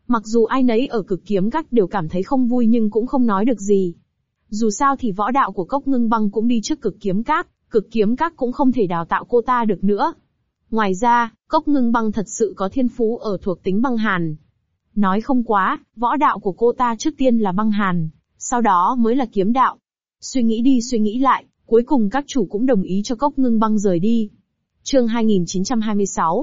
Mặc dù ai nấy ở Cực Kiếm Các đều cảm thấy không vui nhưng cũng không nói được gì. Dù sao thì võ đạo của Cốc Ngưng Băng cũng đi trước Cực Kiếm Các cũng không thể đào tạo cô ta được nữa. Ngoài ra, Cốc Ngưng Băng thật sự có thiên phú ở thuộc tính băng hàn. Nói không quá, võ đạo của cô ta trước tiên là băng hàn, sau đó mới là kiếm đạo. Suy nghĩ đi suy nghĩ lại, cuối cùng các chủ cũng đồng ý cho Cốc Ngưng Băng rời đi. Chương 2926,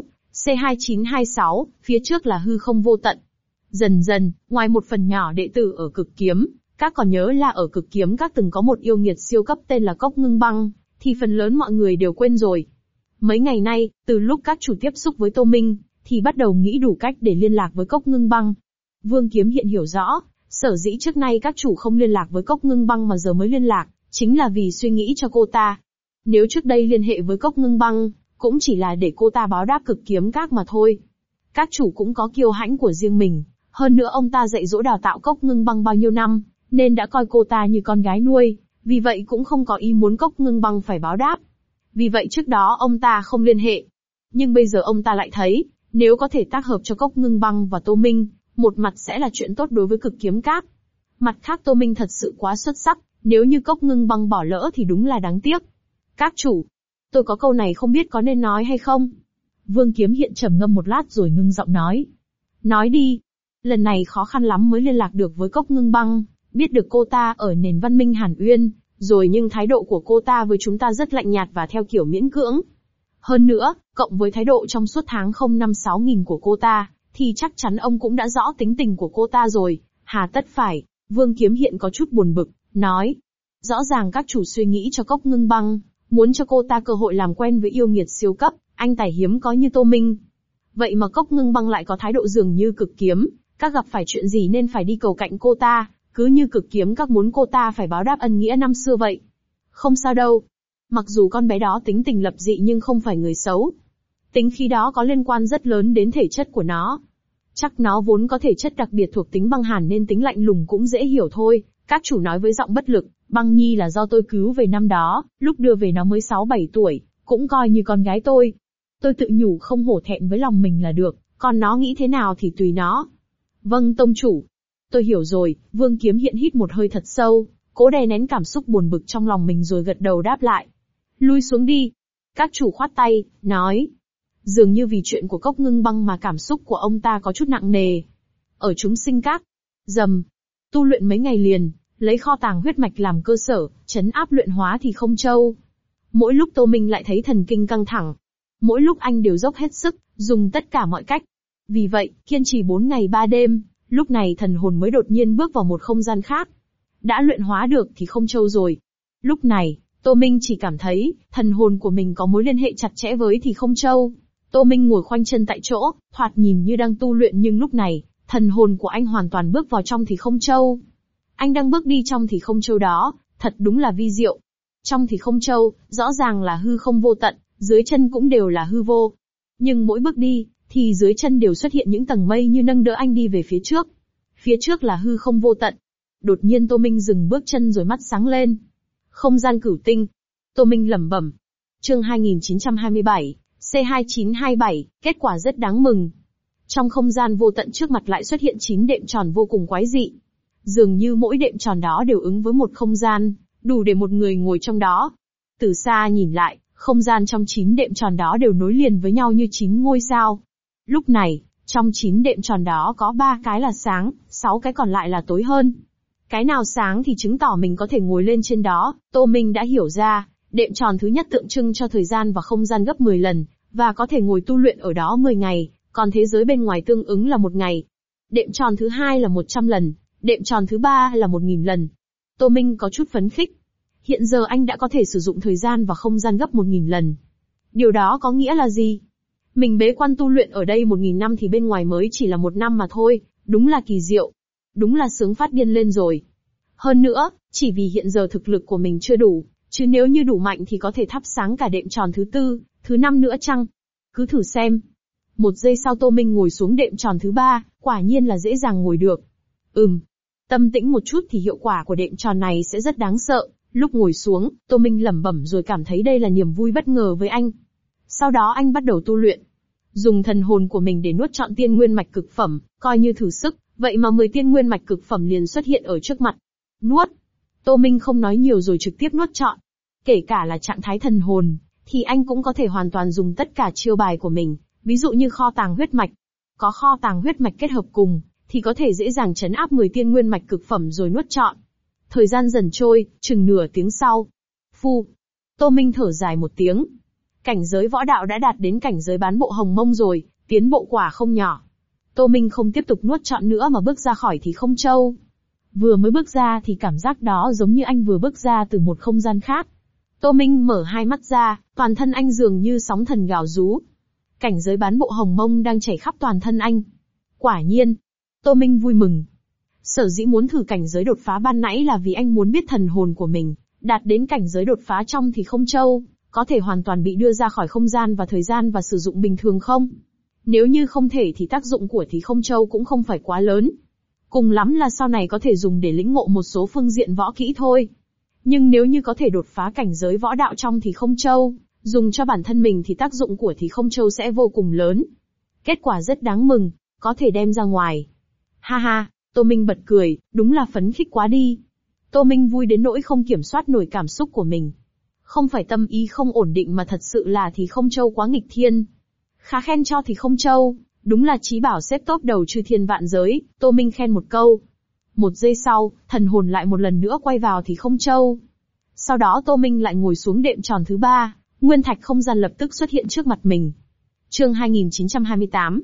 C2926, phía trước là hư không vô tận. Dần dần, ngoài một phần nhỏ đệ tử ở Cực Kiếm Các còn nhớ là ở Cực Kiếm Các từng có một yêu nghiệt siêu cấp tên là Cốc Ngưng Băng, thì phần lớn mọi người đều quên rồi. Mấy ngày nay, từ lúc các chủ tiếp xúc với Tô Minh, thì bắt đầu nghĩ đủ cách để liên lạc với Cốc Ngưng Băng. Vương Kiếm Hiện hiểu rõ, sở dĩ trước nay các chủ không liên lạc với Cốc Ngưng Băng mà giờ mới liên lạc, chính là vì suy nghĩ cho cô ta. Nếu trước đây liên hệ với Cốc Ngưng Băng, cũng chỉ là để cô ta báo đáp Cực Kiếm Các mà thôi. Các chủ cũng có kiêu hãnh của riêng mình, hơn nữa ông ta dạy dỗ đào tạo Cốc Ngưng Băng bao nhiêu năm, nên đã coi cô ta như con gái nuôi, vì vậy cũng không có ý muốn Cốc Ngưng Băng phải báo đáp. Vì vậy trước đó ông ta không liên hệ. Nhưng bây giờ ông ta lại thấy, nếu có thể tác hợp cho Cốc Ngưng Băng và Tô Minh, một mặt sẽ là chuyện tốt đối với Cực Kiếm Các. Mặt khác Tô Minh thật sự quá xuất sắc, nếu như Cốc Ngưng Băng bỏ lỡ thì đúng là đáng tiếc. Các chủ, tôi có câu này không biết có nên nói hay không? Vương Kiếm Hiện trầm ngâm một lát rồi ngưng giọng nói. Nói đi. Lần này khó khăn lắm mới liên lạc được với Cốc Ngưng Băng, biết được cô ta ở nền văn minh Hàn Uyên, rồi nhưng thái độ của cô ta với chúng ta rất lạnh nhạt và theo kiểu miễn cưỡng. Hơn nữa, cộng với thái độ trong suốt tháng 056 nghìn của cô ta, thì chắc chắn ông cũng đã rõ tính tình của cô ta rồi, hà tất phải. Vương Kiếm Hiện có chút buồn bực, nói. Rõ ràng các chủ suy nghĩ cho Cốc Ngưng Băng, muốn cho cô ta cơ hội làm quen với yêu nghiệt siêu cấp, anh tài hiếm có như Tô Minh. Vậy mà Cốc Ngưng Băng lại có thái độ dường như Cực Kiếm Các gặp phải chuyện gì nên phải đi cầu cạnh cô ta, cứ như Cực Kiếm Các muốn cô ta phải báo đáp ân nghĩa năm xưa vậy. Không sao đâu. Mặc dù con bé đó tính tình lập dị nhưng không phải người xấu. Tính khí đó có liên quan rất lớn đến thể chất của nó. Chắc nó vốn có thể chất đặc biệt thuộc tính băng hàn nên tính lạnh lùng cũng dễ hiểu thôi. Các chủ nói với giọng bất lực, Băng Nhi là do tôi cứu về năm đó, lúc đưa về nó mới 6-7 tuổi, cũng coi như con gái tôi. Tôi tự nhủ không hổ thẹn với lòng mình là được, còn nó nghĩ thế nào thì tùy nó. Vâng tông chủ. Tôi hiểu rồi. Vương Kiếm Hiện hít một hơi thật sâu, cố đè nén cảm xúc buồn bực trong lòng mình rồi gật đầu đáp lại. Lui xuống đi. Các chủ khoát tay, nói. Dường như vì chuyện của Cốc Ngưng Băng mà cảm xúc của ông ta có chút nặng nề. Ở chúng sinh các, dầm, tu luyện mấy ngày liền, lấy kho tàng huyết mạch làm cơ sở, trấn áp luyện hóa thì không châu. Mỗi lúc Tô Minh lại thấy thần kinh căng thẳng. Mỗi lúc anh đều dốc hết sức, dùng tất cả mọi cách. Vì vậy, kiên trì 4 ngày 3 đêm, lúc này thần hồn mới đột nhiên bước vào một không gian khác. Đã luyện hóa được thì không châu rồi. Lúc này, Tô Minh chỉ cảm thấy, thần hồn của mình có mối liên hệ chặt chẽ với thì không châu. Tô Minh ngồi khoanh chân tại chỗ, thoạt nhìn như đang tu luyện nhưng lúc này, thần hồn của anh hoàn toàn bước vào trong thì không châu. Anh đang bước đi trong thì không châu đó, thật đúng là vi diệu. Trong thì không châu, rõ ràng là hư không vô tận, dưới chân cũng đều là hư vô. Nhưng mỗi bước đi, thì dưới chân đều xuất hiện những tầng mây như nâng đỡ anh đi về phía trước. Phía trước là hư không vô tận. Đột nhiên Tô Minh dừng bước chân rồi mắt sáng lên. Không gian cửu tinh. Tô Minh lẩm bẩm. Chương 2927, C2927, kết quả rất đáng mừng. Trong không gian vô tận trước mặt lại xuất hiện 9 đệm tròn vô cùng quái dị. Dường như mỗi đệm tròn đó đều ứng với một không gian, đủ để một người ngồi trong đó. Từ xa nhìn lại, không gian trong 9 đệm tròn đó đều nối liền với nhau như 9 ngôi sao. Lúc này, trong 9 đệm tròn đó có 3 cái là sáng, 6 cái còn lại là tối hơn. Cái nào sáng thì chứng tỏ mình có thể ngồi lên trên đó. Tô Minh đã hiểu ra, đệm tròn thứ nhất tượng trưng cho thời gian và không gian gấp 10 lần, và có thể ngồi tu luyện ở đó 10 ngày, còn thế giới bên ngoài tương ứng là 1 ngày. Đệm tròn thứ hai là 100 lần, đệm tròn thứ ba là 1000 lần. Tô Minh có chút phấn khích. Hiện giờ anh đã có thể sử dụng thời gian và không gian gấp 1000 lần. Điều đó có nghĩa là gì? Mình bế quan tu luyện ở đây 1000 năm thì bên ngoài mới chỉ là 1 năm mà thôi, đúng là kỳ diệu. Đúng là sướng phát điên lên rồi. Hơn nữa, chỉ vì hiện giờ thực lực của mình chưa đủ, chứ nếu như đủ mạnh thì có thể thắp sáng cả đệm tròn thứ 4, thứ 5 nữa chăng? Cứ thử xem. 1 giây sau Tô Minh ngồi xuống đệm tròn thứ 3, quả nhiên là dễ dàng ngồi được. Tâm tĩnh một chút thì hiệu quả của đệm tròn này sẽ rất đáng sợ. Lúc ngồi xuống, Tô Minh lẩm bẩm rồi cảm thấy đây là niềm vui bất ngờ với anh. Sau đó anh bắt đầu tu luyện. dùng thần hồn của mình để nuốt trọn tiên nguyên mạch cực phẩm, coi như thử sức, vậy mà 10 tiên nguyên mạch cực phẩm liền xuất hiện ở trước mặt. Nuốt. Tô Minh không nói nhiều rồi trực tiếp nuốt trọn. Kể cả là trạng thái thần hồn, thì anh cũng có thể hoàn toàn dùng tất cả chiêu bài của mình, ví dụ như kho tàng huyết mạch. Có kho tàng huyết mạch kết hợp cùng, thì có thể dễ dàng trấn áp 10 tiên nguyên mạch cực phẩm rồi nuốt trọn. Thời gian dần trôi, chừng nửa tiếng sau. Phu. Tô Minh thở dài một tiếng. Cảnh giới võ đạo đã đạt đến cảnh giới bán bộ hồng mông rồi, tiến bộ quả không nhỏ. Tô Minh không tiếp tục nuốt trọn nữa mà bước ra khỏi thì không châu. Vừa mới bước ra thì cảm giác đó giống như anh vừa bước ra từ một không gian khác. Tô Minh mở hai mắt ra, toàn thân anh dường như sóng thần gào rú. Cảnh giới bán bộ hồng mông đang chảy khắp toàn thân anh. Quả nhiên. Tô Minh vui mừng. Sở dĩ muốn thử cảnh giới đột phá ban nãy là vì anh muốn biết thần hồn của mình, đạt đến cảnh giới đột phá trong thì không châu, có thể hoàn toàn bị đưa ra khỏi không gian và thời gian và sử dụng bình thường không? Nếu như không thể thì tác dụng của thì không châu cũng không phải quá lớn. Cùng lắm là sau này có thể dùng để lĩnh ngộ một số phương diện võ kỹ thôi. Nhưng nếu như có thể đột phá cảnh giới võ đạo trong thì không châu, dùng cho bản thân mình thì tác dụng của thì không châu sẽ vô cùng lớn. Kết quả rất đáng mừng, có thể đem ra ngoài. Ha ha, Tô Minh bật cười, đúng là phấn khích quá đi. Tô Minh vui đến nỗi không kiểm soát nổi cảm xúc của mình. Không phải tâm ý không ổn định mà thật sự là thì không châu quá nghịch thiên. Khá khen cho thì không châu, đúng là chí bảo xếp top đầu chư thiên vạn giới, Tô Minh khen một câu. Một giây sau, thần hồn lại một lần nữa quay vào thì không châu. Sau đó Tô Minh lại ngồi xuống đệm tròn thứ 3, nguyên thạch không gian lập tức xuất hiện trước mặt mình. Chương 2928,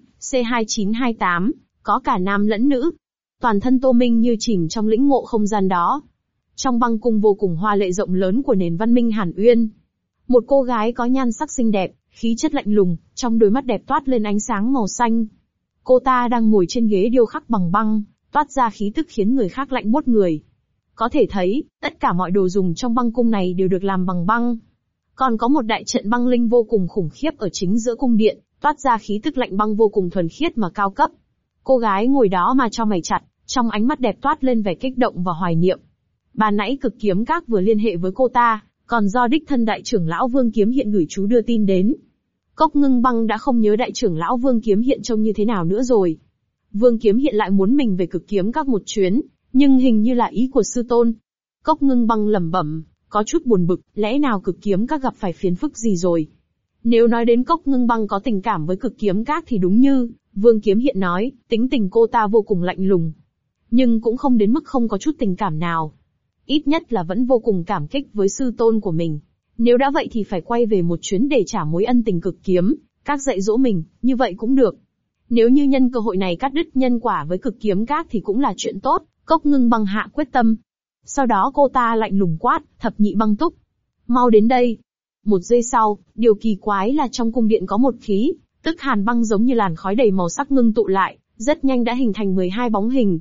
C2928, có cả nam lẫn nữ. Toàn thân Tô Minh như chìm trong lĩnh ngộ không gian đó. Trong băng cung vô cùng hoa lệ rộng lớn của nền văn minh Hàn Uyên. Một cô gái có nhan sắc xinh đẹp, khí chất lạnh lùng, trong đôi mắt đẹp toát lên ánh sáng màu xanh. Cô ta đang ngồi trên ghế điêu khắc bằng băng, toát ra khí tức khiến người khác lạnh buốt người. Có thể thấy, tất cả mọi đồ dùng trong băng cung này đều được làm bằng băng. Còn có một đại trận băng linh vô cùng khủng khiếp ở chính giữa cung điện, toát ra khí tức lạnh băng vô cùng thuần khiết mà cao cấp. Cô gái ngồi đó mà cho mày chặt, trong ánh mắt đẹp toát lên vẻ kích động và hoài niệm. Bà nãy Cực Kiếm Các vừa liên hệ với cô ta, còn do đích thân đại trưởng lão Vương Kiếm Hiện gửi chú đưa tin đến. Cốc Ngưng Băng đã không nhớ đại trưởng lão Vương Kiếm Hiện trông như thế nào nữa rồi. Vương Kiếm Hiện lại muốn mình về Cực Kiếm Các một chuyến, nhưng hình như là ý của sư tôn. Cốc Ngưng Băng lẩm bẩm, có chút buồn bực, lẽ nào Cực Kiếm Các gặp phải phiền phức gì rồi? Nếu nói đến Cốc Ngưng Băng có tình cảm với Cực Kiếm Các thì đúng như Vương Kiếm Hiện nói, tính tình cô ta vô cùng lạnh lùng. Nhưng cũng không đến mức không có chút tình cảm nào. Ít nhất là vẫn vô cùng cảm kích với sư tôn của mình. Nếu đã vậy thì phải quay về một chuyến để trả mối ân tình Cực Kiếm Các dạy dỗ mình, như vậy cũng được. Nếu như nhân cơ hội này cắt đứt nhân quả với Cực Kiếm Các thì cũng là chuyện tốt, Cốc Ngưng Băng hạ quyết tâm. Sau đó cô ta lạnh lùng quát, Thập Nhị Băng Túc. Mau đến đây. Một giây sau, điều kỳ quái là trong cung điện có một khí, tức hàn băng giống như làn khói đầy màu sắc ngưng tụ lại, rất nhanh đã hình thành 12 bóng hình.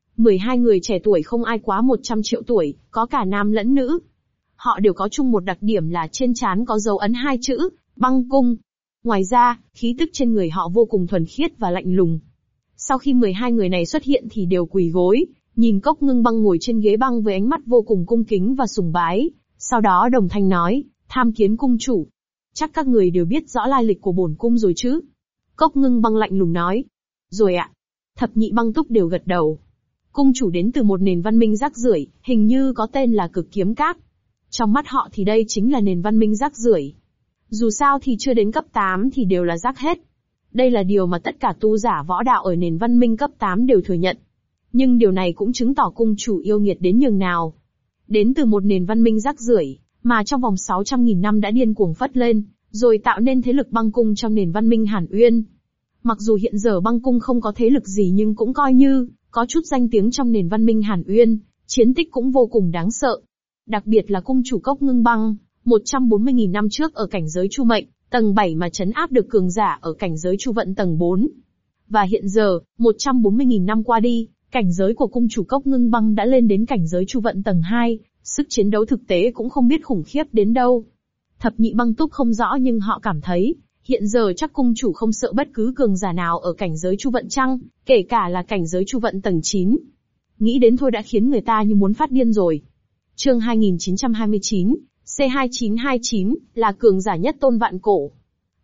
12 người trẻ tuổi không ai quá 100 triệu tuổi, có cả nam lẫn nữ. Họ đều có chung một đặc điểm là trên trán có dấu ấn 2 chữ, băng cung. Ngoài ra, khí tức trên người họ vô cùng thuần khiết và lạnh lùng. Sau khi 12 người này xuất hiện thì đều quỳ gối, nhìn Cốc Ngưng Băng ngồi trên ghế băng với ánh mắt vô cùng cung kính và sùng bái. Sau đó đồng thanh nói, tham kiến cung chủ. Chắc các người đều biết rõ lai lịch của bổn cung rồi chứ? Cốc Ngưng Băng lạnh lùng nói. Rồi ạ. Thập Nhị Băng Túc đều gật đầu. Cung chủ đến từ một nền văn minh rác rưởi, hình như có tên là Cực Kiếm Các. Trong mắt họ thì đây chính là nền văn minh rác rưởi. Dù sao thì chưa đến cấp 8 thì đều là rác hết. Đây là điều mà tất cả tu giả võ đạo ở nền văn minh cấp 8 đều thừa nhận. Nhưng điều này cũng chứng tỏ cung chủ yêu nghiệt đến nhường nào. Đến từ một nền văn minh rác rưởi, mà trong vòng 600.000 năm đã điên cuồng phất lên, rồi tạo nên thế lực băng cung trong nền văn minh Hàn Uyên. Mặc dù hiện giờ băng cung không có thế lực gì nhưng cũng coi như có chút danh tiếng trong nền văn minh Hàn Uyên, chiến tích cũng vô cùng đáng sợ. Đặc biệt là cung chủ Cốc Ngưng Băng, 140.000 năm trước ở cảnh giới Chu Mệnh, tầng 7 mà trấn áp được cường giả ở cảnh giới Chu Vận tầng 4. Và hiện giờ, 140.000 năm qua đi, cảnh giới của cung chủ Cốc Ngưng Băng đã lên đến cảnh giới Chu Vận tầng 2, sức chiến đấu thực tế cũng không biết khủng khiếp đến đâu. Thập Nhị Băng Túc không rõ nhưng họ cảm thấy, hiện giờ chắc cung chủ không sợ bất cứ cường giả nào ở cảnh giới Chu Vận chăng, kể cả là cảnh giới Chu Vận tầng 9. Nghĩ đến thôi đã khiến người ta như muốn phát điên rồi. Chương 2929, C2929, là cường giả nhất tôn vạn cổ.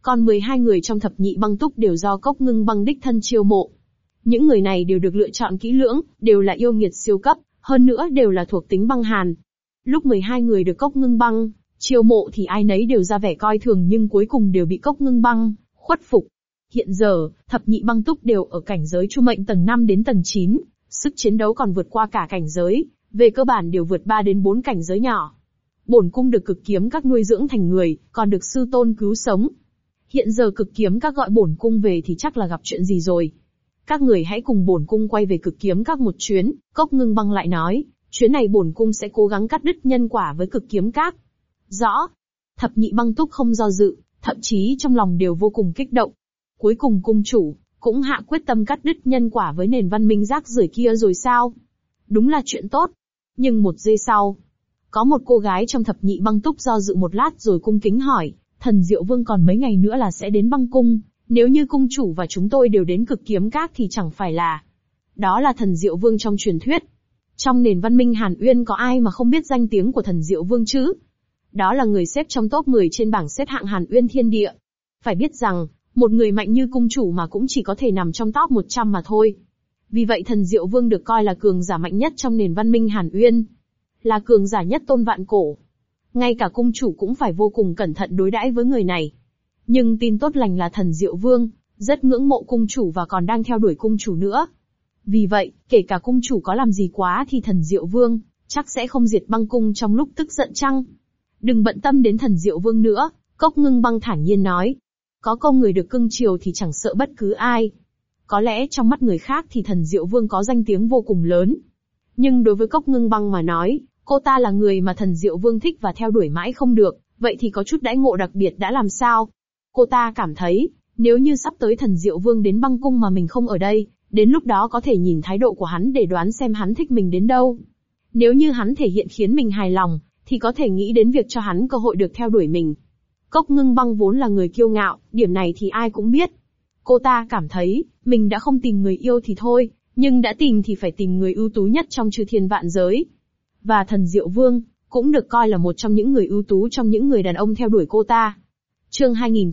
Còn 12 người trong thập nhị băng túc đều do Cốc Ngưng Băng đích thân chiêu mộ. Những người này đều được lựa chọn kỹ lưỡng, đều là yêu nghiệt siêu cấp, hơn nữa đều là thuộc tính băng hàn. Lúc 12 người được Cốc Ngưng Băng chiêu mộ thì ai nấy đều ra vẻ coi thường nhưng cuối cùng đều bị Cốc Ngưng Băng khuất phục. Hiện giờ, thập nhị băng túc đều ở cảnh giới chu mệnh tầng 5 đến tầng 9, sức chiến đấu còn vượt qua cả cảnh giới, về cơ bản đều vượt 3 đến 4 cảnh giới nhỏ. Bổn cung được cực kiếm các nuôi dưỡng thành người, còn được sư tôn cứu sống. Hiện giờ cực kiếm các gọi bổn cung về thì chắc là gặp chuyện gì rồi. Các người hãy cùng bổn cung quay về cực kiếm các một chuyến, Cốc Ngưng Băng lại nói, chuyến này bổn cung sẽ cố gắng cắt đứt nhân quả với cực kiếm các. Rõ. Thập nhị băng túc không do dự, thậm chí trong lòng đều vô cùng kích động. Cuối cùng cung chủ cũng hạ quyết tâm cắt đứt nhân quả với nền văn minh rác rưởi kia rồi sao? Đúng là chuyện tốt. Nhưng một giây sau, có một cô gái trong thập nhị băng túc do dự một lát rồi cung kính hỏi, Thần Diệu Vương còn mấy ngày nữa là sẽ đến băng cung, nếu như cung chủ và chúng tôi đều đến cực kiếm các thì chẳng phải là... Đó là Thần Diệu Vương trong truyền thuyết. Trong nền văn minh Hàn Uyên có ai mà không biết danh tiếng của Thần Diệu Vương chứ? Đó là người xếp trong top 10 trên bảng xếp hạng Hàn Uyên thiên địa. Phải biết rằng, một người mạnh như cung chủ mà cũng chỉ có thể nằm trong top 100 mà thôi. Vì vậy Thần Diệu Vương được coi là cường giả mạnh nhất trong nền văn minh Hàn Uyên. Là cường giả nhất tôn vạn cổ. Ngay cả cung chủ cũng phải vô cùng cẩn thận đối đãi với người này. Nhưng tin tốt lành là Thần Diệu Vương rất ngưỡng mộ cung chủ và còn đang theo đuổi cung chủ nữa. Vì vậy, kể cả cung chủ có làm gì quá thì Thần Diệu Vương chắc sẽ không diệt băng cung trong lúc tức giận chăng? Đừng bận tâm đến Thần Diệu Vương nữa, Cốc Ngưng Băng thản nhiên nói. Có công người được cưng chiều thì chẳng sợ bất cứ ai. Có lẽ trong mắt người khác thì Thần Diệu Vương có danh tiếng vô cùng lớn. Nhưng đối với Cốc Ngưng Băng mà nói, cô ta là người mà Thần Diệu Vương thích và theo đuổi mãi không được, vậy thì có chút đãi ngộ đặc biệt đã làm sao? Cô ta cảm thấy, nếu như sắp tới Thần Diệu Vương đến băng cung mà mình không ở đây, đến lúc đó có thể nhìn thái độ của hắn để đoán xem hắn thích mình đến đâu. Nếu như hắn thể hiện khiến mình hài lòng, thì có thể nghĩ đến việc cho hắn cơ hội được theo đuổi mình. Cốc Ngưng Băng vốn là người kiêu ngạo, điểm này thì ai cũng biết. Cô ta cảm thấy, mình đã không tìm người yêu thì thôi, nhưng đã tìm thì phải tìm người ưu tú nhất trong chư thiên vạn giới. Và Thần Diệu Vương cũng được coi là một trong những người ưu tú trong những người đàn ông theo đuổi cô ta. Chương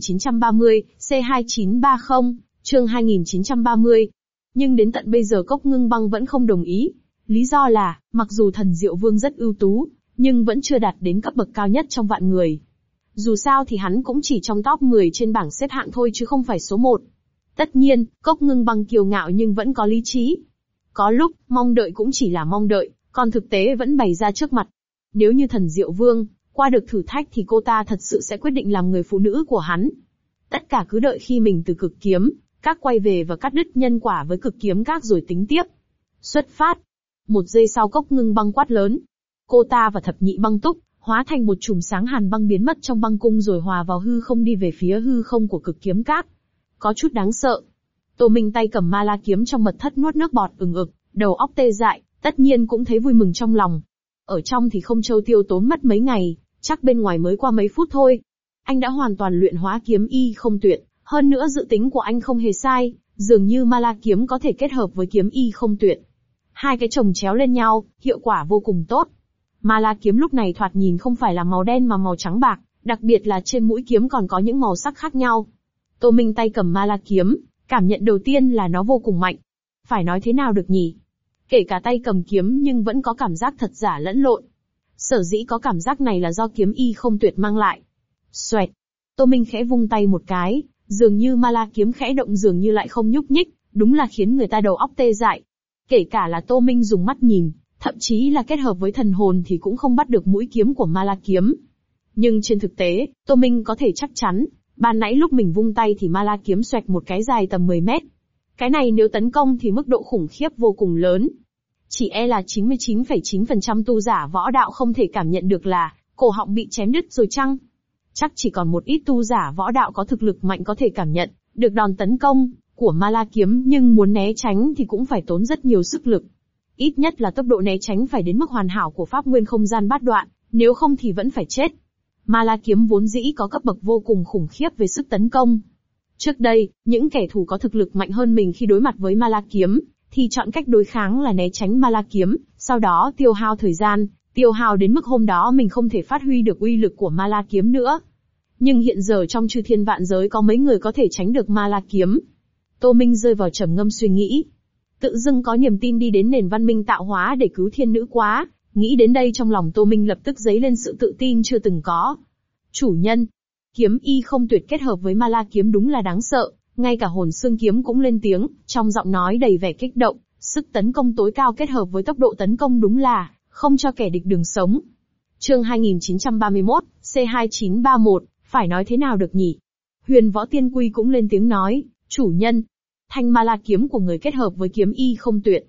2930, C2930, chương 2930. Nhưng đến tận bây giờ Cốc Ngưng Băng vẫn không đồng ý. Lý do là, mặc dù Thần Diệu Vương rất ưu tú, nhưng vẫn chưa đạt đến cấp bậc cao nhất trong vạn người. Dù sao thì hắn cũng chỉ trong top 10 trên bảng xếp hạng thôi chứ không phải số 1. Tất nhiên, Cốc Ngưng Băng kiêu ngạo nhưng vẫn có lý trí. Có lúc, mong đợi cũng chỉ là mong đợi, còn thực tế vẫn bày ra trước mặt. Nếu như Thần Diệu Vương qua được thử thách thì cô ta thật sự sẽ quyết định làm người phụ nữ của hắn. Tất cả cứ đợi khi mình từ cực kiếm các quay về và cắt đứt nhân quả với cực kiếm các rồi tính tiếp. Xuất phát. Một giây sau Cốc Ngưng Băng quát lớn. Cô ta và thập nhị băng túc hóa thành một chùm sáng hàn băng biến mất trong băng cung rồi hòa vào hư không đi về phía hư không của cực kiếm các. Có chút đáng sợ. Tô Minh tay cầm ma la kiếm trong mật thất nuốt nước bọt ừng ực, đầu óc tê dại, tất nhiên cũng thấy vui mừng trong lòng. Ở trong thì không châu tiêu tốn mất mấy ngày, chắc bên ngoài mới qua mấy phút thôi. Anh đã hoàn toàn luyện hóa kiếm y không tuyệt, hơn nữa dự tính của anh không hề sai, dường như ma la kiếm có thể kết hợp với kiếm y không tuyệt. Hai cái chồng chéo lên nhau, hiệu quả vô cùng tốt. Ma la kiếm lúc này thoạt nhìn không phải là màu đen mà màu trắng bạc, đặc biệt là trên mũi kiếm còn có những màu sắc khác nhau. Tô Minh tay cầm ma la kiếm, cảm nhận đầu tiên là nó vô cùng mạnh. Phải nói thế nào được nhỉ? Kể cả tay cầm kiếm nhưng vẫn có cảm giác thật giả lẫn lộn. Sở dĩ có cảm giác này là do kiếm y không tuyệt mang lại. Xoẹt. Tô Minh khẽ vung tay một cái, dường như ma la kiếm khẽ động dường như lại không nhúc nhích, đúng là khiến người ta đầu óc tê dại. Kể cả là Tô Minh dùng mắt nhìn, thậm chí là kết hợp với thần hồn thì cũng không bắt được mũi kiếm của ma la kiếm. Nhưng trên thực tế, Tô Minh có thể chắc chắn, ban nãy lúc mình vung tay thì ma la kiếm xoẹt một cái dài tầm 10 mét. Cái này nếu tấn công thì mức độ khủng khiếp vô cùng lớn. Chỉ e là 99,9% tu giả võ đạo không thể cảm nhận được là cổ họng bị chém đứt rồi chăng? Chắc chỉ còn một ít tu giả võ đạo có thực lực mạnh có thể cảm nhận được đòn tấn công của ma la kiếm, nhưng muốn né tránh thì cũng phải tốn rất nhiều sức lực. Ít nhất là tốc độ né tránh phải đến mức hoàn hảo của pháp nguyên không gian bát đoạn, nếu không thì vẫn phải chết. Ma la kiếm vốn dĩ có cấp bậc vô cùng khủng khiếp về sức tấn công. Trước đây, những kẻ thù có thực lực mạnh hơn mình khi đối mặt với ma la kiếm, thì chọn cách đối kháng là né tránh ma la kiếm, sau đó tiêu hao thời gian, tiêu hao đến mức hôm đó mình không thể phát huy được uy lực của ma la kiếm nữa. Nhưng hiện giờ trong chư thiên vạn giới có mấy người có thể tránh được ma la kiếm? Tô Minh rơi vào trầm ngâm suy nghĩ. Tự dưng có niềm tin đi đến nền văn minh tạo hóa để cứu thiên nữ quá. Nghĩ đến đây trong lòng Tô Minh lập tức dấy lên sự tự tin chưa từng có. Chủ nhân, kiếm y không tuyệt kết hợp với ma la kiếm đúng là đáng sợ. Ngay cả hồn xương kiếm cũng lên tiếng, trong giọng nói đầy vẻ kích động. Sức tấn công tối cao kết hợp với tốc độ tấn công đúng là không cho kẻ địch đường sống. Chương 2931, C2931, phải nói thế nào được nhỉ? Huyền Võ Tiên Quy cũng lên tiếng nói, chủ nhân, thanh ma la kiếm của người kết hợp với kiếm y không tuyệt.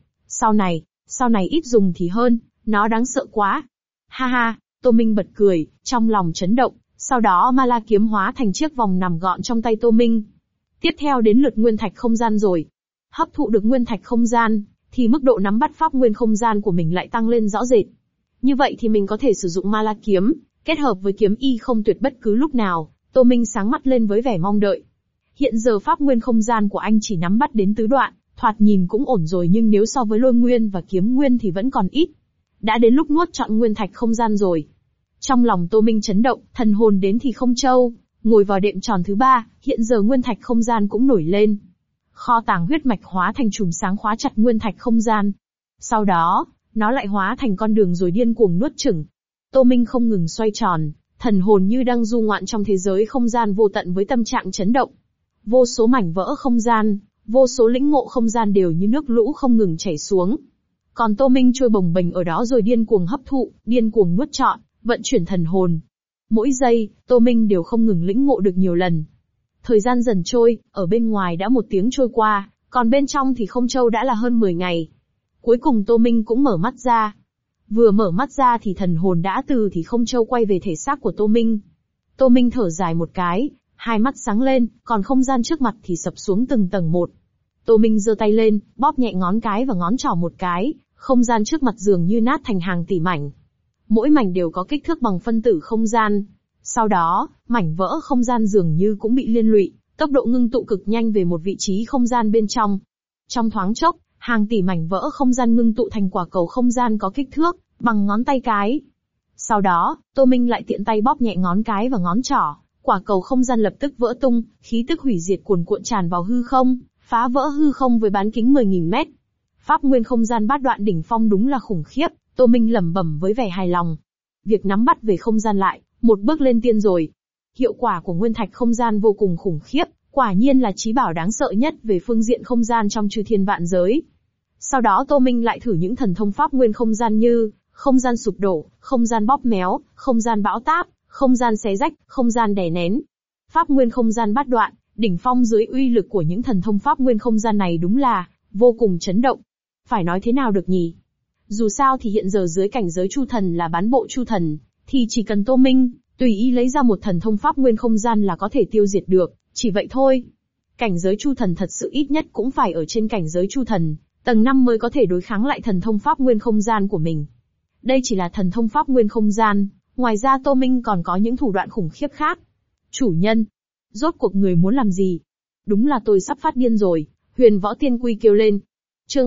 Sau này ít dùng thì hơn, nó đáng sợ quá. Ha ha, Tô Minh bật cười, trong lòng chấn động, sau đó ma la kiếm hóa thành chiếc vòng nằm gọn trong tay Tô Minh. Tiếp theo đến lượt nguyên thạch không gian rồi. Hấp thụ được nguyên thạch không gian, thì mức độ nắm bắt pháp nguyên không gian của mình lại tăng lên rõ rệt. Như vậy thì mình có thể sử dụng ma la kiếm, kết hợp với kiếm y không tuyệt bất cứ lúc nào. Tô Minh sáng mắt lên với vẻ mong đợi. Hiện giờ pháp nguyên không gian của anh chỉ nắm bắt đến tứ đoạn, thoạt nhìn cũng ổn rồi, nhưng nếu so với lôi nguyên và kiếm nguyên thì vẫn còn ít. Đã đến lúc nuốt trọn nguyên thạch không gian rồi. Trong lòng Tô Minh chấn động, thần hồn đến thì không châu, ngồi vào đệm tròn thứ 3, hiện giờ nguyên thạch không gian cũng nổi lên. Kho tàng huyết mạch hóa thành chùm sáng khóa chặt nguyên thạch không gian. Sau đó, nó lại hóa thành con đường rồi điên cuồng nuốt chửng. Tô Minh không ngừng xoay tròn, thần hồn như đang du ngoạn trong thế giới không gian vô tận với tâm trạng chấn động. Vô số mảnh vỡ không gian, vô số lĩnh ngộ không gian đều như nước lũ không ngừng chảy xuống. Còn Tô Minh trôi bồng bềnh ở đó rồi điên cuồng hấp thụ, điên cuồng nuốt trọn, vận chuyển thần hồn. Mỗi giây, Tô Minh đều không ngừng lĩnh ngộ được nhiều lần. Thời gian dần trôi, ở bên ngoài đã 1 tiếng trôi qua, còn bên trong thì không châu đã là hơn 10 ngày. Cuối cùng Tô Minh cũng mở mắt ra. Vừa mở mắt ra thì thần hồn đã từ thì không châu quay về thể xác của Tô Minh. Tô Minh thở dài một cái, hai mắt sáng lên, còn không gian trước mặt thì sập xuống từng tầng một. Tô Minh giơ tay lên, bóp nhẹ ngón cái và ngón trỏ một cái, không gian trước mặt dường như nát thành hàng tỷ mảnh. Mỗi mảnh đều có kích thước bằng phân tử không gian. Sau đó, mảnh vỡ không gian dường như cũng bị liên lụy, tốc độ ngưng tụ cực nhanh về một vị trí không gian bên trong. Trong thoáng chốc, hàng tỷ mảnh vỡ không gian ngưng tụ thành quả cầu không gian có kích thước bằng ngón tay cái. Sau đó, Tô Minh lại tiện tay bóp nhẹ ngón cái và ngón trỏ, quả cầu không gian lập tức vỡ tung, khí tức hủy diệt cuồn cuộn tràn vào hư không, phá vỡ hư không với bán kính 10.000 mét. Pháp nguyên không gian bát đoạn đỉnh phong đúng là khủng khiếp, Tô Minh lẩm bẩm với vẻ hài lòng. Việc nắm bắt về không gian lại, một bước lên tiên rồi. Hiệu quả của nguyên thạch không gian vô cùng khủng khiếp, quả nhiên là chí bảo đáng sợ nhất về phương diện không gian trong chư thiên vạn giới. Sau đó Tô Minh lại thử những thần thông pháp nguyên không gian như không gian sụp đổ, không gian bóp méo, không gian bão táp, không gian xé rách, không gian đè nén. Pháp nguyên không gian bát đoạn, đỉnh phong dưới uy lực của những thần thông pháp nguyên không gian này đúng là vô cùng chấn động. Phải nói thế nào được nhỉ? Dù sao thì hiện giờ dưới cảnh giới Chu Thần là bán bộ Chu Thần, thì chỉ cần Tô Minh tùy ý lấy ra một thần thông pháp nguyên không gian là có thể tiêu diệt được, chỉ vậy thôi. Cảnh giới Chu Thần thật sự ít nhất cũng phải ở trên cảnh giới Chu Thần, tầng 5 mới có thể đối kháng lại thần thông pháp nguyên không gian của mình. Đây chỉ là thần thông pháp nguyên không gian, ngoài ra Tô Minh còn có những thủ đoạn khủng khiếp khác. Chủ nhân, rốt cuộc người muốn làm gì? Đúng là tôi sắp phát điên rồi, Huyền Võ Tiên Quy kêu lên. Chương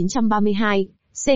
2932,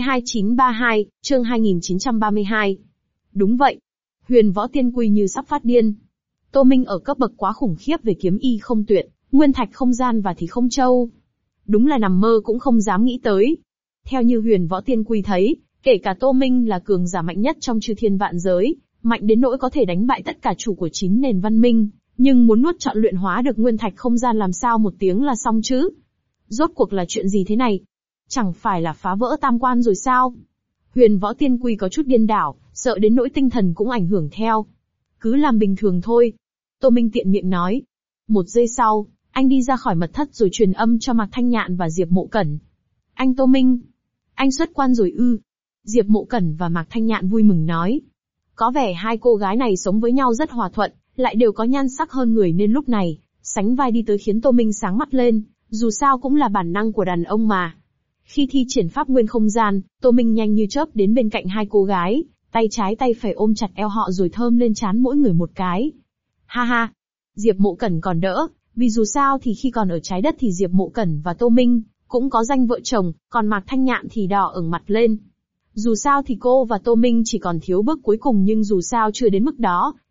C2932, chương 2932. Đúng vậy. Huyền Võ Tiên Quy như sắp phát điên. Tô Minh ở cấp bậc quá khủng khiếp về kiếm y không tuyệt, nguyên thạch không gian và thì không châu. Đúng là nằm mơ cũng không dám nghĩ tới. Theo như Huyền Võ Tiên Quy thấy, kể cả Tô Minh là cường giả mạnh nhất trong chư thiên vạn giới, mạnh đến nỗi có thể đánh bại tất cả chủ của 9 nền văn minh, nhưng muốn nuốt trọn luyện hóa được nguyên thạch không gian làm sao 1 tiếng là xong chứ? Rốt cuộc là chuyện gì thế này? Chẳng phải là phá vỡ tam quan rồi sao? Huyền Võ Tiên Quy có chút điên đảo, sợ đến nỗi tinh thần cũng ảnh hưởng theo. Cứ làm bình thường thôi. Tô Minh tiện miệng nói. 1 giây sau, anh đi ra khỏi mật thất rồi truyền âm cho Mạc Thanh Nhạn và Diệp Mộ Cẩn. Anh Tô Minh, anh xuất quan rồi ư? Diệp Mộ Cẩn và Mạc Thanh Nhạn vui mừng nói. Có vẻ hai cô gái này sống với nhau rất hòa thuận, lại đều có nhan sắc hơn người nên lúc này, sánh vai đi tới khiến Tô Minh sáng mắt lên, dù sao cũng là bản năng của đàn ông mà. Khi thi triển pháp nguyên không gian, Tô Minh nhanh như chớp đến bên cạnh hai cô gái, tay trái tay phải ôm chặt eo họ rồi thơm lên trán mỗi người một cái. Ha ha! Diệp Mộ Cẩn còn đỡ, vì dù sao thì khi còn ở trái đất thì Diệp Mộ Cẩn và Tô Minh cũng có danh vợ chồng, còn Mạc Thanh Nhạn thì đỏ ửng mặt lên. Dù sao thì cô và Tô Minh chỉ còn thiếu bước cuối cùng nhưng dù sao chưa đến mức đó,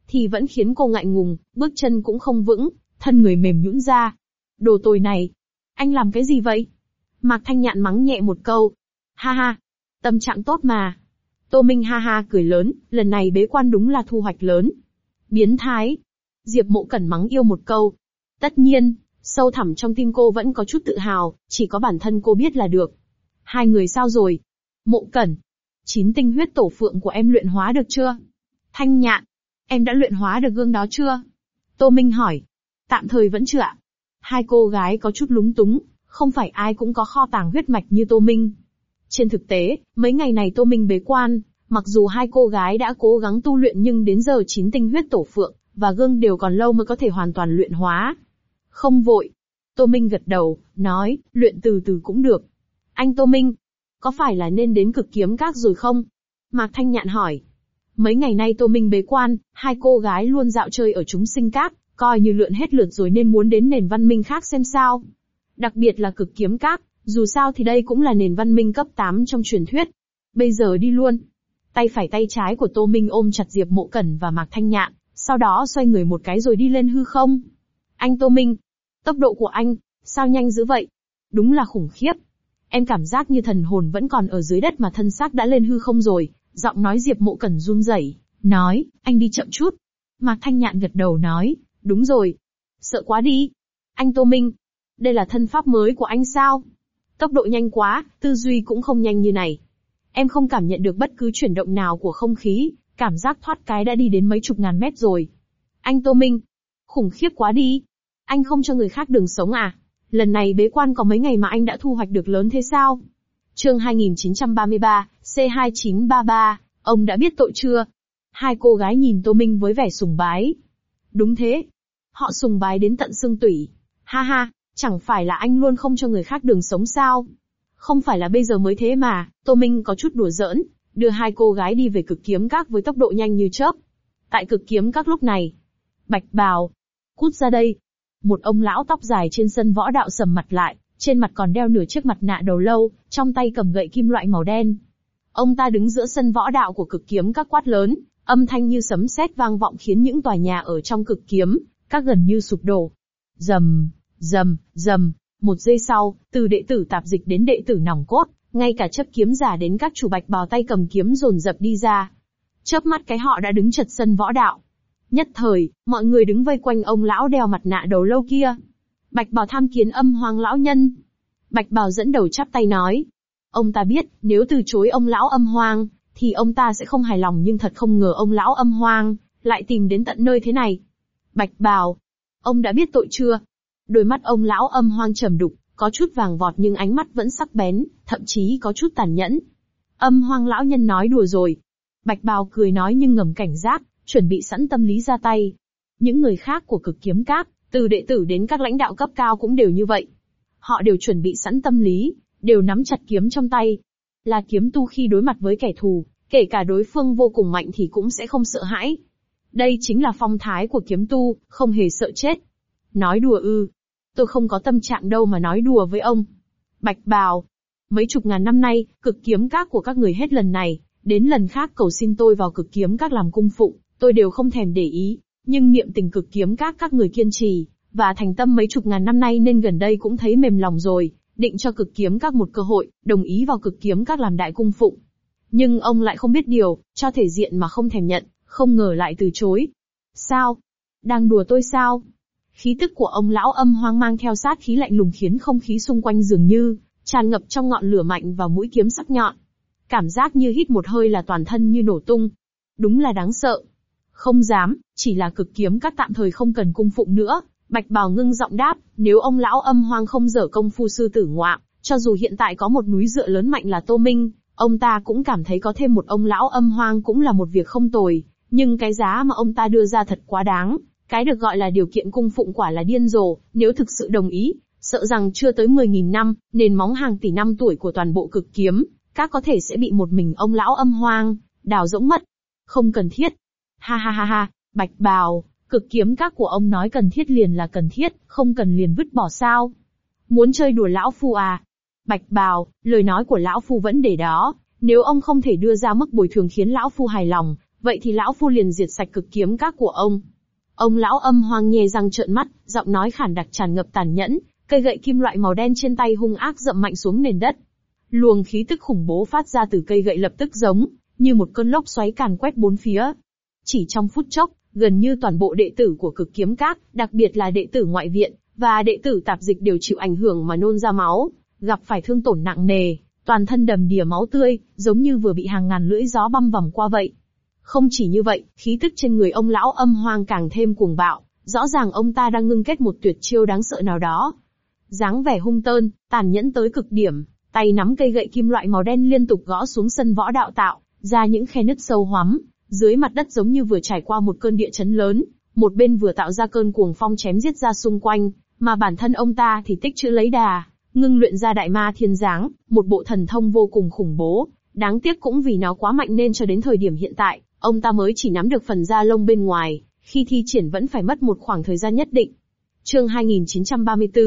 thì vẫn khiến cô ngại ngùng, bước chân cũng không vững, thân người mềm nhũn ra. Đồ tồi này! Anh làm cái gì vậy? Mạc Thanh Nhạn mắng nhẹ một câu. Ha ha! Tâm trạng tốt mà. Tô Minh ha ha cười lớn, lần này bế quan đúng là thu hoạch lớn. Biến thái! Diệp Mộ Cẩn mắng yêu một câu. Tất nhiên, sâu thẳm trong tim cô vẫn có chút tự hào, chỉ có bản thân cô biết là được. Hai người sao rồi? Mộ Cẩn! 9 tinh huyết tổ phượng của em luyện hóa được chưa? Thanh Nhạn! Em đã luyện hóa được gương đó chưa? Tô Minh hỏi. Tạm thời vẫn chưa ạ. Hai cô gái có chút lúng túng, không phải ai cũng có kho tàng huyết mạch như Tô Minh. Trên thực tế, mấy ngày này Tô Minh bế quan, mặc dù hai cô gái đã cố gắng tu luyện nhưng đến giờ 9 tinh huyết tổ phượng và gương đều còn lâu mới có thể hoàn toàn luyện hóa. Không vội. Tô Minh gật đầu, nói, luyện từ từ cũng được. Anh Tô Minh, có phải là nên đến Cực Kiếm Các rồi không? Mạc Thanh Nhạn hỏi. Mấy ngày nay Tô Minh bế quan, hai cô gái luôn dạo chơi ở chúng sinh các, coi như lượn hết lượt rồi nên muốn đến nền văn minh khác xem sao. Đặc biệt là Cực Kiếm Các, dù sao thì đây cũng là nền văn minh cấp 8 trong truyền thuyết. Bây giờ đi luôn. Tay phải tay trái của Tô Minh ôm chặt Diệp Mộ Cẩn và Mạc Thanh Nhạn, sau đó xoay người một cái rồi đi lên hư không. Anh Tô Minh, tốc độ của anh, sao nhanh dữ vậy? Đúng là khủng khiếp. Em cảm giác như thần hồn vẫn còn ở dưới đất mà thân xác đã lên hư không rồi. Giọng nói Diệp Mộ Cẩn run rẩy, nói, anh đi chậm chút. Mạc Thanh Nhạn gật đầu nói, đúng rồi. Sợ quá đi. Anh Tô Minh, đây là thân pháp mới của anh sao? Tốc độ nhanh quá, tư duy cũng không nhanh như này. Em không cảm nhận được bất cứ chuyển động nào của không khí, cảm giác thoát cái đã đi đến mấy chục ngàn mét rồi. Anh Tô Minh, khủng khiếp quá đi. Anh không cho người khác đường sống à? Lần này bế quan có mấy ngày mà anh đã thu hoạch được lớn thế sao? Chương 2933, C2933, ông đã biết tội chưa? Hai cô gái nhìn Tô Minh với vẻ sùng bái. Đúng thế. Họ sùng bái đến tận xương tủy. Ha ha, chẳng phải là anh luôn không cho người khác đường sống sao? Không phải là bây giờ mới thế mà, Tô Minh có chút đùa giỡn, đưa hai cô gái đi về Cực Kiếm Các với tốc độ nhanh như chớp. Tại Cực Kiếm Các lúc này, Bạch Bào, cút ra đây. Một ông lão tóc dài trên sân võ đạo sầm mặt lại, trên mặt còn đeo nửa chiếc mặt nạ đầu lâu, trong tay cầm gậy kim loại màu đen. Ông ta đứng giữa sân võ đạo của Cực Kiếm Các quát lớn, âm thanh như sấm sét vang vọng khiến những tòa nhà ở trong Cực Kiếm Các gần như sụp đổ. Rầm, rầm, rầm. Một giây sau, từ đệ tử tạp dịch đến đệ tử nòng cốt, ngay cả chấp kiếm giả đến các chủ Bạch Bào tay cầm kiếm dồn dập đi ra. Chớp mắt cái họ đã đứng chật sân võ đạo. Nhất thời, mọi người đứng vây quanh ông lão đeo mặt nạ đầu lâu kia. Bạch Bào tham kiến Âm Hoang lão nhân. Bạch Bào dẫn đầu chắp tay nói. Ông ta biết, nếu từ chối ông lão Âm Hoang, thì ông ta sẽ không hài lòng nhưng thật không ngờ ông lão Âm Hoang lại tìm đến tận nơi thế này. Bạch Bào, ông đã biết tội chưa? Đôi mắt ông lão Âm Hoang trầm đục, có chút vàng vọt nhưng ánh mắt vẫn sắc bén, thậm chí có chút tàn nhẫn. Âm Hoang lão nhân nói đùa rồi. Bạch Bào cười nói nhưng ngầm cảnh giác, chuẩn bị sẵn tâm lý ra tay. Những người khác của Cực Kiếm Các, từ đệ tử đến các lãnh đạo cấp cao cũng đều như vậy. Họ đều chuẩn bị sẵn tâm lý, đều nắm chặt kiếm trong tay. Là kiếm tu khi đối mặt với kẻ thù, kể cả đối phương vô cùng mạnh thì cũng sẽ không sợ hãi. Đây chính là phong thái của kiếm tu, không hề sợ chết. Nói đùa ư? Tôi không có tâm trạng đâu mà nói đùa với ông. Bạch Bào, mấy chục ngàn năm nay, Cực Kiếm Các của các người hết lần này đến lần khác cầu xin tôi vào Cực Kiếm Các làm cung phụng, tôi đều không thèm để ý. Nhưng niệm tình Cực Kiếm các người kiên trì và thành tâm mấy chục ngàn năm nay nên gần đây cũng thấy mềm lòng rồi, định cho Cực Kiếm Các một cơ hội, đồng ý vào Cực Kiếm Các làm đại cung phụng. Nhưng ông lại không biết điều, cho thể diện mà không thèm nhận, không ngờ lại từ chối. Sao? Đang đùa tôi sao? Khí tức của ông lão Âm Hoang mang theo sát khí lạnh lùng khiến không khí xung quanh dường như tràn ngập trong ngọn lửa mạnh và mũi kiếm sắc nhọn. Cảm giác như hít một hơi là toàn thân như nổ tung. Đúng là đáng sợ. Không dám, chỉ là Cực Kiếm Các tạm thời không cần cung phụng nữa. Bạch Bào ngưng giọng đáp, nếu ông lão Âm Hoang không dở công phu sư tử ngoạm, cho dù hiện tại có một núi dựa lớn mạnh là Tô Minh, ông ta cũng cảm thấy có thêm một ông lão Âm Hoang cũng là một việc không tồi. Nhưng cái giá mà ông ta đưa ra thật quá đáng. Cái được gọi là điều kiện cung phụng quả là điên rồ, nếu thực sự đồng ý, sợ rằng chưa tới 10.000 năm, nền móng hàng tỷ năm tuổi của toàn bộ Cực Kiếm Các có thể sẽ bị một mình ông lão Âm Hoang đào rỗng mất. Không cần thiết. Ha ha ha ha, Bạch Bào, Cực Kiếm Các của ông nói cần thiết liền là cần thiết, không cần liền vứt bỏ sao? Muốn chơi đùa lão phu à? Bạch Bào, lời nói của lão phu vẫn để đó, nếu ông không thể đưa ra mức bồi thường khiến lão phu hài lòng, vậy thì lão phu liền diệt sạch cực kiếm các của ông. Ông lão Âm Hoang nhe răng trợn mắt, giọng nói khản đặc tràn ngập tàn nhẫn, cây gậy kim loại màu đen trên tay hung ác dậm mạnh xuống nền đất. Luồng khí tức khủng bố phát ra từ cây gậy lập tức giống như một cơn lốc xoáy càn quét bốn phía. Chỉ trong phút chốc, gần như toàn bộ đệ tử của cực kiếm các, đặc biệt là đệ tử ngoại viện và đệ tử tạp dịch đều chịu ảnh hưởng mà nôn ra máu, gặp phải thương tổn nặng nề, toàn thân đầm đìa máu tươi, giống như vừa bị hàng ngàn lưỡi gió băm vằm qua vậy. Không chỉ như vậy, khí tức trên người ông lão Âm Hoang càng thêm cuồng bạo, rõ ràng ông ta đang ngưng kết một tuyệt chiêu đáng sợ nào đó. Dáng vẻ hung tơn, tàn nhẫn tới cực điểm, tay nắm cây gậy kim loại màu đen liên tục gõ xuống sân võ đạo tạo ra những khe nứt sâu hoắm, dưới mặt đất giống như vừa trải qua một cơn địa chấn lớn, một bên vừa tạo ra cơn cuồng phong chém giết ra xung quanh, mà bản thân ông ta thì tích trữ lấy đà, ngưng luyện ra đại ma thiên giáng, một bộ thần thông vô cùng khủng bố. Đáng tiếc cũng vì nó quá mạnh nên cho đến thời điểm hiện tại, ông ta mới chỉ nắm được phần da lông bên ngoài, khi thi triển vẫn phải mất một khoảng thời gian nhất định. Chương 2934,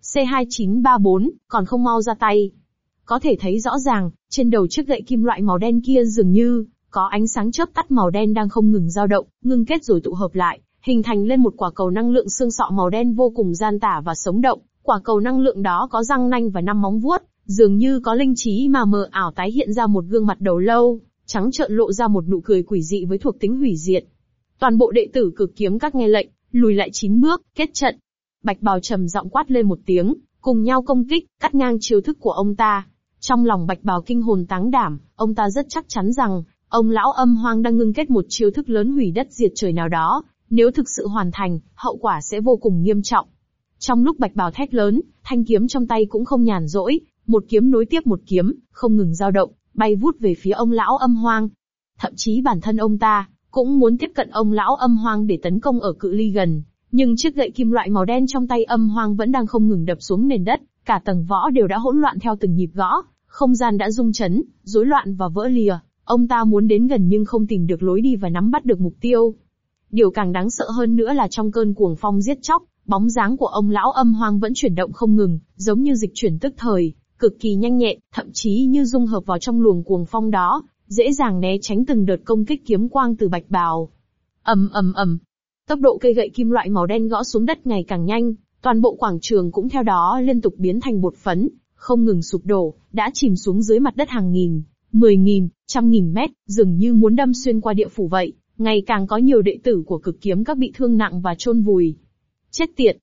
C2934, còn không mau ra tay. Có thể thấy rõ ràng, trên đầu chiếc gậy kim loại màu đen kia dường như có ánh sáng chớp tắt màu đen đang không ngừng dao động, ngưng kết rồi tụ hợp lại, hình thành lên một quả cầu năng lượng xương sọ màu đen vô cùng gian tả và sống động. Quả cầu năng lượng đó có răng nanh và 5 móng vuốt, dường như có linh trí mà mờ ảo tái hiện ra một gương mặt đầu lâu, trắng trợn lộ ra một nụ cười quỷ dị với thuộc tính hủy diệt. Toàn bộ đệ tử cực kiếm các nghe lệnh, lùi lại 9 bước, kết trận. Bạch Bào trầm giọng quát lên một tiếng, cùng nhau công kích, cắt ngang chiêu thức của ông ta. Trong lòng Bạch Bào kinh hồn táng đảm, ông ta rất chắc chắn rằng, ông lão Âm Hoang đang ngưng kết một chiêu thức lớn hủy đất diệt trời nào đó, nếu thực sự hoàn thành, hậu quả sẽ vô cùng nghiêm trọng. Trong lúc Bạch Bào thét lớn, thanh kiếm trong tay cũng không nhàn rỗi, một kiếm nối tiếp một kiếm, không ngừng dao động, bay vút về phía ông lão Âm Hoang. Thậm chí bản thân ông ta cũng muốn tiếp cận ông lão Âm Hoang để tấn công ở cự ly gần, nhưng chiếc gậy kim loại màu đen trong tay Âm Hoang vẫn đang không ngừng đập xuống nền đất, cả tầng võ đều đã hỗn loạn theo từng nhịp gõ, không gian đã rung chấn, rối loạn và vỡ lìa. Ông ta muốn đến gần nhưng không tìm được lối đi và nắm bắt được mục tiêu. Điều càng đáng sợ hơn nữa là trong cơn cuồng phong giết chóc, bóng dáng của ông lão Âm Hoang vẫn chuyển động không ngừng, giống như dịch chuyển tức thời, cực kỳ nhanh nhẹn, thậm chí như dung hợp vào trong luồng cuồng phong đó, dễ dàng né tránh từng đợt công kích kiếm quang từ Bạch Bào. Ầm ầm ầm, tốc độ cây gậy kim loại màu đen gõ xuống đất ngày càng nhanh, toàn bộ quảng trường cũng theo đó liên tục biến thành bột phấn, không ngừng sụp đổ, đã chìm xuống dưới mặt đất hàng nghìn, 10.000, 100.000 mét, dường như muốn đâm xuyên qua địa phủ vậy. Ngày càng có nhiều đệ tử của cực kiếm các bị thương nặng và chôn vùi. Chết tiệt!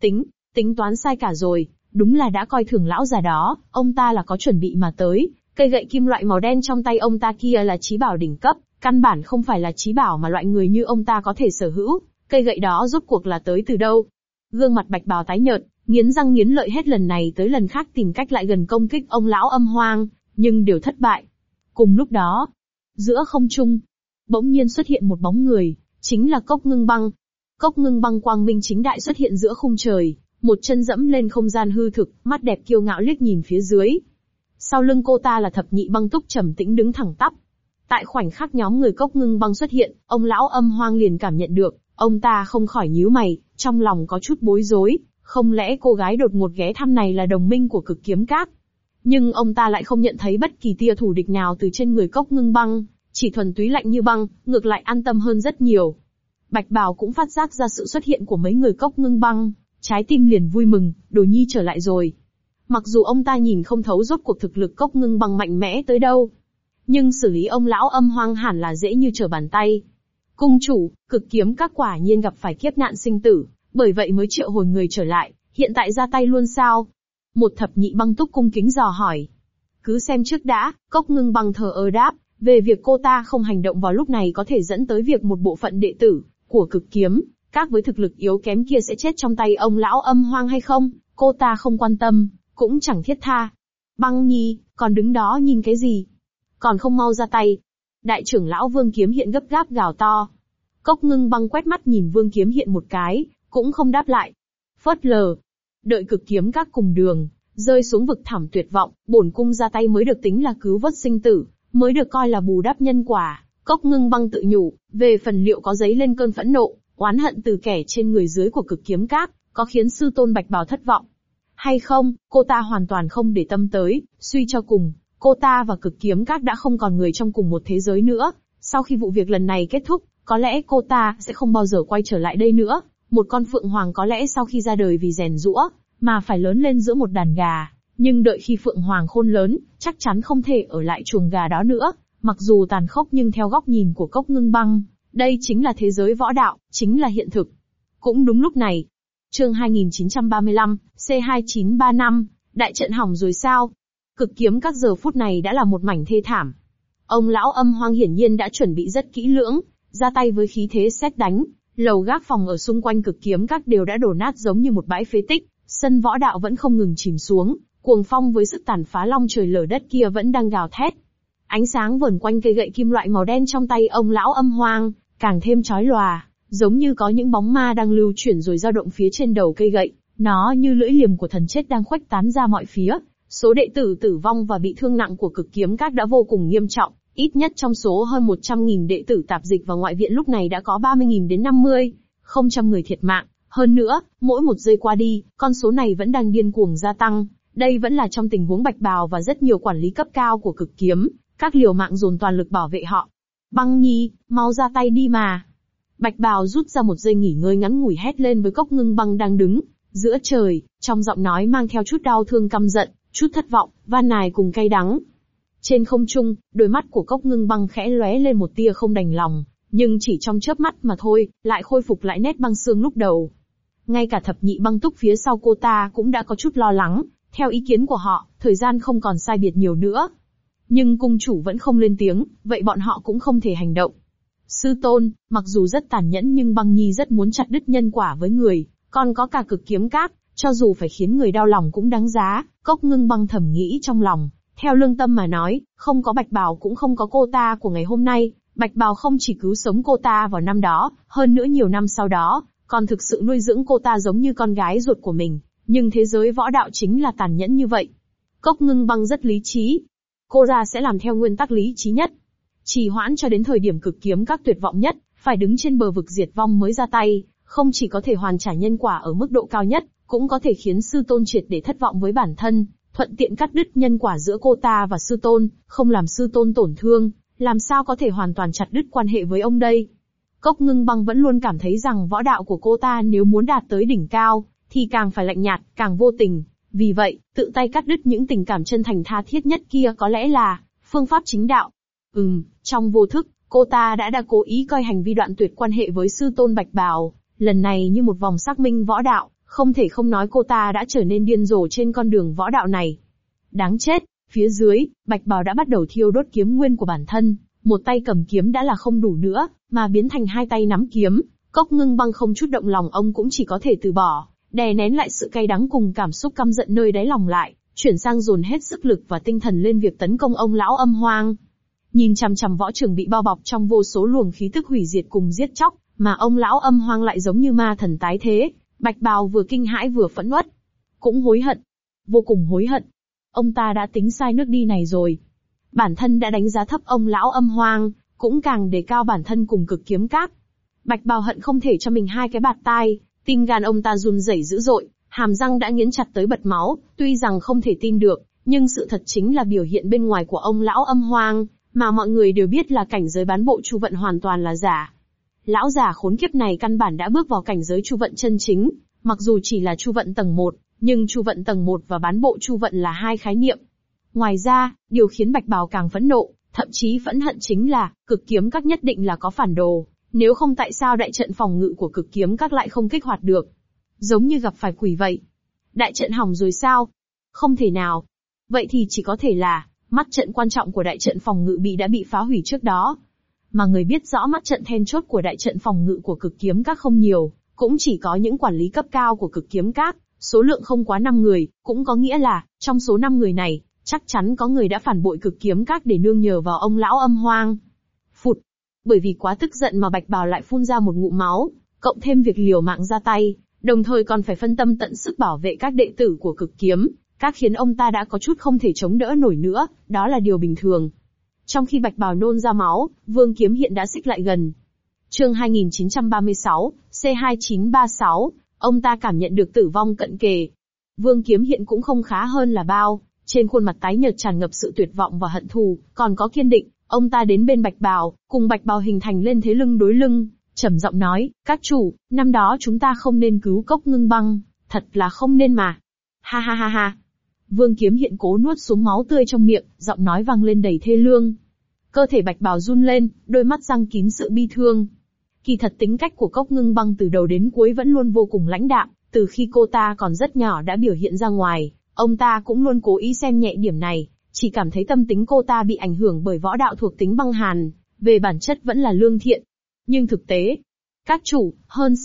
Tính toán sai cả rồi, đúng là đã coi thường lão già đó, ông ta là có chuẩn bị mà tới. Cây gậy kim loại màu đen trong tay ông ta kia là chí bảo đỉnh cấp, căn bản không phải là chí bảo mà loại người như ông ta có thể sở hữu. Cây gậy đó rốt cuộc là tới từ đâu? Gương mặt Bạch Bào tái nhợt, nghiến răng nghiến lợi hết lần này tới lần khác tìm cách lại gần công kích ông lão Âm Hoang, nhưng đều thất bại. Cùng lúc đó, giữa không trung, bỗng nhiên xuất hiện một bóng người, chính là Cốc Ngưng Băng. Cốc Ngưng Băng quang minh chính đại xuất hiện giữa khung trời, một chân dẫm lên không gian hư thực, mắt đẹp kiêu ngạo liếc nhìn phía dưới. Sau lưng cô ta là Thập Nhị Băng Túc trầm tĩnh đứng thẳng tắp. Tại khoảnh khắc nhóm người Cốc Ngưng Băng xuất hiện, ông lão Âm Hoang liền cảm nhận được, ông ta không khỏi nhíu mày, trong lòng có chút bối rối, không lẽ cô gái đột ngột ghé thăm này là đồng minh của cực kiếm các? Nhưng ông ta lại không nhận thấy bất kỳ tia thù địch nào từ trên người Cốc Ngưng Băng, chỉ thuần túy lạnh như băng, ngược lại an tâm hơn rất nhiều. Bạch Bào cũng phát giác ra sự xuất hiện của mấy người Cốc Ngưng Băng, trái tim liền vui mừng, Đồ Nhi trở lại rồi. Mặc dù ông ta nhìn không thấu rốt cuộc thực lực Cốc Ngưng Băng mạnh mẽ tới đâu, nhưng xử lý ông lão Âm Hoang hẳn là dễ như trở bàn tay. Cung chủ, cực kiếm các quả nhiên gặp phải kiếp nạn sinh tử, bởi vậy mới triệu hồi người trở lại, hiện tại ra tay luôn sao? Một Thập Nhị Băng Túc cung kính dò hỏi. Cứ xem trước đã, Cốc Ngưng Băng thờ ơ đáp, về việc cô ta không hành động vào lúc này có thể dẫn tới việc một bộ phận đệ tử của cực kiếm các với thực lực yếu kém kia sẽ chết trong tay ông lão Âm Hoang hay không, cô ta không quan tâm, cũng chẳng thiết tha. Băng Nhi, còn đứng đó nhìn cái gì? Còn không mau ra tay. Đại trưởng lão Vương Kiếm Hiện gấp gáp gào to. Cốc Ngưng Băng quét mắt nhìn Vương Kiếm Hiện một cái, cũng không đáp lại. Phớt lờ. Đợi cực kiếm các cùng đường, rơi xuống vực thẳm tuyệt vọng, bổn cung ra tay mới được tính là cứu vớt sinh tử, mới được coi là bù đắp nhân quả. Cốc Ngưng Băng tự nhủ, về phần liệu có dấy lên cơn phẫn nộ, oán hận từ kẻ trên người dưới của cực kiếm các, có khiến sư tôn Bạch Bào thất vọng hay không, cô ta hoàn toàn không để tâm tới, suy cho cùng, cô ta và cực kiếm các đã không còn người trong cùng một thế giới nữa, Sau khi vụ việc lần này kết thúc, có lẽ cô ta sẽ không bao giờ quay trở lại đây nữa. Một con phượng hoàng có lẽ sau khi ra đời vì rèn giũa, mà phải lớn lên giữa một đàn gà. Nhưng đợi khi phượng hoàng khôn lớn, chắc chắn không thể ở lại chuồng gà đó nữa. Mặc dù tàn khốc nhưng theo góc nhìn của Cốc Ngưng Băng, đây chính là thế giới võ đạo, chính là hiện thực. Cũng đúng lúc này, chương 2935, C2935, đại trận hỏng rồi sao? Cực kiếm các giờ phút này đã là một mảnh thê thảm. Ông lão Âm Hoang hiển nhiên đã chuẩn bị rất kỹ lưỡng, ra tay với khí thế sét đánh. Lầu gác phòng ở xung quanh cực kiếm các đều đã đổ nát giống như một bãi phế tích, sân võ đạo vẫn không ngừng chìm xuống, cuồng phong với sức tàn phá long trời lở đất kia vẫn đang gào thét. Ánh sáng vờn quanh cây gậy kim loại màu đen trong tay ông lão Âm Hoang, càng thêm chói lòa, giống như có những bóng ma đang lưu chuyển rồi dao động phía trên đầu cây gậy, nó như lưỡi liềm của thần chết đang khuếch tán ra mọi phía. Số đệ tử tử vong và bị thương nặng của cực kiếm các đã vô cùng nghiêm trọng, ít nhất trong số hơn 100.000 đệ tử tạp dịch và ngoại viện lúc này đã có 30.000 đến 50.000 người thiệt mạng. Hơn nữa, mỗi một giây qua đi, con số này vẫn đang điên cuồng gia tăng. Đây vẫn là trong tình huống Bạch Bào và rất nhiều quản lý cấp cao của cực kiếm, các liều mạng dồn toàn lực bảo vệ họ. Băng Nhi, mau ra tay đi mà. Bạch Bào rút ra một giây nghỉ ngơi ngắn ngủi hét lên với Cốc Ngưng Băng đang đứng giữa trời, trong giọng nói mang theo chút đau thương căm giận, chút thất vọng, van nài cùng cay đắng. Trên không trung, đôi mắt của Cốc Ngưng Băng khẽ lóe lên một tia không đành lòng, nhưng chỉ trong chớp mắt mà thôi, lại khôi phục lại nét băng xương lúc đầu. Ngay cả thập nhị băng túc phía sau cô ta cũng đã có chút lo lắng, theo ý kiến của họ, thời gian không còn sai biệt nhiều nữa. Nhưng cung chủ vẫn không lên tiếng, vậy bọn họ cũng không thể hành động. Sư tôn, mặc dù rất tàn nhẫn nhưng Băng Nhi rất muốn chặt đứt nhân quả với người, còn có cả cực kiếm các, cho dù phải khiến người đau lòng cũng đáng giá. Cốc Ngưng Băng thầm nghĩ trong lòng, theo lương tâm mà nói, không có Bạch Bào cũng không có cô ta của ngày hôm nay. Bạch Bào không chỉ cứu sống cô ta vào năm đó, hơn nữa nhiều năm sau đó, còn thực sự nuôi dưỡng cô ta giống như con gái ruột của mình. Nhưng thế giới võ đạo chính là tàn nhẫn như vậy. Cốc Ngưng Băng rất lý trí. Cô ta sẽ làm theo nguyên tắc lý trí nhất. Trì hoãn cho đến thời điểm cực kiếm các tuyệt vọng nhất, phải đứng trên bờ vực diệt vong mới ra tay, không chỉ có thể hoàn trả nhân quả ở mức độ cao nhất, cũng có thể khiến sư tôn triệt để thất vọng với bản thân, thuận tiện cắt đứt nhân quả giữa cô ta và sư tôn, không làm sư tôn tổn thương, làm sao có thể hoàn toàn chặt đứt quan hệ với ông đây. Cốc Ngưng Băng vẫn luôn cảm thấy rằng võ đạo của cô ta nếu muốn đạt tới đỉnh cao, thì càng phải lạnh nhạt, càng vô tình. Vì vậy, tự tay cắt đứt những tình cảm chân thành tha thiết nhất kia có lẽ là phương pháp chính đạo. Trong vô thức, cô ta đã cố ý coi hành vi đoạn tuyệt quan hệ với sư tôn Bạch Bào, lần này như một vòng xác minh võ đạo, không thể không nói cô ta đã trở nên điên rồ trên con đường võ đạo này. Đáng chết, phía dưới, Bạch Bào đã bắt đầu thiêu đốt kiếm nguyên của bản thân, một tay cầm kiếm đã là không đủ nữa, mà biến thành hai tay nắm kiếm. Cốc Ngưng Băng không chút động lòng ông cũng chỉ có thể từ bỏ, đè nén lại sự cay đắng cùng cảm xúc căm giận nơi đáy lòng lại, chuyển sang dồn hết sức lực và tinh thần lên việc tấn công ông lão Âm Hoang. Nhìn chằm chằm võ trường bị bao bọc trong vô số luồng khí tức hủy diệt cùng giết chóc, mà ông lão Âm Hoang lại giống như ma thần tái thế. Bạch Bào vừa kinh hãi vừa phẫn uất, cũng hối hận, vô cùng hối hận. Ông ta đã tính sai nước đi này rồi. Bản thân đã đánh giá thấp ông lão Âm Hoang, cũng càng đề cao bản thân cùng cực kiếm các. Bạch Bào hận không thể cho mình hai cái bạt tai, tim gan ông ta run rẩy dữ dội, hàm răng đã nghiến chặt tới bật máu, tuy rằng không thể tin được, nhưng sự thật chính là biểu hiện bên ngoài của ông lão Âm Hoang, mà mọi người đều biết là cảnh giới bán bộ chu vận hoàn toàn là giả. Lão già khốn kiếp này căn bản đã bước vào cảnh giới chu vận chân chính, mặc dù chỉ là chu vận tầng 1, nhưng chu vận tầng 1 và bán bộ chu vận là hai khái niệm. Ngoài ra, điều khiến Bạch Bào càng phẫn nộ, thậm chí phẫn hận chính là, cực kiếm các nhất định là có phản đồ, nếu không tại sao đại trận phòng ngự của cực kiếm các lại không kích hoạt được. Giống như gặp phải quỷ vậy. Đại trận hỏng rồi sao? Không thể nào. Vậy thì chỉ có thể là, mắt trận quan trọng của đại trận phòng ngự đã bị phá hủy trước đó. Mà người biết rõ mắt trận then chốt của đại trận phòng ngự của cực kiếm các không nhiều, cũng chỉ có những quản lý cấp cao của cực kiếm các, số lượng không quá 5 người, cũng có nghĩa là, trong số 5 người này, chắc chắn có người đã phản bội cực kiếm các để nương nhờ vào ông lão Âm Hoang. Phụt! Bởi vì quá tức giận mà Bạch Bào lại phun ra một ngụm máu, cộng thêm việc liều mạng ra tay, đồng thời còn phải phân tâm tận sức bảo vệ các đệ tử của cực kiếm, các khiến ông ta đã có chút không thể chống đỡ nổi nữa, đó là điều bình thường. Trong khi Bạch Bào nôn ra máu, Vương Kiếm Hiện đã xích lại gần. Chương 2936, C2936, ông ta cảm nhận được tử vong cận kề. Vương Kiếm Hiện cũng không khá hơn là bao, trên khuôn mặt tái nhợt tràn ngập sự tuyệt vọng và hận thù, còn có kiên định, Ông ta đến bên Bạch Bào, cùng Bạch Bào hình thành lên thế lưng đối lưng, trầm giọng nói, các chủ, năm đó chúng ta không nên cứu Cốc Ngưng Băng, thật là không nên mà. Ha ha ha ha. Vương Kiếm Hiện cố nuốt xuống máu tươi trong miệng, giọng nói vang lên đầy thê lương. Cơ thể Bạch Bào run lên, đôi mắt răng kín sự bi thương. Kỳ thật tính cách của Cốc Ngưng Băng từ đầu đến cuối vẫn luôn vô cùng lãnh đạm, từ khi cô ta còn rất nhỏ đã biểu hiện ra ngoài, ông ta cũng luôn cố ý xem nhẹ điểm này, chỉ cảm thấy tâm tính cô ta bị ảnh hưởng bởi võ đạo thuộc tính băng hàn, về bản chất vẫn là lương thiện. Nhưng thực tế, các chủ, hơn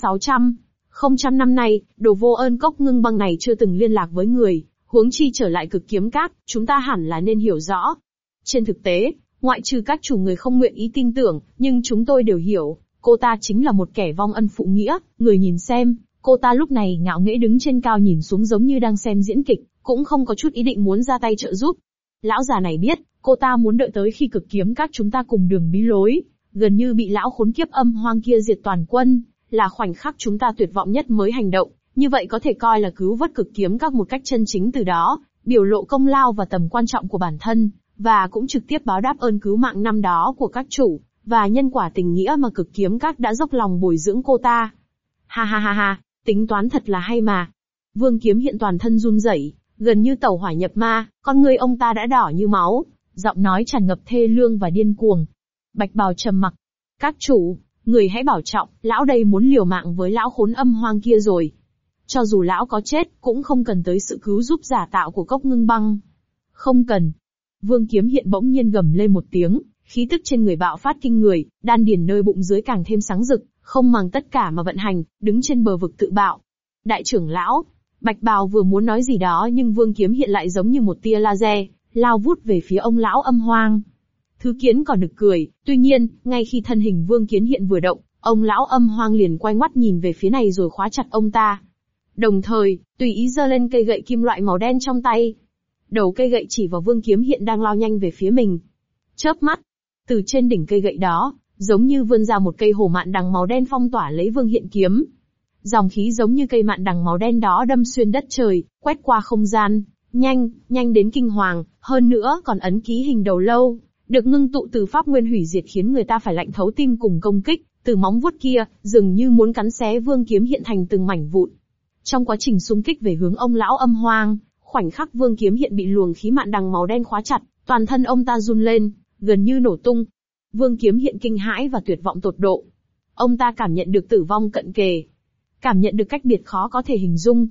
600 năm nay, đồ vô ơn Cốc Ngưng Băng này chưa từng liên lạc với người, huống chi trở lại Cực Kiếm Các, chúng ta hẳn là nên hiểu rõ. Trên thực tế, ngoại trừ các chủ người không nguyện ý tin tưởng, nhưng chúng tôi đều hiểu, cô ta chính là một kẻ vong ân phụ nghĩa, người nhìn xem, cô ta lúc này ngạo nghễ đứng trên cao nhìn xuống giống như đang xem diễn kịch, cũng không có chút ý định muốn ra tay trợ giúp. Lão già này biết, cô ta muốn đợi tới khi Cực Kiếm Các chúng ta cùng đường bí lối, gần như bị lão khốn kiếp âm hoang kia diệt toàn quân, là khoảnh khắc chúng ta tuyệt vọng nhất mới hành động, như vậy có thể coi là cứu vớt Cực Kiếm Các một cách chân chính, từ đó biểu lộ công lao và tầm quan trọng của bản thân, và cũng trực tiếp báo đáp ơn cứu mạng năm đó của các chủ, và nhân quả tình nghĩa mà Cực Kiếm Các đã dốc lòng bồi dưỡng cô ta. Ha ha ha ha, tính toán thật là hay mà. Vương Kiếm Hiện toàn thân run rẩy, gần như tẩu hỏa nhập ma, con người ông ta đã đỏ như máu, giọng nói tràn ngập thê lương và điên cuồng. Bạch Bào trầm mặc. Các chủ, người hãy bảo trọng, lão đây muốn liều mạng với lão khốn âm hoang kia rồi. Cho dù lão có chết, cũng không cần tới sự cứu giúp giả tạo của Cốc Ngưng Băng. Không cần. Vương Kiếm Hiện bỗng nhiên gầm lên một tiếng, khí tức trên người bạo phát kinh người, đan điền nơi bụng dưới càng thêm sáng rực, không màng tất cả mà vận hành, đứng trên bờ vực tự bạo. Đại trưởng lão, Bạch Bào vừa muốn nói gì đó nhưng Vương Kiếm Hiện lại giống như một tia laser, lao vút về phía ông lão âm hoang. Thứ kiến còn nực cười, tuy nhiên, ngay khi thân hình Vương Kiếm Hiện vừa động, ông lão âm hoang liền quay ngoắt nhìn về phía này rồi khóa chặt ông ta. Đồng thời, tùy ý giơ lên cây gậy kim loại màu đen trong tay. Đầu cây gậy chỉ vào Vương Kiếm Hiện đang lao nhanh về phía mình. Chớp mắt, từ trên đỉnh cây gậy đó, giống như vươn ra một cây hồ mạn đằng màu đen phong tỏa lấy Vương Hiện kiếm. Dòng khí giống như cây mạn đằng màu đen đó đâm xuyên đất trời, quét qua không gian, nhanh đến kinh hoàng, hơn nữa còn ấn ký hình đầu lâu, được ngưng tụ từ pháp nguyên hủy diệt khiến người ta phải lạnh thấu tim cùng công kích, từ móng vuốt kia, dường như muốn cắn xé Vương Kiếm Hiện thành từng mảnh vụn. Trong quá trình xung kích về hướng ông lão âm hoang, khoảnh khắc Vương Kiếm Hiện bị luồng khí mạn đằng màu đen khóa chặt, toàn thân ông ta run lên, gần như nổ tung. Vương Kiếm Hiện kinh hãi và tuyệt vọng tột độ. Ông ta cảm nhận được tử vong cận kề. Cảm nhận được cách biệt khó có thể hình dung.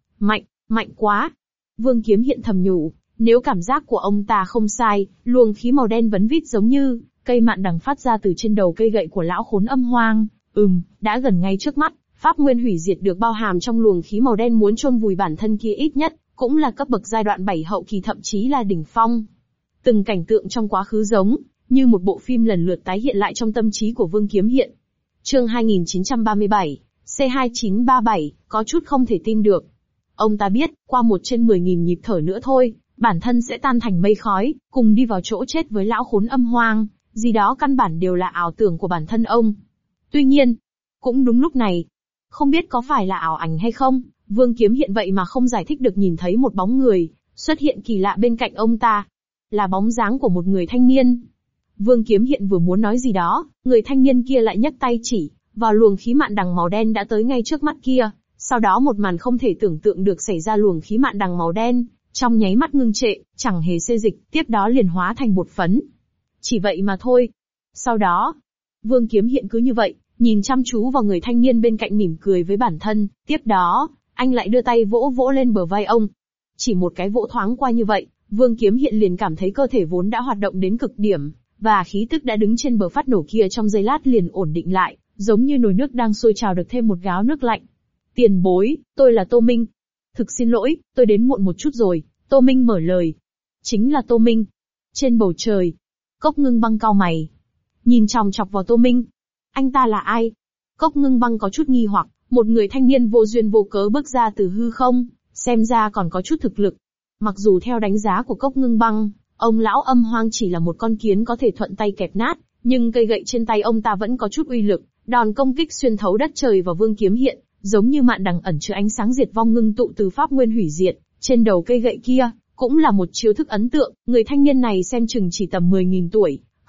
Mạnh quá. Vương Kiếm Hiện thầm nhủ, nếu cảm giác của ông ta không sai, luồng khí màu đen vấn vít giống như cây mạn đằng phát ra từ trên đầu cây gậy của lão khốn âm hoang. Đã gần ngay trước mắt, pháp nguyên hủy diệt được bao hàm trong luồng khí màu đen muốn chôn vùi bản thân kia ít nhất, cũng là cấp bậc giai đoạn 7 hậu kỳ thậm chí là đỉnh phong. Từng cảnh tượng trong quá khứ giống như một bộ phim lần lượt tái hiện lại trong tâm trí của Vương Kiếm Hiện. Chương 2937, C2937, có chút không thể tin được. Ông ta biết, qua 1/10.000 nhịp thở nữa thôi, bản thân sẽ tan thành mây khói, cùng đi vào chỗ chết với lão khốn âm hoang, gì đó căn bản đều là ảo tưởng của bản thân ông. Tuy nhiên, cũng đúng lúc này, không biết có phải là ảo ảnh hay không, Vương Kiếm Hiện vậy mà không giải thích được nhìn thấy một bóng người xuất hiện kỳ lạ bên cạnh ông ta. Là bóng dáng của một người thanh niên. Vương Kiếm Hiện vừa muốn nói gì đó, người thanh niên kia lại nhấc tay chỉ vào luồng khí mạn đằng màu đen đã tới ngay trước mắt kia. Sau đó một màn không thể tưởng tượng được xảy ra, luồng khí mạn đằng màu đen trong nháy mắt ngưng trệ, chẳng hề xê dịch, tiếp đó liền hóa thành bột phấn. Chỉ vậy mà thôi. Sau đó, Vương Kiếm Hiện cứ như vậy, nhìn chăm chú vào người thanh niên bên cạnh mỉm cười với bản thân, tiếp đó, anh lại đưa tay vỗ vỗ lên bờ vai ông. Chỉ một cái vỗ thoáng qua như vậy, Vương Kiếm Hiện liền cảm thấy cơ thể vốn đã hoạt động đến cực điểm, và khí tức đã đứng trên bờ phát nổ kia trong giây lát liền ổn định lại, giống như nồi nước đang sôi trào được thêm một gáo nước lạnh. Tiền bối, tôi là Tô Minh. Thực xin lỗi, tôi đến muộn một chút rồi, Tô Minh mở lời. Chính là Tô Minh. Trên bầu trời, Cốc Ngưng Băng cau mày, nhìn chòng chọc vào Tô Minh. Anh ta là ai? Cốc Ngưng Băng có chút nghi hoặc, một người thanh niên vô duyên vô cớ bước ra từ hư không, xem ra còn có chút thực lực. Mặc dù theo đánh giá của Cốc Ngưng Băng, ông lão âm hoang chỉ là một con kiến có thể thuận tay kẹp nát, nhưng cây gậy trên tay ông ta vẫn có chút uy lực, đòn công kích xuyên thấu đất trời vào Vương Kiếm Hiện, giống như mạn đằng ẩn chứa ánh sáng diệt vong ngưng tụ từ pháp nguyên hủy diệt, trên đầu cây gậy kia, cũng là một chiêu thức ấn tượng. Người thanh niên này xem chừng chỉ tầm 10.000 tuổi,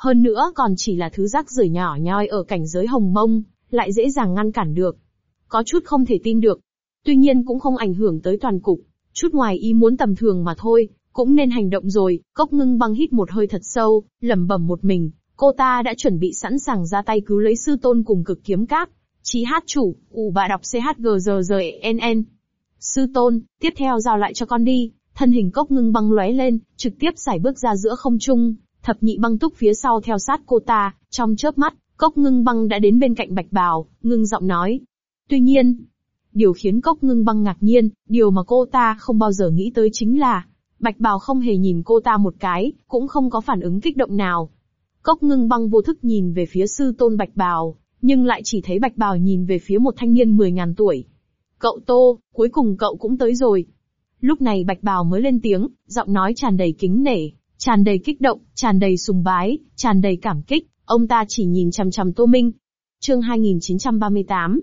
Hơn nữa còn chỉ là thứ rác rưởi nhỏ nhoi ở cảnh giới hồng mông, lại dễ dàng ngăn cản được. Có chút không thể tin được. Tuy nhiên cũng không ảnh hưởng tới toàn cục. Chút ngoài ý muốn tầm thường mà thôi, cũng nên hành động rồi. Cốc Ngưng Băng hít một hơi thật sâu, lẩm bẩm một mình. Cô ta đã chuẩn bị sẵn sàng ra tay cứu lấy sư tôn cùng Cực Kiếm Các. Chí hát chủ, bà đọc CHGRRNN. Sư tôn, tiếp theo giao lại cho con đi. Thân hình Cốc Ngưng Băng lóe lên, trực tiếp sải bước ra giữa không trung. Thập nhị băng túc phía sau theo sát cô ta, trong chớp mắt, Cốc Ngưng Băng đã đến bên cạnh Bạch Bào, ngưng giọng nói. Tuy nhiên, điều khiến Cốc Ngưng Băng ngạc nhiên, điều mà cô ta không bao giờ nghĩ tới chính là, Bạch Bào không hề nhìn cô ta một cái, cũng không có phản ứng kích động nào. Cốc Ngưng Băng vô thức nhìn về phía sư tôn Bạch Bào, nhưng lại chỉ thấy Bạch Bào nhìn về phía một thanh niên 10.000 tuổi. Cậu Tô, cuối cùng cậu cũng tới rồi. Lúc này Bạch Bào mới lên tiếng, giọng nói tràn đầy kính nể, tràn đầy kích động, tràn đầy sùng bái, tràn đầy cảm kích. Ông ta chỉ nhìn chằm chằm Tô Minh. Chương 2938,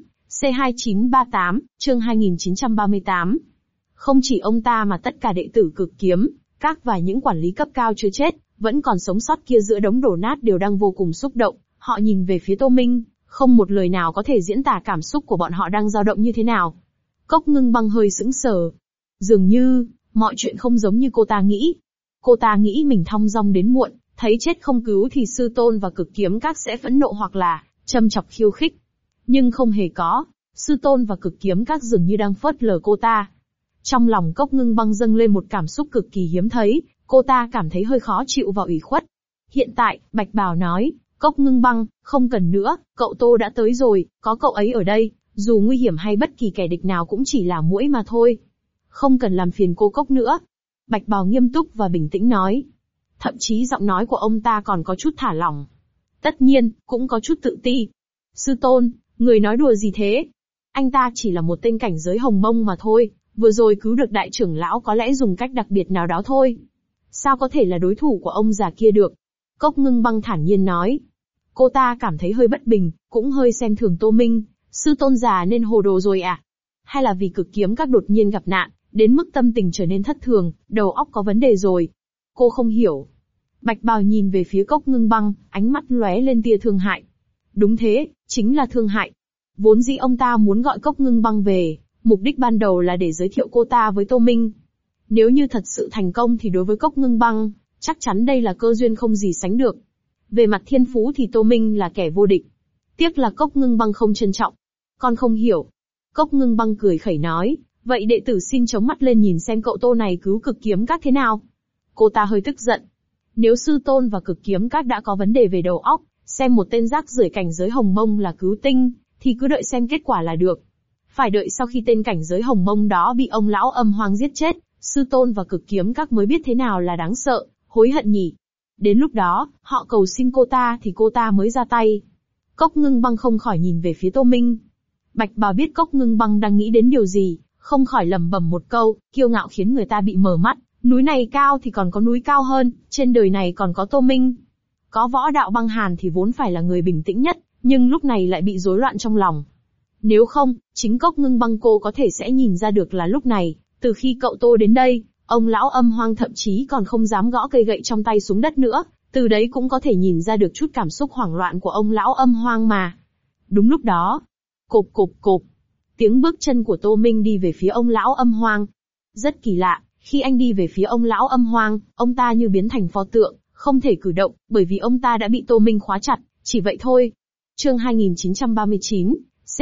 C2938, chương 2938. Không chỉ ông ta mà tất cả đệ tử Cực Kiếm Các và những quản lý cấp cao chưa chết, vẫn còn sống sót kia giữa đống đổ nát đều đang vô cùng xúc động. Họ nhìn về phía Tô Minh, không một lời nào có thể diễn tả cảm xúc của bọn họ đang dao động như thế nào. Cốc Ngưng Băng hơi sững sờ. Dường như, mọi chuyện không giống như cô ta nghĩ. Cô ta nghĩ mình thong dong đến muộn, thấy chết không cứu thì sư tôn và Cực Kiếm Các sẽ phẫn nộ hoặc là châm chọc khiêu khích. Nhưng không hề có, sư tôn và Cực Kiếm Các dường như đang phớt lờ cô ta. Trong lòng Cốc Ngưng Băng dâng lên một cảm xúc cực kỳ hiếm thấy, cô ta cảm thấy hơi khó chịu và ủy khuất. Hiện tại, Bạch Bào nói, Cốc Ngưng Băng, không cần nữa, cậu Tô đã tới rồi, có cậu ấy ở đây, dù nguy hiểm hay bất kỳ kẻ địch nào cũng chỉ là muỗi mà thôi. Không cần làm phiền cô Cốc nữa. Bạch Bào nghiêm túc và bình tĩnh nói. Thậm chí giọng nói của ông ta còn có chút thả lỏng. Tất nhiên, cũng có chút tự ti. Sư tôn, người nói đùa gì thế? Anh ta chỉ là một tên cảnh giới hồng mông mà thôi, vừa rồi cứu được đại trưởng lão có lẽ dùng cách đặc biệt nào đó thôi. Sao có thể là đối thủ của ông già kia được? Cốc Ngưng Băng thản nhiên nói. Cô ta cảm thấy hơi bất bình, cũng hơi xem thường Tô Minh. Sư tôn già nên hồ đồ rồi à? Hay là vì Cực Kiếm Các đột nhiên gặp nạn, đến mức tâm tình trở nên thất thường, đầu óc có vấn đề rồi? Cô không hiểu. Bạch Bào nhìn về phía Cốc Ngưng Băng, ánh mắt lóe lên tia thương hại. Đúng thế, chính là thương hại. Vốn dĩ ông ta muốn gọi Cốc Ngưng Băng về, mục đích ban đầu là để giới thiệu cô ta với Tô Minh. Nếu như thật sự thành công thì đối với Cốc Ngưng Băng, chắc chắn đây là cơ duyên không gì sánh được. Về mặt thiên phú thì Tô Minh là kẻ vô địch. Tiếc là Cốc Ngưng Băng không trân trọng. Con không hiểu. Cốc Ngưng Băng cười khẩy nói, vậy đệ tử xin chống mắt lên nhìn xem cậu Tô này cứu Cực Kiếm Các thế nào. Cô ta hơi tức giận. Nếu sư tôn và Cực Kiếm Các đã có vấn đề về đầu óc, xem một tên rác rưởi cảnh giới hồng mông là cứu tinh, thì cứ đợi xem kết quả là được. Phải đợi sau khi tên cảnh giới hồng mông đó bị ông lão Âm Hoang giết chết, sư tôn và Cực Kiếm Các mới biết thế nào là đáng sợ, hối hận nhỉ. Đến lúc đó, họ cầu xin cô ta thì cô ta mới ra tay. Cốc Ngưng Băng không khỏi nhìn về phía Tô Minh. Bạch Bào biết Cốc Ngưng Băng đang nghĩ đến điều gì, không khỏi lẩm bẩm một câu, kiêu ngạo khiến người ta bị mờ mắt. Núi này cao thì còn có núi cao hơn, trên đời này còn có Tô Minh. Có Võ Đạo Băng Hàn thì vốn phải là người bình tĩnh nhất, nhưng lúc này lại bị rối loạn trong lòng. Nếu không, chính Cốc Ngưng Băng cô có thể sẽ nhìn ra được là lúc này, từ khi cậu Tô đến đây, ông lão Âm Hoang thậm chí còn không dám gõ cây gậy trong tay xuống đất nữa, từ đấy cũng có thể nhìn ra được chút cảm xúc hoảng loạn của ông lão Âm Hoang mà. Đúng lúc đó, cộp cộp cộp, tiếng bước chân của Tô Minh đi về phía ông lão Âm Hoang. Rất kỳ lạ, khi anh đi về phía ông lão Âm Hoang, ông ta như biến thành pho tượng, không thể cử động, bởi vì ông ta đã bị Tô Minh khóa chặt, chỉ vậy thôi. Chương 2939,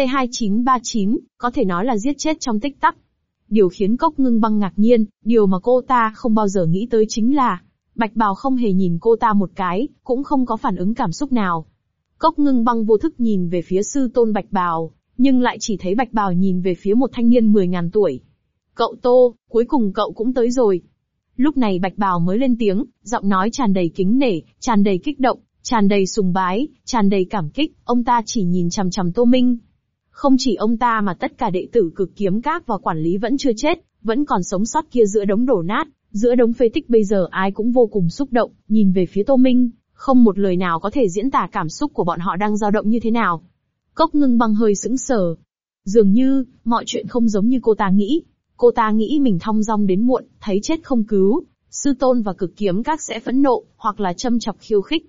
C2939, có thể nói là giết chết trong tích tắc. Điều khiến Cốc Ngưng Băng ngạc nhiên, điều mà cô ta không bao giờ nghĩ tới chính là, Bạch Bào không hề nhìn cô ta một cái, cũng không có phản ứng cảm xúc nào. Cốc Ngưng Băng vô thức nhìn về phía sư tôn Bạch Bào, nhưng lại chỉ thấy Bạch Bào nhìn về phía một thanh niên 10.000 tuổi. Cậu Tô, cuối cùng cậu cũng tới rồi. Lúc này Bạch Bào mới lên tiếng, giọng nói tràn đầy kính nể, tràn đầy kích động, tràn đầy sùng bái, tràn đầy cảm kích. Ông ta chỉ nhìn chằm chằm Tô Minh. Không chỉ ông ta mà tất cả đệ tử Cực Kiếm Các và quản lý vẫn chưa chết, vẫn còn sống sót kia giữa đống đổ nát, giữa đống phế tích bây giờ ai cũng vô cùng xúc động, nhìn về phía Tô Minh, không một lời nào có thể diễn tả cảm xúc của bọn họ đang dao động như thế nào. Cốc Ngưng Băng hơi sững sờ. Dường như, mọi chuyện không giống như cô ta nghĩ. Cô ta nghĩ mình thong dong đến muộn, thấy chết không cứu, sư tôn và Cực Kiếm Các sẽ phẫn nộ, hoặc là châm chọc khiêu khích.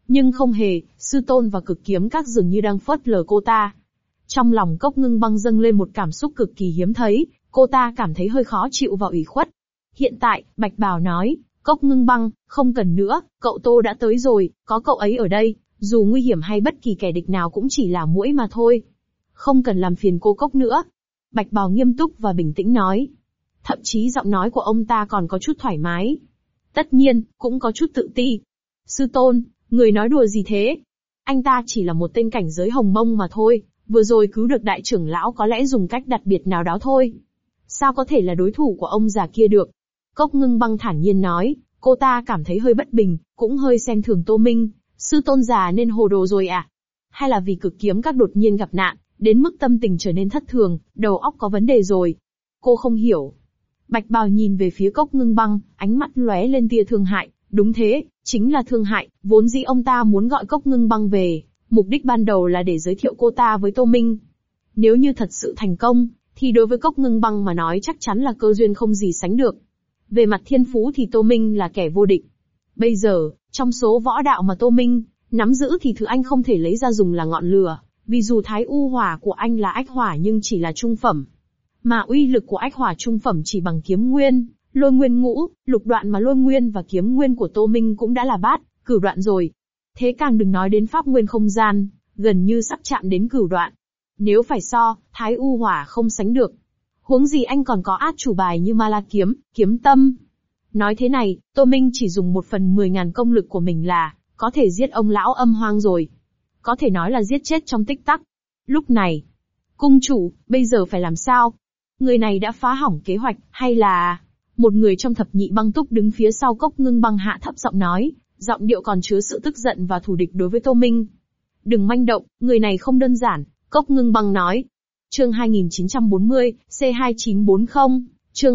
Nhưng không hề, sư tôn và cực kiếm các dường như đang phớt lờ cô ta. Trong lòng Cốc Ngưng Băng dâng lên một cảm xúc cực kỳ hiếm thấy, cô ta cảm thấy hơi khó chịu và ủy khuất. Hiện tại, Bạch Bào nói, Cốc Ngưng Băng, không cần nữa, cậu Tô đã tới rồi, có cậu ấy ở đây, dù nguy hiểm hay bất kỳ kẻ địch nào cũng chỉ là muỗi mà thôi. Không cần làm phiền cô Cốc nữa. Bạch Bào nghiêm túc và bình tĩnh nói. Thậm chí giọng nói của ông ta còn có chút thoải mái. Tất nhiên, cũng có chút tự ti. Sư tôn, người nói đùa gì thế? Anh ta chỉ là một tên cảnh giới hồng mông mà thôi, vừa rồi cứu được đại trưởng lão có lẽ dùng cách đặc biệt nào đó thôi. Sao có thể là đối thủ của ông già kia được? Cốc Ngưng Băng thản nhiên nói, cô ta cảm thấy hơi bất bình, cũng hơi xem thường Tô Minh. Sư tôn già nên hồ đồ rồi à? Hay là vì cực kiếm các đột nhiên gặp nạn, đến mức tâm tình trở nên thất thường, đầu óc có vấn đề rồi? Cô không hiểu. Bạch Bào nhìn về phía Cốc Ngưng Băng, ánh mắt lóe lên tia thương hại. Đúng thế, chính là thương hại, vốn dĩ ông ta muốn gọi Cốc Ngưng Băng về, mục đích ban đầu là để giới thiệu cô ta với Tô Minh. Nếu như thật sự thành công, thì đối với Cốc Ngưng Băng mà nói chắc chắn là cơ duyên không gì sánh được. Về mặt thiên phú thì Tô Minh là kẻ vô địch. Bây giờ, trong số võ đạo mà Tô Minh nắm giữ thì thứ anh không thể lấy ra dùng là ngọn lửa, vì dù Thái U Hỏa của anh là ách hỏa nhưng chỉ là trung phẩm. Mà uy lực của ách hỏa trung phẩm chỉ bằng kiếm nguyên, lôi nguyên ngũ, lục đoạn mà lôi nguyên và kiếm nguyên của Tô Minh cũng đã là bát, cửu đoạn rồi. Thế càng đừng nói đến pháp nguyên không gian, gần như sắp chạm đến cửu đoạn. Nếu phải so, Thái U Hỏa không sánh được. Huống gì anh còn có át chủ bài như Ma La Kiếm, Kiếm Tâm. Nói thế này, Tô Minh chỉ dùng 1/10.000 công lực của mình là có thể giết ông lão Âm Hoang rồi. Có thể nói là giết chết trong tích tắc. Lúc này, cung chủ, bây giờ phải làm sao? Người này đã phá hỏng kế hoạch, hay là... Một người trong thập nhị băng túc đứng phía sau Cốc Ngưng Băng hạ thấp giọng nói, giọng điệu còn chứa sự tức giận và thù địch đối với Tô Minh. Đừng manh động, người này không đơn giản, Cốc Ngưng Băng nói. Chương 2940, C2940, chương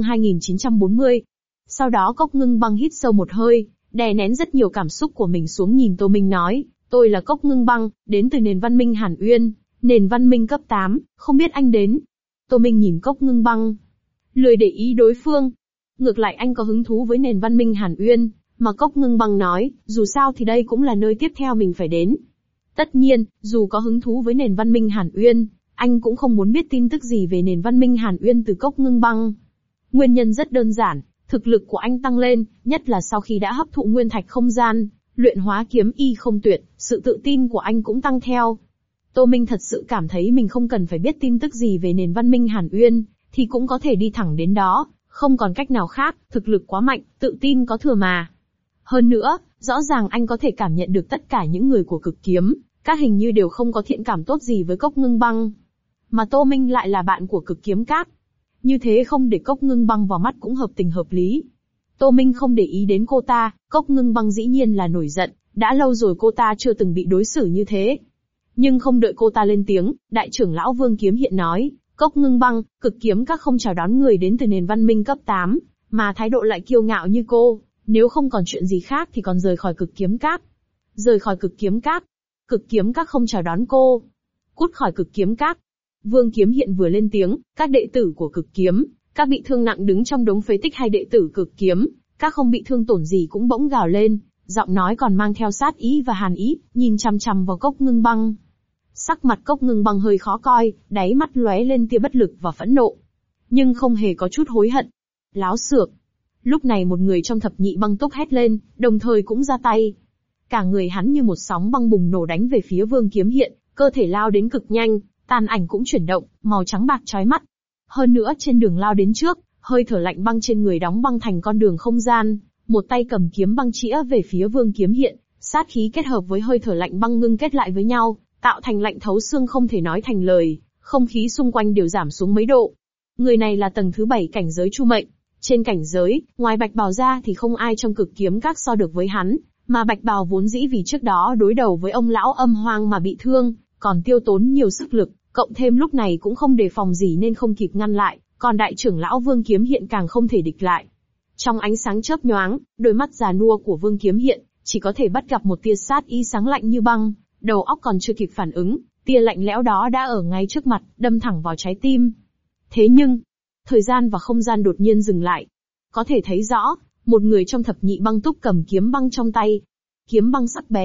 2940. Sau đó Cốc Ngưng Băng hít sâu một hơi, đè nén rất nhiều cảm xúc của mình xuống nhìn Tô Minh nói, tôi là Cốc Ngưng Băng, đến từ nền văn minh Hàn Uyên, nền văn minh cấp 8, không biết anh đến. Tô Minh nhìn Cốc Ngưng Băng, lười để ý đối phương. Ngược lại anh có hứng thú với nền văn minh Hàn Uyên, mà Cốc Ngưng Băng nói, dù sao thì đây cũng là nơi tiếp theo mình phải đến. Tất nhiên, dù có hứng thú với nền văn minh Hàn Uyên, anh cũng không muốn biết tin tức gì về nền văn minh Hàn Uyên từ Cốc Ngưng Băng. Nguyên nhân rất đơn giản, thực lực của anh tăng lên, nhất là sau khi đã hấp thụ nguyên thạch không gian, luyện hóa kiếm y không tuyệt, sự tự tin của anh cũng tăng theo. Tô Minh thật sự cảm thấy mình không cần phải biết tin tức gì về nền văn minh Hàn Uyên, thì cũng có thể đi thẳng đến đó, không còn cách nào khác, thực lực quá mạnh, tự tin có thừa mà. Hơn nữa, rõ ràng anh có thể cảm nhận được tất cả những người của cực kiếm, các hình như đều không có thiện cảm tốt gì với Cốc Ngưng Băng. Mà Tô Minh lại là bạn của cực kiếm các. Như thế không để Cốc Ngưng Băng vào mắt cũng hợp tình hợp lý. Tô Minh không để ý đến cô ta, Cốc Ngưng Băng dĩ nhiên là nổi giận, đã lâu rồi cô ta chưa từng bị đối xử như thế. Nhưng không đợi cô ta lên tiếng, đại trưởng lão Vương Kiếm Hiện nói, Cốc Ngưng Băng, cực kiếm các không chào đón người đến từ nền văn minh cấp 8, mà thái độ lại kiêu ngạo như cô, nếu không còn chuyện gì khác thì còn rời khỏi cực kiếm các. Rời khỏi cực kiếm các. Cực kiếm các không chào đón cô. Cút khỏi cực kiếm các. Vương Kiếm Hiện vừa lên tiếng, các đệ tử của cực kiếm, các bị thương nặng đứng trong đống phế tích hay đệ tử cực kiếm, các không bị thương tổn gì cũng bỗng gào lên, giọng nói còn mang theo sát ý và hàn ý, nhìn chằm chằm vào Cốc Ngưng Băng. Sắc mặt Cốc Ngưng Băng hơi khó coi, đáy mắt lóe lên tia bất lực và phẫn nộ, nhưng không hề có chút hối hận. Láo xược. Lúc này một người trong thập nhị băng túc hét lên, đồng thời cũng ra tay. Cả người hắn như một sóng băng bùng nổ đánh về phía Vương Kiếm Hiện, cơ thể lao đến cực nhanh, tàn ảnh cũng chuyển động, màu trắng bạc chói mắt. Hơn nữa trên đường lao đến trước, hơi thở lạnh băng trên người đóng băng thành con đường không gian, một tay cầm kiếm băng chĩa về phía Vương Kiếm Hiện, sát khí kết hợp với hơi thở lạnh băng ngưng kết lại với nhau, tạo thành lạnh thấu xương không thể nói thành lời, không khí xung quanh đều giảm xuống mấy độ. Người này là tầng thứ 7 cảnh giới Chu Mệnh. Trên cảnh giới, ngoài Bạch Bào ra thì không ai trong cực kiếm các so được với hắn, mà Bạch Bào vốn dĩ vì trước đó đối đầu với ông lão Âm Hoang mà bị thương, còn tiêu tốn nhiều sức lực, cộng thêm lúc này cũng không đề phòng gì nên không kịp ngăn lại, còn đại trưởng lão Vương Kiếm Hiện càng không thể địch lại. Trong ánh sáng chớp nhoáng, đôi mắt già nua của Vương Kiếm Hiện chỉ có thể bắt gặp một tia sát ý sáng lạnh như băng, đầu óc còn chưa kịp phản ứng, tia lạnh lẽo đó đã ở ngay trước mặt, đâm thẳng vào trái tim. Thế nhưng, thời gian và không gian đột nhiên dừng lại. Có thể thấy rõ, một người trong thập nhị băng túc cầm kiếm băng trong tay. Kiếm băng sắc bén,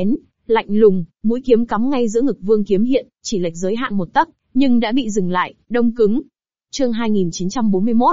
Lạnh lùng, mũi kiếm cắm ngay giữa ngực Vương Kiếm Hiện, chỉ lệch giới hạn một tấc, nhưng đã bị dừng lại, đông cứng. Chương 2941,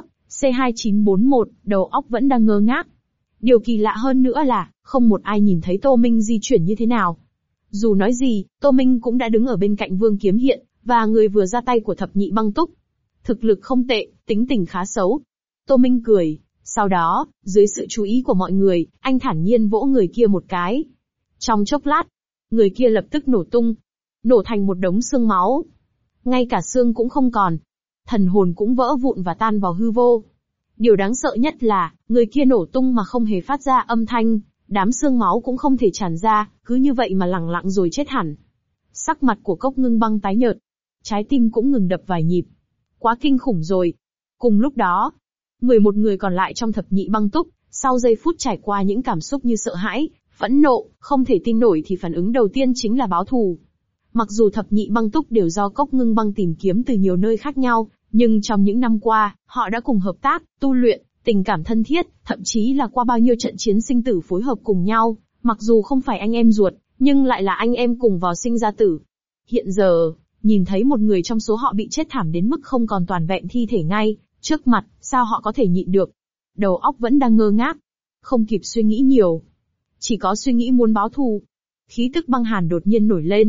C2941, đầu óc vẫn đang ngơ ngác. Điều kỳ lạ hơn nữa là, không một ai nhìn thấy Tô Minh di chuyển như thế nào. Dù nói gì, Tô Minh cũng đã đứng ở bên cạnh Vương Kiếm Hiện, và người vừa ra tay của thập nhị băng túc. Thực lực không tệ, tính tình khá xấu. Tô Minh cười, sau đó, dưới sự chú ý của mọi người, anh thản nhiên vỗ người kia một cái. Trong chốc lát, người kia lập tức nổ tung, nổ thành một đống xương máu. Ngay cả xương cũng không còn. Thần hồn cũng vỡ vụn và tan vào hư vô. Điều đáng sợ nhất là, người kia nổ tung mà không hề phát ra âm thanh, đám xương máu cũng không thể tràn ra, cứ như vậy mà lẳng lặng rồi chết hẳn. Sắc mặt của Cốc Ngưng Băng tái nhợt, trái tim cũng ngừng đập vài nhịp. Quá kinh khủng rồi. Cùng lúc đó, 11 người còn lại trong thập nhị băng túc, sau giây phút trải qua những cảm xúc như sợ hãi, phẫn nộ, không thể tin nổi thì phản ứng đầu tiên chính là báo thù. Mặc dù thập nhị băng túc đều do Cốc Ngưng Băng tìm kiếm từ nhiều nơi khác nhau, nhưng trong những năm qua, họ đã cùng hợp tác, tu luyện, tình cảm thân thiết, thậm chí là qua bao nhiêu trận chiến sinh tử phối hợp cùng nhau, mặc dù không phải anh em ruột, nhưng lại là anh em cùng vào sinh ra tử. Hiện giờ, nhìn thấy một người trong số họ bị chết thảm đến mức không còn toàn vẹn thi thể ngay trước mặt, sao họ có thể nhịn được? Đầu óc vẫn đang ngơ ngác, không kịp suy nghĩ nhiều, chỉ có suy nghĩ muốn báo thù. Khí tức băng hàn đột nhiên nổi lên.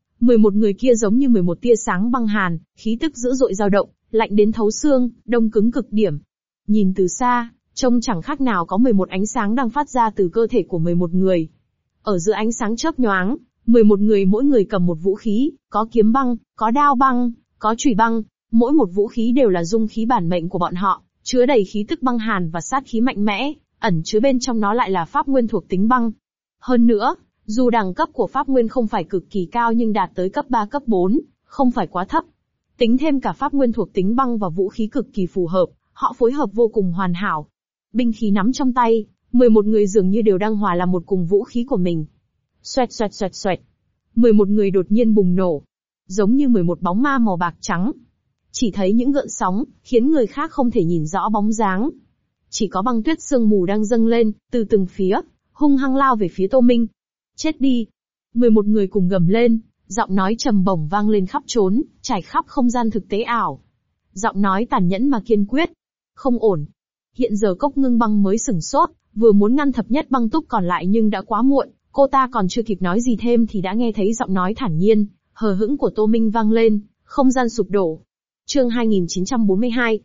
11 người kia giống như 11 tia sáng băng hàn, khí tức dữ dội dao động, lạnh đến thấu xương, đông cứng cực điểm. Nhìn từ xa, trông chẳng khác nào có 11 ánh sáng đang phát ra từ cơ thể của 11 người. Ở giữa ánh sáng chớp nhoáng, 11 người mỗi người cầm một vũ khí, có kiếm băng, có đao băng, có chùy băng, mỗi một vũ khí đều là dung khí bản mệnh của bọn họ, chứa đầy khí tức băng hàn và sát khí mạnh mẽ, ẩn chứa bên trong nó lại là pháp nguyên thuộc tính băng. Hơn nữa, dù đẳng cấp của pháp nguyên không phải cực kỳ cao nhưng đạt tới cấp 3 cấp 4, không phải quá thấp. Tính thêm cả pháp nguyên thuộc tính băng và vũ khí cực kỳ phù hợp, họ phối hợp vô cùng hoàn hảo. Binh khí nắm trong tay, 11 người dường như đều đang hòa làm một cùng vũ khí của mình. Xoẹt xoẹt xoẹt xoẹt. 11 người đột nhiên bùng nổ. Giống như 11 bóng ma màu bạc trắng. Chỉ thấy những gợn sóng, khiến người khác không thể nhìn rõ bóng dáng. Chỉ có băng tuyết sương mù đang dâng lên, từ từng phía, hung hăng lao về phía Tô Minh. Chết đi. 11 người cùng gầm lên, giọng nói trầm bổng vang lên khắp trốn, trải khắp không gian thực tế ảo. Giọng nói tàn nhẫn mà kiên quyết. Không ổn. Hiện giờ Cốc Ngưng Băng mới sửng sốt, vừa muốn ngăn thập nhất băng túc còn lại nhưng đã quá muộn, cô ta còn chưa kịp nói gì thêm thì đã nghe thấy giọng nói thản nhiên, hờ hững của Tô Minh vang lên, không gian sụp đổ. Chương 2942,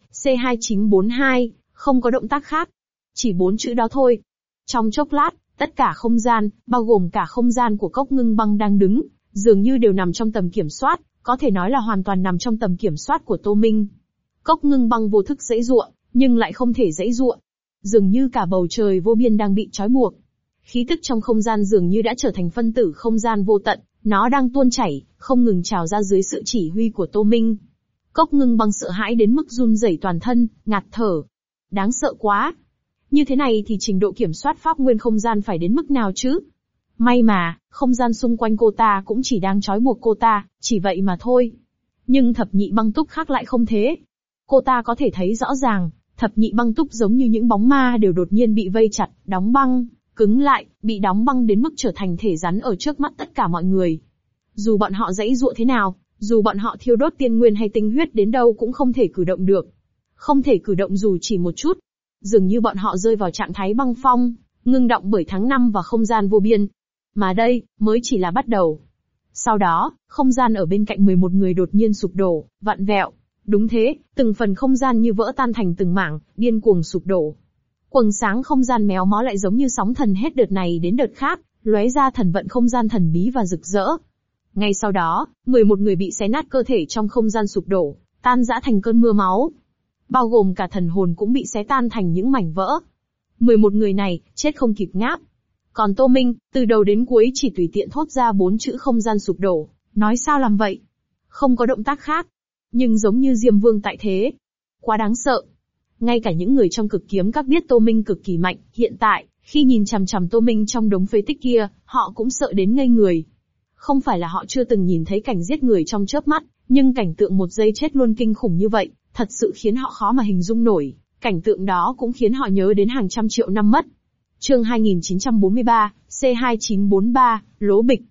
C2942, không có động tác khác. Chỉ 4 chữ đó thôi. Trong chốc lát, tất cả không gian, bao gồm cả không gian của Cốc Ngưng Băng đang đứng, dường như đều nằm trong tầm kiểm soát, có thể nói là hoàn toàn nằm trong tầm kiểm soát của Tô Minh. Cốc Ngưng Băng vô thức giãy giụa, nhưng lại không thể giãy giụa. Dường như cả bầu trời vô biên đang bị trói buộc. Khí tức trong không gian dường như đã trở thành phân tử không gian vô tận, nó đang tuôn chảy, không ngừng trào ra dưới sự chỉ huy của Tô Minh. Cốc Ngưng Băng sợ hãi đến mức run rẩy toàn thân, ngạt thở. Đáng sợ quá. Như thế này thì trình độ kiểm soát pháp nguyên không gian phải đến mức nào chứ? May mà, không gian xung quanh cô ta cũng chỉ đang trói buộc cô ta, chỉ vậy mà thôi. Nhưng thập nhị băng túc khác lại không thế. Cô ta có thể thấy rõ ràng, thập nhị băng túc giống như những bóng ma đều đột nhiên bị vây chặt, đóng băng, cứng lại, bị đóng băng đến mức trở thành thể rắn ở trước mắt tất cả mọi người. Dù bọn họ giãy giụa thế nào, dù bọn họ thiêu đốt tiên nguyên hay tinh huyết đến đâu cũng không thể cử động được. Không thể cử động dù chỉ một chút. Dường như bọn họ rơi vào trạng thái băng phong, ngưng động bởi tháng năm và không gian vô biên. Mà đây, mới chỉ là bắt đầu. Sau đó, không gian ở bên cạnh 11 người đột nhiên sụp đổ, vặn vẹo. Đúng thế, từng phần không gian như vỡ tan thành từng mảng, điên cuồng sụp đổ. Quầng sáng không gian méo mó lại giống như sóng thần hết đợt này đến đợt khác, lóe ra thần vận không gian thần bí và rực rỡ. Ngay sau đó, 11 người bị xé nát cơ thể trong không gian sụp đổ, tan rã thành cơn mưa máu. Bao gồm cả thần hồn cũng bị xé tan thành những mảnh vỡ. 11 người này, chết không kịp ngáp. Còn Tô Minh, từ đầu đến cuối chỉ tùy tiện thốt ra 4 chữ không gian sụp đổ, nói sao làm vậy. Không có động tác khác. Nhưng giống như Diêm Vương tại thế. Quá đáng sợ. Ngay cả những người trong cực kiếm các biết Tô Minh cực kỳ mạnh, hiện tại, khi nhìn chằm chằm Tô Minh trong đống phế tích kia, họ cũng sợ đến ngây người. Không phải là họ chưa từng nhìn thấy cảnh giết người trong chớp mắt, nhưng cảnh tượng một giây chết luôn kinh khủng như vậy, thật sự khiến họ khó mà hình dung nổi, cảnh tượng đó cũng khiến họ nhớ đến hàng trăm triệu năm mất. Chương 2943, C2943, Lỗ Bịch.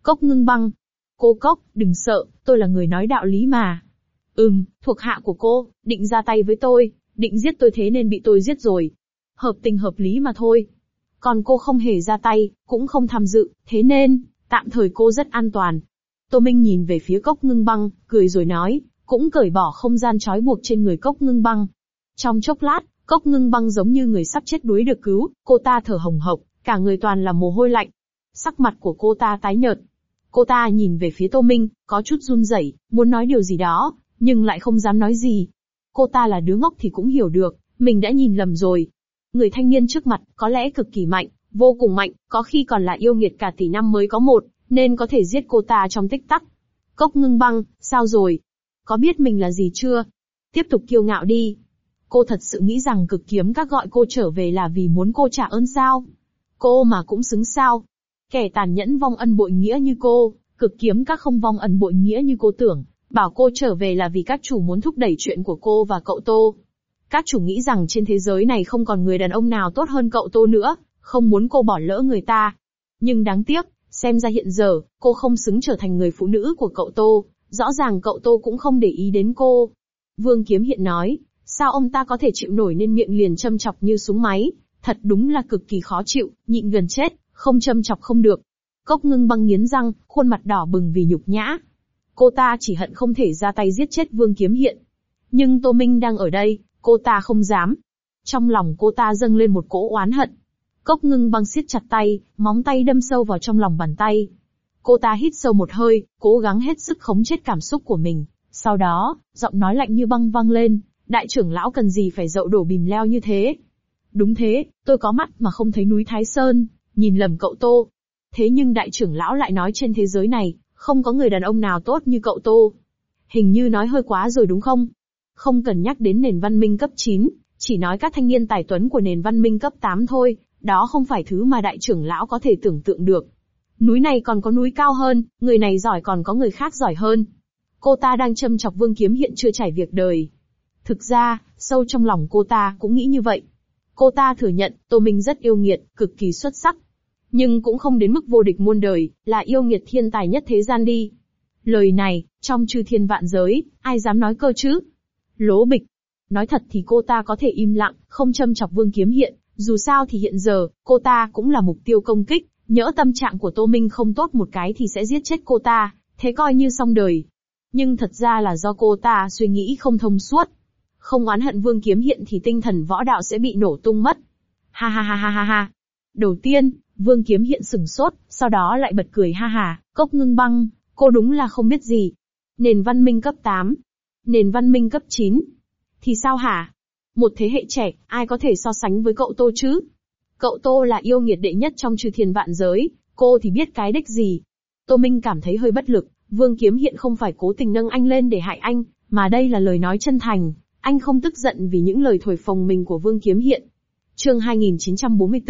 Cốc Ngưng Băng. Cô Cốc, đừng sợ, tôi là người nói đạo lý mà. Thuộc hạ của cô, định ra tay với tôi, định giết tôi thế nên bị tôi giết rồi. Hợp tình hợp lý mà thôi. Còn cô không hề ra tay, cũng không tham dự, thế nên, tạm thời cô rất an toàn. Tô Minh nhìn về phía Cốc Ngưng Băng, cười rồi nói, cũng cởi bỏ không gian trói buộc trên người Cốc Ngưng Băng. Trong chốc lát, Cốc Ngưng Băng giống như người sắp chết đuối được cứu, cô ta thở hồng hộc, cả người toàn là mồ hôi lạnh. Sắc mặt của cô ta tái nhợt. Cô ta nhìn về phía Tô Minh, có chút run rẩy, muốn nói điều gì đó, nhưng lại không dám nói gì. Cô ta là đứa ngốc thì cũng hiểu được, mình đã nhìn lầm rồi. Người thanh niên trước mặt, có lẽ cực kỳ mạnh, vô cùng mạnh, có khi còn là yêu nghiệt cả tỷ năm mới có một, nên có thể giết cô ta trong tích tắc. Cốc Ngưng Băng, sao rồi? Có biết mình là gì chưa? Tiếp tục kiêu ngạo đi. Cô thật sự nghĩ rằng Cực Kiếm Các gọi cô trở về là vì muốn cô trả ơn sao? Cô mà cũng xứng sao? Kẻ tàn nhẫn vong ân bội nghĩa như cô, Cực Kiếm Các không vong ân bội nghĩa như cô tưởng, bảo cô trở về là vì các chủ muốn thúc đẩy chuyện của cô và cậu Tô. Các chủ nghĩ rằng trên thế giới này không còn người đàn ông nào tốt hơn cậu Tô nữa, không muốn cô bỏ lỡ người ta. Nhưng đáng tiếc, xem ra hiện giờ, cô không xứng trở thành người phụ nữ của cậu Tô, rõ ràng cậu Tô cũng không để ý đến cô. Vương Kiếm Hiện nói, sao ông ta có thể chịu nổi nên miệng liền châm chọc như súng máy, thật đúng là cực kỳ khó chịu, nhịn gần chết, không châm chọc không được. Cốc Ngưng Băng nghiến răng, khuôn mặt đỏ bừng vì nhục nhã. Cô ta chỉ hận không thể ra tay giết chết Vương Kiếm Hiện. Nhưng Tô Minh đang ở đây, cô ta không dám. Trong lòng cô ta dâng lên một cỗ oán hận. Cốc Ngưng Băng siết chặt tay, móng tay đâm sâu vào trong lòng bàn tay. Cô ta hít sâu một hơi, cố gắng hết sức khống chế cảm xúc của mình. Sau đó, giọng nói lạnh như băng vang lên, đại trưởng lão cần gì phải dậu đổ bìm leo như thế? Đúng thế, tôi có mắt mà không thấy núi Thái Sơn, nhìn lầm cậu Tô. Thế nhưng đại trưởng lão lại nói trên thế giới này, không có người đàn ông nào tốt như cậu Tô. Hình như nói hơi quá rồi đúng không? Không cần nhắc đến nền văn minh cấp 9, chỉ nói các thanh niên tài tuấn của nền văn minh cấp 8 thôi, đó không phải thứ mà đại trưởng lão có thể tưởng tượng được. Núi này còn có núi cao hơn, người này giỏi còn có người khác giỏi hơn. Cô ta đang châm chọc Vương Kiếm Hiện chưa trải việc đời. Thực ra, sâu trong lòng cô ta cũng nghĩ như vậy. Cô ta thừa nhận, Tô Minh rất yêu nghiệt, cực kỳ xuất sắc. Nhưng cũng không đến mức vô địch muôn đời, là yêu nghiệt thiên tài nhất thế gian đi. Lời này, trong chư thiên vạn giới, ai dám nói cơ chứ? Lố bịch. Nói thật thì cô ta có thể im lặng, không châm chọc Vương Kiếm Hiện, dù sao thì hiện giờ, cô ta cũng là mục tiêu công kích, nhỡ tâm trạng của Tô Minh không tốt một cái thì sẽ giết chết cô ta, thế coi như xong đời. Nhưng thật ra là do cô ta suy nghĩ không thông suốt. Không oán hận Vương Kiếm Hiện thì tinh thần võ đạo sẽ bị nổ tung mất. Ha ha ha ha ha ha. Đầu tiên, Vương Kiếm Hiện sửng sốt, sau đó lại bật cười ha ha, Cốc Ngưng Băng, cô đúng là không biết gì. Nền văn minh cấp 8. Nền văn minh cấp 9. Thì sao hả? Một thế hệ trẻ, ai có thể so sánh với cậu Tô chứ? Cậu Tô là yêu nghiệt đệ nhất trong chư thiên vạn giới, cô thì biết cái đếch gì. Tô Minh cảm thấy hơi bất lực, Vương Kiếm Hiện không phải cố tình nâng anh lên để hại anh, mà đây là lời nói chân thành, anh không tức giận vì những lời thổi phồng mình của Vương Kiếm Hiện. Chương 2944,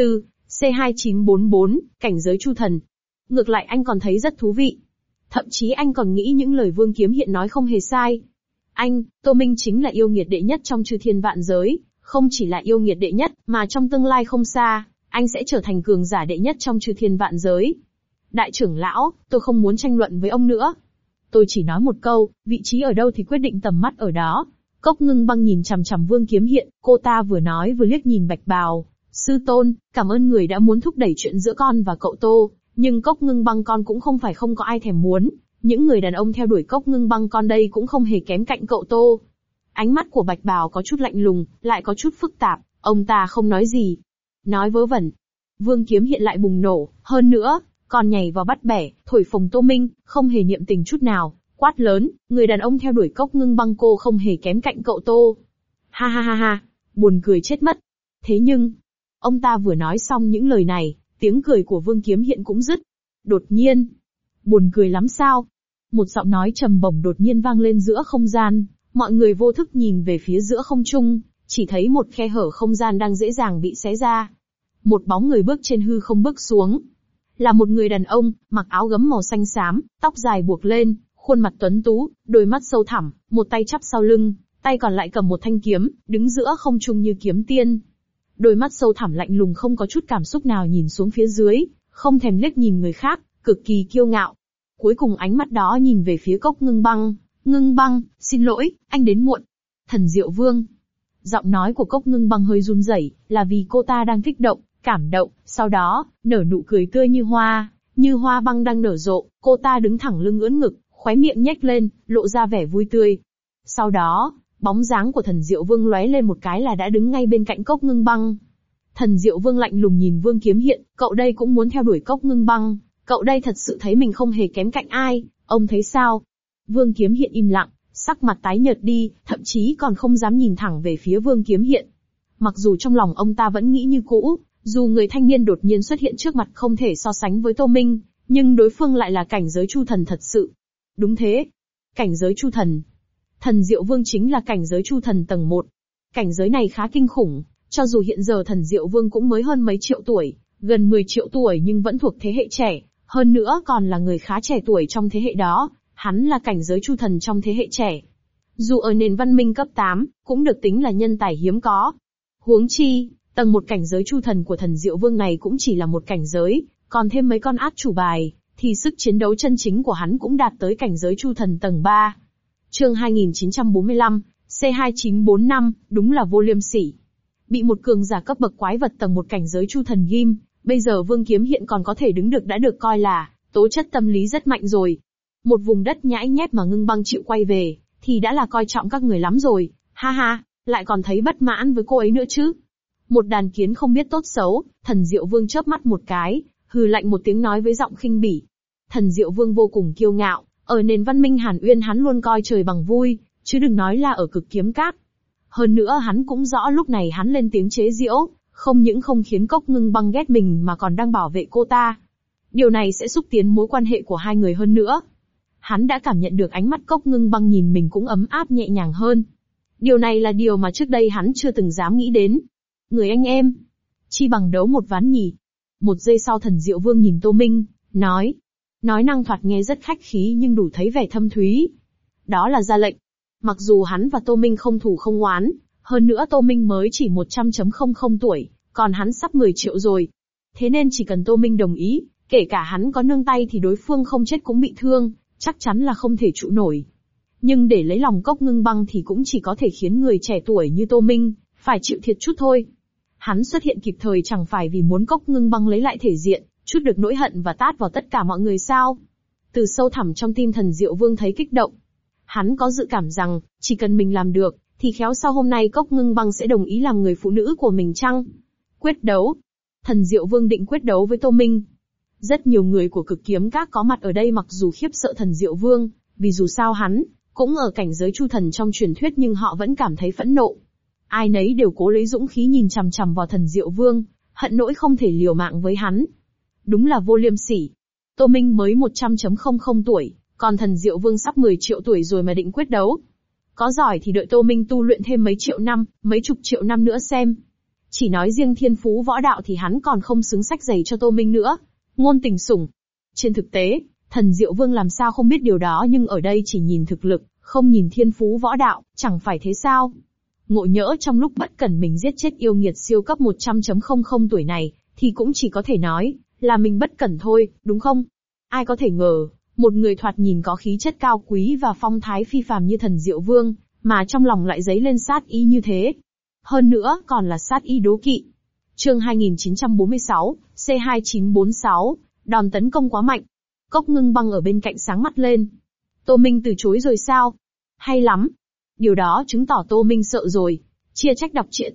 C2944, cảnh giới chu thần. Ngược lại anh còn thấy rất thú vị. Thậm chí anh còn nghĩ những lời Vương Kiếm Hiện nói không hề sai. Anh, Tô Minh chính là yêu nghiệt đệ nhất trong chư thiên vạn giới, không chỉ là yêu nghiệt đệ nhất, mà trong tương lai không xa, anh sẽ trở thành cường giả đệ nhất trong chư thiên vạn giới. Đại trưởng lão, tôi không muốn tranh luận với ông nữa. Tôi chỉ nói một câu, vị trí ở đâu thì quyết định tầm mắt ở đó. Cốc Ngưng Băng nhìn chằm chằm Vương Kiếm Hiện, cô ta vừa nói vừa liếc nhìn Bạch Bào. Sư tôn, cảm ơn người đã muốn thúc đẩy chuyện giữa con và cậu Tô, nhưng Cốc Ngưng Băng con cũng không phải không có ai thèm muốn. Những người đàn ông theo đuổi Cốc Ngưng Băng con đây cũng không hề kém cạnh cậu Tô. Ánh mắt của Bạch Bào có chút lạnh lùng, lại có chút phức tạp, ông ta không nói gì. Nói vớ vẩn. Vương Kiếm Hiện lại bùng nổ, hơn nữa, còn nhảy vào bắt bẻ, thổi phồng Tô Minh, không hề niệm tình chút nào, quát lớn, người đàn ông theo đuổi Cốc Ngưng Băng cô không hề kém cạnh cậu Tô. Ha ha ha ha, buồn cười chết mất. Thế nhưng, ông ta vừa nói xong những lời này, tiếng cười của Vương Kiếm Hiện cũng dứt. Đột nhiên, buồn cười lắm sao? Một giọng nói trầm bổng đột nhiên vang lên giữa không gian, mọi người vô thức nhìn về phía giữa không trung, chỉ thấy một khe hở không gian đang dễ dàng bị xé ra. Một bóng người bước trên hư không bước xuống. Là một người đàn ông, mặc áo gấm màu xanh xám, tóc dài buộc lên, khuôn mặt tuấn tú, đôi mắt sâu thẳm, một tay chắp sau lưng, tay còn lại cầm một thanh kiếm, đứng giữa không trung như kiếm tiên. Đôi mắt sâu thẳm lạnh lùng không có chút cảm xúc nào nhìn xuống phía dưới, không thèm liếc nhìn người khác, cực kỳ kiêu ngạo. Cuối cùng ánh mắt đó nhìn về phía Cốc Ngưng băng, xin lỗi, anh đến muộn. Thần Diệu Vương. Giọng nói của Cốc Ngưng băng hơi run rẩy, là vì cô ta đang kích động, cảm động, sau đó, nở nụ cười tươi như hoa băng đang nở rộ, cô ta đứng thẳng lưng ưỡn ngực, khóe miệng nhếch lên, lộ ra vẻ vui tươi. Sau đó, bóng dáng của Thần Diệu Vương lóe lên một cái là đã đứng ngay bên cạnh Cốc Ngưng băng. Thần Diệu Vương lạnh lùng nhìn Vương Kiếm Hiện, cậu đây cũng muốn theo đuổi Cốc Ngưng băng, cậu đây thật sự thấy mình không hề kém cạnh ai, ông thấy sao? Vương Kiếm Hiện im lặng, sắc mặt tái nhợt đi, thậm chí còn không dám nhìn thẳng về phía Vương Kiếm Hiện. Mặc dù trong lòng ông ta vẫn nghĩ như cũ, dù người thanh niên đột nhiên xuất hiện trước mặt không thể so sánh với Tô Minh, nhưng đối phương lại là cảnh giới Chu Thần thật sự. Đúng thế. Cảnh giới Chu Thần. Thần Diệu Vương chính là cảnh giới Chu Thần tầng 1. Cảnh giới này khá kinh khủng, cho dù hiện giờ Thần Diệu Vương cũng mới hơn mấy triệu tuổi, gần 10 triệu tuổi nhưng vẫn thuộc thế hệ trẻ, hơn nữa còn là người khá trẻ tuổi trong thế hệ đó, hắn là cảnh giới Chu Thần trong thế hệ trẻ. Dù ở nền văn minh cấp 8, cũng được tính là nhân tài hiếm có. Huống chi, tầng 1 cảnh giới Chu Thần của Thần Diệu Vương này cũng chỉ là một cảnh giới, còn thêm mấy con át chủ bài, thì sức chiến đấu chân chính của hắn cũng đạt tới cảnh giới Chu Thần tầng 3. Chương 2945, C2945, đúng là vô liêm sỉ. Bị một cường giả cấp bậc quái vật tầng 1 cảnh giới Chu Thần ghim, bây giờ Vương Kiếm Hiện còn có thể đứng được đã được coi là tố chất tâm lý rất mạnh rồi. Một vùng đất nhãi nhép mà Ngưng băng chịu quay về, thì đã là coi trọng các người lắm rồi, ha ha, lại còn thấy bất mãn với cô ấy nữa chứ. Một đàn kiến không biết tốt xấu, Thần Diệu Vương chớp mắt một cái, hừ lạnh một tiếng nói với giọng khinh bỉ. Thần Diệu Vương vô cùng kiêu ngạo, ở nền văn minh Hàn Uyên hắn luôn coi trời bằng vui, chứ đừng nói là ở Cực Kiếm Các. Hơn nữa hắn cũng rõ lúc này hắn lên tiếng chế giễu, không những không khiến Cốc Ngưng băng ghét mình mà còn đang bảo vệ cô ta. Điều này sẽ xúc tiến mối quan hệ của hai người hơn nữa. Hắn đã cảm nhận được ánh mắt Cốc Ngưng băng nhìn mình cũng ấm áp nhẹ nhàng hơn. Điều này là điều mà trước đây hắn chưa từng dám nghĩ đến. Người anh em, chi bằng đấu một ván nhỉ? Một giây sau Thần Diệu Vương nhìn Tô Minh, nói năng thoạt nghe rất khách khí nhưng đủ thấy vẻ thâm thúy. Đó là ra lệnh. Mặc dù hắn và Tô Minh không thù không oán, hơn nữa Tô Minh mới chỉ 100.00 tuổi, còn hắn sắp 10 triệu rồi. Thế nên chỉ cần Tô Minh đồng ý, kể cả hắn có nương tay thì đối phương không chết cũng bị thương, chắc chắn là không thể trụ nổi. Nhưng để lấy lòng Cốc Ngưng băng thì cũng chỉ có thể khiến người trẻ tuổi như Tô Minh phải chịu thiệt chút thôi. Hắn xuất hiện kịp thời chẳng phải vì muốn Cốc Ngưng băng lấy lại thể diện, chút được nỗi hận và tát vào tất cả mọi người sao? Từ sâu thẳm trong tim Thần Diệu Vương thấy kích động. Hắn có dự cảm rằng, chỉ cần mình làm được, thì khéo sau hôm nay Cốc Ngưng băng sẽ đồng ý làm người phụ nữ của mình chăng? Quyết đấu. Thần Diệu Vương định quyết đấu với Tô Minh. Rất nhiều người của Cực Kiếm Các có mặt ở đây mặc dù khiếp sợ Thần Diệu Vương, vì dù sao hắn cũng ở cảnh giới Chu Thần trong truyền thuyết nhưng họ vẫn cảm thấy phẫn nộ. Ai nấy đều cố lấy dũng khí nhìn chằm chằm vào Thần Diệu Vương, hận nỗi không thể liều mạng với hắn. Đúng là vô liêm sỉ. Tô Minh mới 100.00 tuổi, còn Thần Diệu Vương sắp 10 triệu tuổi rồi mà định quyết đấu. Có giỏi thì đợi Tô Minh tu luyện thêm mấy triệu năm, mấy chục triệu năm nữa xem. Chỉ nói riêng thiên phú võ đạo thì hắn còn không xứng sách giày cho Tô Minh nữa. Ngôn tình sủng. Trên thực tế, Thần Diệu Vương làm sao không biết điều đó nhưng ở đây chỉ nhìn thực lực, không nhìn thiên phú võ đạo, chẳng phải thế sao? Ngộ nhỡ trong lúc bất cẩn mình giết chết yêu nghiệt siêu cấp 100.00 tuổi này, thì cũng chỉ có thể nói là mình bất cẩn thôi, đúng không? Ai có thể ngờ, một người thoạt nhìn có khí chất cao quý và phong thái phi phàm như Thần Diệu Vương, mà trong lòng lại dấy lên sát ý như thế. Hơn nữa còn là sát ý đố kỵ. Chương 2946, C2946, đòn tấn công quá mạnh. Cốc Ngưng băng ở bên cạnh sáng mắt lên. Tô Minh từ chối rồi sao? Hay lắm. Điều đó chứng tỏ Tô Minh sợ rồi. Chia trách đọc trịa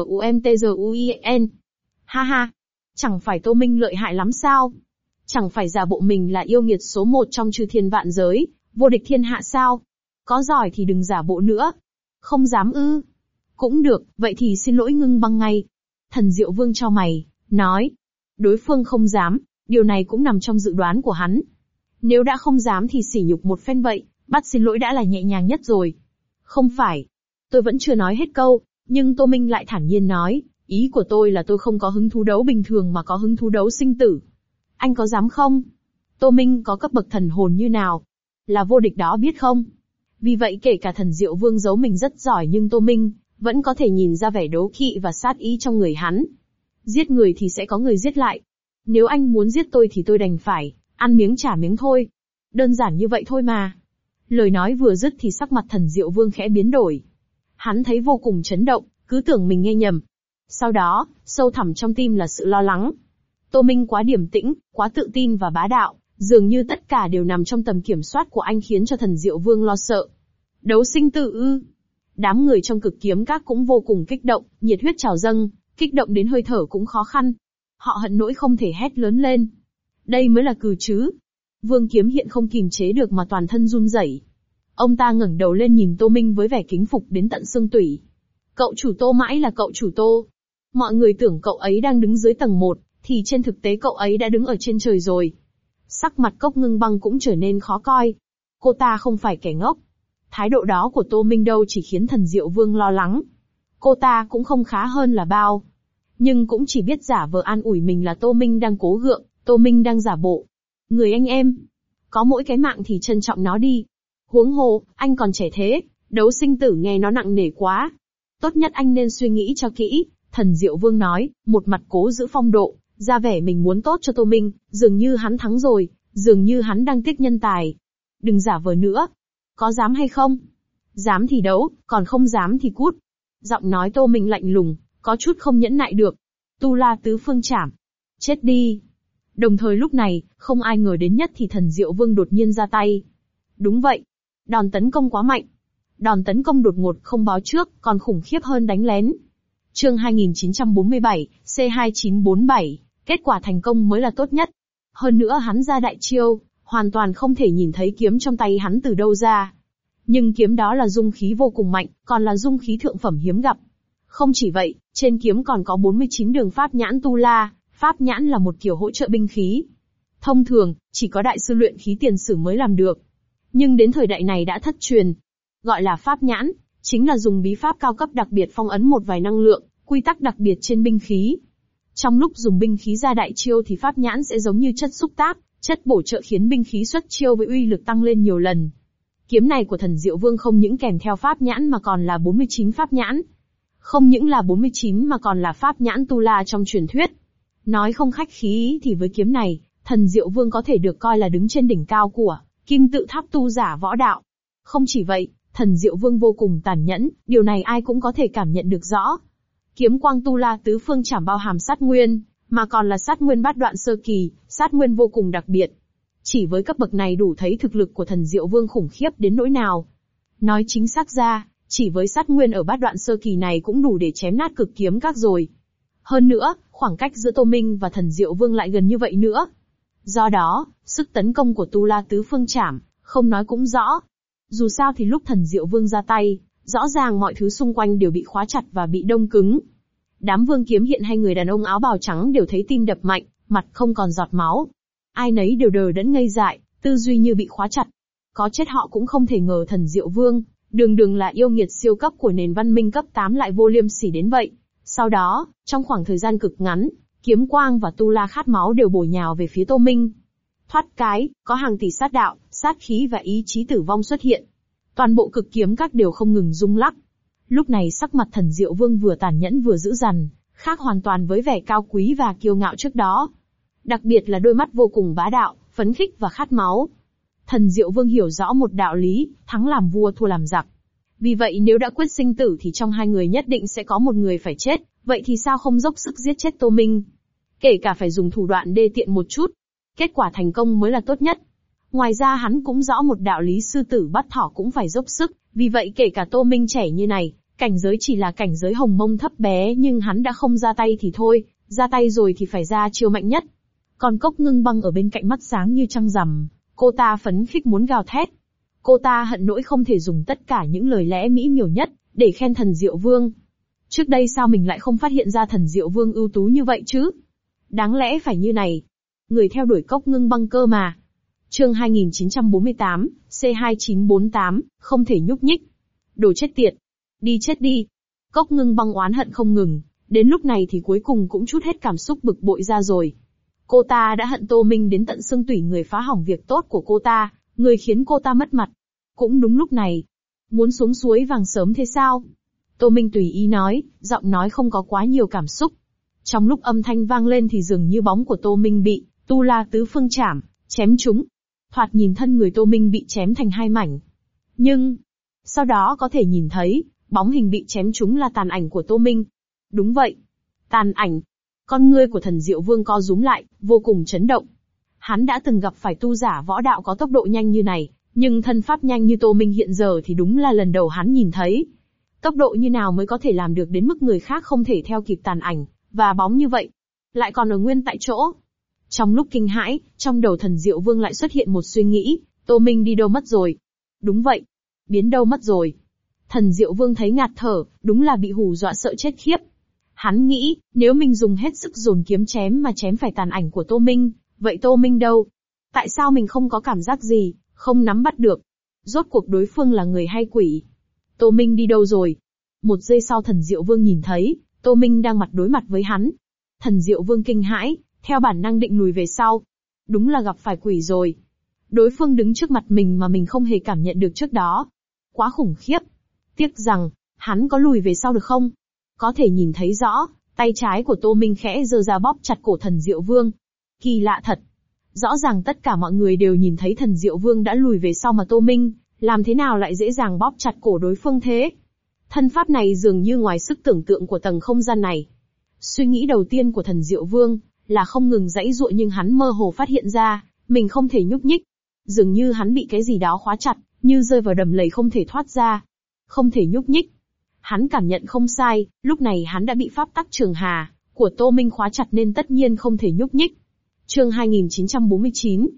TGUMTGUIN. Ha ha. Chẳng phải Tô Minh lợi hại lắm sao? Chẳng phải giả bộ mình là yêu nghiệt số 1 trong chư thiên vạn giới, vô địch thiên hạ sao? Có giỏi thì đừng giả bộ nữa. Không dám ư? Cũng được, vậy thì xin lỗi Ngưng băng ngay. Thần Diệu Vương chau mày, nói. Đối phương không dám, điều này cũng nằm trong dự đoán của hắn. Nếu đã không dám thì sỉ nhục một phen vậy, bắt xin lỗi đã là nhẹ nhàng nhất rồi. Không phải. Tôi vẫn chưa nói hết câu, nhưng Tô Minh lại thản nhiên nói, ý của tôi là tôi không có hứng thú đấu bình thường mà có hứng thú đấu sinh tử. Anh có dám không? Tô Minh có cấp bậc thần hồn như nào? Là vô địch đó biết không? Vì vậy kể cả Thần Diệu Vương giấu mình rất giỏi nhưng Tô Minh vẫn có thể nhìn ra vẻ đố kỵ và sát ý trong người hắn. Giết người thì sẽ có người giết lại. Nếu anh muốn giết tôi thì tôi đành phải ăn miếng trả miếng thôi. Đơn giản như vậy thôi mà. Lời nói vừa dứt thì sắc mặt Thần Diệu Vương khẽ biến đổi. Hắn thấy vô cùng chấn động, cứ tưởng mình nghe nhầm. Sau đó, sâu thẳm trong tim là sự lo lắng. Tô Minh quá điềm tĩnh, quá tự tin và bá đạo, dường như tất cả đều nằm trong tầm kiểm soát của anh khiến cho Thần Diệu Vương lo sợ. Đấu sinh tử ư? Đám người trong Cực Kiếm Các cũng vô cùng kích động, nhiệt huyết trào dâng, kích động đến hơi thở cũng khó khăn. Họ hận nỗi không thể hét lớn lên. Đây mới là cừ chứ. Vương Kiếm Hiện không kìm chế được mà toàn thân run rẩy. Ông ta ngẩng đầu lên nhìn Tô Minh với vẻ kính phục đến tận xương tủy. Cậu chủ Tô mãi là cậu chủ Tô. Mọi người tưởng cậu ấy đang đứng dưới tầng 1, thì trên thực tế cậu ấy đã đứng ở trên trời rồi. Sắc mặt Cốc Ngưng Băng cũng trở nên khó coi. Cô ta không phải kẻ ngốc. Thái độ đó của Tô Minh đâu chỉ khiến Thần Diệu Vương lo lắng. Cô ta cũng không khá hơn là bao. Nhưng cũng chỉ biết giả vờ an ủi mình là Tô Minh đang cố gượng, Tô Minh đang giả bộ. Người anh em, có mỗi cái mạng thì trân trọng nó đi. Huống hồ, anh còn trẻ thế, đấu sinh tử nghe nó nặng nề quá. Tốt nhất anh nên suy nghĩ cho kỹ, Thần Diệu Vương nói, một mặt cố giữ phong độ, ra vẻ mình muốn tốt cho Tô Minh, dường như hắn thắng rồi, dường như hắn đang tiếc nhân tài. Đừng giả vờ nữa. Có dám hay không? Dám thì đấu, còn không dám thì cút. Giọng nói Tô Minh lạnh lùng, có chút không nhẫn nại được. Tu La Tứ Phương Trảm. Chết đi. Đồng thời lúc này, không ai ngờ đến nhất thì Thần Diệu Vương đột nhiên ra tay. Đúng vậy. Đòn tấn công quá mạnh. Đòn tấn công đột ngột không báo trước, còn khủng khiếp hơn đánh lén. Chương 2947, C2947, kết quả thành công mới là tốt nhất. Hơn nữa hắn ra đại chiêu, hoàn toàn không thể nhìn thấy kiếm trong tay hắn từ đâu ra. Nhưng kiếm đó là dung khí vô cùng mạnh, còn là dung khí thượng phẩm hiếm gặp. Không chỉ vậy, trên kiếm còn có 49 đường pháp nhãn tu la, pháp nhãn là một kiểu hỗ trợ binh khí. Thông thường, chỉ có đại sư luyện khí tiền sử mới làm được. Nhưng đến thời đại này đã thất truyền. Gọi là pháp nhãn, chính là dùng bí pháp cao cấp đặc biệt phong ấn một vài năng lượng, quy tắc đặc biệt trên binh khí. Trong lúc dùng binh khí ra đại chiêu thì pháp nhãn sẽ giống như chất xúc tác, chất bổ trợ khiến binh khí xuất chiêu với uy lực tăng lên nhiều lần. Kiếm này của Thần Diệu Vương không những kèm theo pháp nhãn mà còn là 49 pháp nhãn. Không những là 49 mà còn là pháp nhãn tu la trong truyền thuyết. Nói không khách khí thì với kiếm này, Thần Diệu Vương có thể được coi là đứng trên đỉnh cao của Kim Tự Tháp tu giả võ đạo. Không chỉ vậy, Thần Diệu Vương vô cùng tàn nhẫn, điều này ai cũng có thể cảm nhận được rõ. Kiếm quang tu la tứ phương chảm bao hàm sát nguyên, mà còn là sát nguyên bát đoạn sơ kỳ, sát nguyên vô cùng đặc biệt. Chỉ với cấp bậc này đủ thấy thực lực của Thần Diệu Vương khủng khiếp đến nỗi nào. Nói chính xác ra, chỉ với sát nguyên ở bát đoạn sơ kỳ này cũng đủ để chém nát Cực Kiếm Các rồi. Hơn nữa, khoảng cách giữa Tô Minh và Thần Diệu Vương lại gần như vậy nữa. Do đó, sức tấn công của tu la tứ phương chảm, không nói cũng rõ. Dù sao thì lúc Thần Diệu Vương ra tay, rõ ràng mọi thứ xung quanh đều bị khóa chặt và bị đông cứng. Đám Vương Kiếm Hiện hay người đàn ông áo bào trắng đều thấy tim đập mạnh, mặt không còn giọt máu. Ai nấy đều đờ đẫn ngây dại, tư duy như bị khóa chặt. Có chết họ cũng không thể ngờ Thần Diệu Vương, đường là yêu nghiệt siêu cấp của nền văn minh cấp 8 lại vô liêm sỉ đến vậy. Sau đó, trong khoảng thời gian cực ngắn, kiếm quang và tu la khát máu đều bổ nhào về phía Tô Minh. Thoát cái, có hàng tỷ sát đạo, sát khí và ý chí tử vong xuất hiện. Toàn bộ Cực Kiếm Các đều không ngừng rung lắc. Lúc này sắc mặt Thần Diệu Vương vừa tàn nhẫn vừa dữ dằn, khác hoàn toàn với vẻ cao quý và kiêu ngạo trước đó. Đặc biệt là đôi mắt vô cùng bá đạo, phấn khích và khát máu. Thần Diệu Vương hiểu rõ một đạo lý, thắng làm vua thua làm giặc. Vì vậy nếu đã quyết sinh tử thì trong hai người nhất định sẽ có một người phải chết, vậy thì sao không dốc sức giết chết Tô Minh? Kể cả phải dùng thủ đoạn đê tiện một chút. Kết quả thành công mới là tốt nhất. Ngoài ra hắn cũng rõ một đạo lý sư tử bắt thỏ cũng phải dốc sức, vì vậy kể cả Tô Minh trẻ như này, cảnh giới chỉ là cảnh giới hồng mông thấp bé nhưng hắn đã không ra tay thì thôi, ra tay rồi thì phải ra chiêu mạnh nhất. Còn Cốc Ngưng Băng ở bên cạnh mắt sáng như trăng rằm, cô ta phấn khích muốn gào thét. Cô ta hận nỗi không thể dùng tất cả những lời lẽ mỹ miều nhất để khen Thần Diệu Vương. Trước đây sao mình lại không phát hiện ra Thần Diệu Vương ưu tú như vậy chứ? Đáng lẽ phải như này. Người theo đuổi Cốc Ngưng Băng cơ mà. Chương 2948, C2948, không thể nhúc nhích. Đồ chết tiệt. Đi chết đi. Cốc Ngưng Băng oán hận không ngừng, đến lúc này thì cuối cùng cũng trút hết cảm xúc bực bội ra rồi. Cô ta đã hận Tô Minh đến tận xương tủy, người phá hỏng việc tốt của cô ta, người khiến cô ta mất mặt. Cũng đúng lúc này. Muốn xuống suối vàng sớm thế sao? Tô Minh tùy ý nói, giọng nói không có quá nhiều cảm xúc. Trong lúc âm thanh vang lên thì dường như bóng của Tô Minh bị tu la tứ phương chảm chém trúng. thoạt nhìn thân người Tô Minh bị chém thành hai mảnh. Nhưng, sau đó có thể nhìn thấy, bóng hình bị chém trúng là tàn ảnh của Tô Minh. Đúng vậy. Tàn ảnh. Con ngươi của Thần Diệu Vương co rúm lại, vô cùng chấn động. Hắn đã từng gặp phải tu giả võ đạo có tốc độ nhanh như này, nhưng thân pháp nhanh như Tô Minh hiện giờ thì đúng là lần đầu hắn nhìn thấy. Tốc độ như nào mới có thể làm được đến mức người khác không thể theo kịp tàn ảnh, và bóng như vậy. Lại còn ở nguyên tại chỗ. Trong lúc kinh hãi, trong đầu Thần Diệu Vương lại xuất hiện một suy nghĩ, Tô Minh đi đâu mất rồi? Đúng vậy. Biến đâu mất rồi? Thần Diệu Vương thấy ngạt thở, đúng là bị hù dọa sợ chết khiếp. Hắn nghĩ, nếu mình dùng hết sức dồn kiếm chém mà chém phải tàn ảnh của Tô Minh, vậy Tô Minh đâu? Tại sao mình không có cảm giác gì, không nắm bắt được? Rốt cuộc đối phương là người hay quỷ? Tô Minh đi đâu rồi? Một giây sau Thần Diệu Vương nhìn thấy, Tô Minh đang mặt đối mặt với hắn. Thần Diệu Vương kinh hãi, theo bản năng định lùi về sau. Đúng là gặp phải quỷ rồi. Đối phương đứng trước mặt mình mà mình không hề cảm nhận được trước đó. Quá khủng khiếp. Tiếc rằng, hắn có lùi về sau được không? Có thể nhìn thấy rõ, tay trái của Tô Minh khẽ giơ ra bóp chặt cổ Thần Diệu Vương. Kỳ lạ thật. Rõ ràng tất cả mọi người đều nhìn thấy Thần Diệu Vương đã lùi về sau mà Tô Minh, làm thế nào lại dễ dàng bóp chặt cổ đối phương thế? Thân pháp này dường như ngoài sức tưởng tượng của tầng không gian này. Suy nghĩ đầu tiên của Thần Diệu Vương là không ngừng giãy giụa, nhưng hắn mơ hồ phát hiện ra, mình không thể nhúc nhích. Dường như hắn bị cái gì đó khóa chặt, như rơi vào đầm lầy không thể thoát ra. Không thể nhúc nhích. Hắn cảm nhận không sai, lúc này hắn đã bị pháp tắc trường hà của Tô Minh khóa chặt nên tất nhiên không thể nhúc nhích. Chương 2949,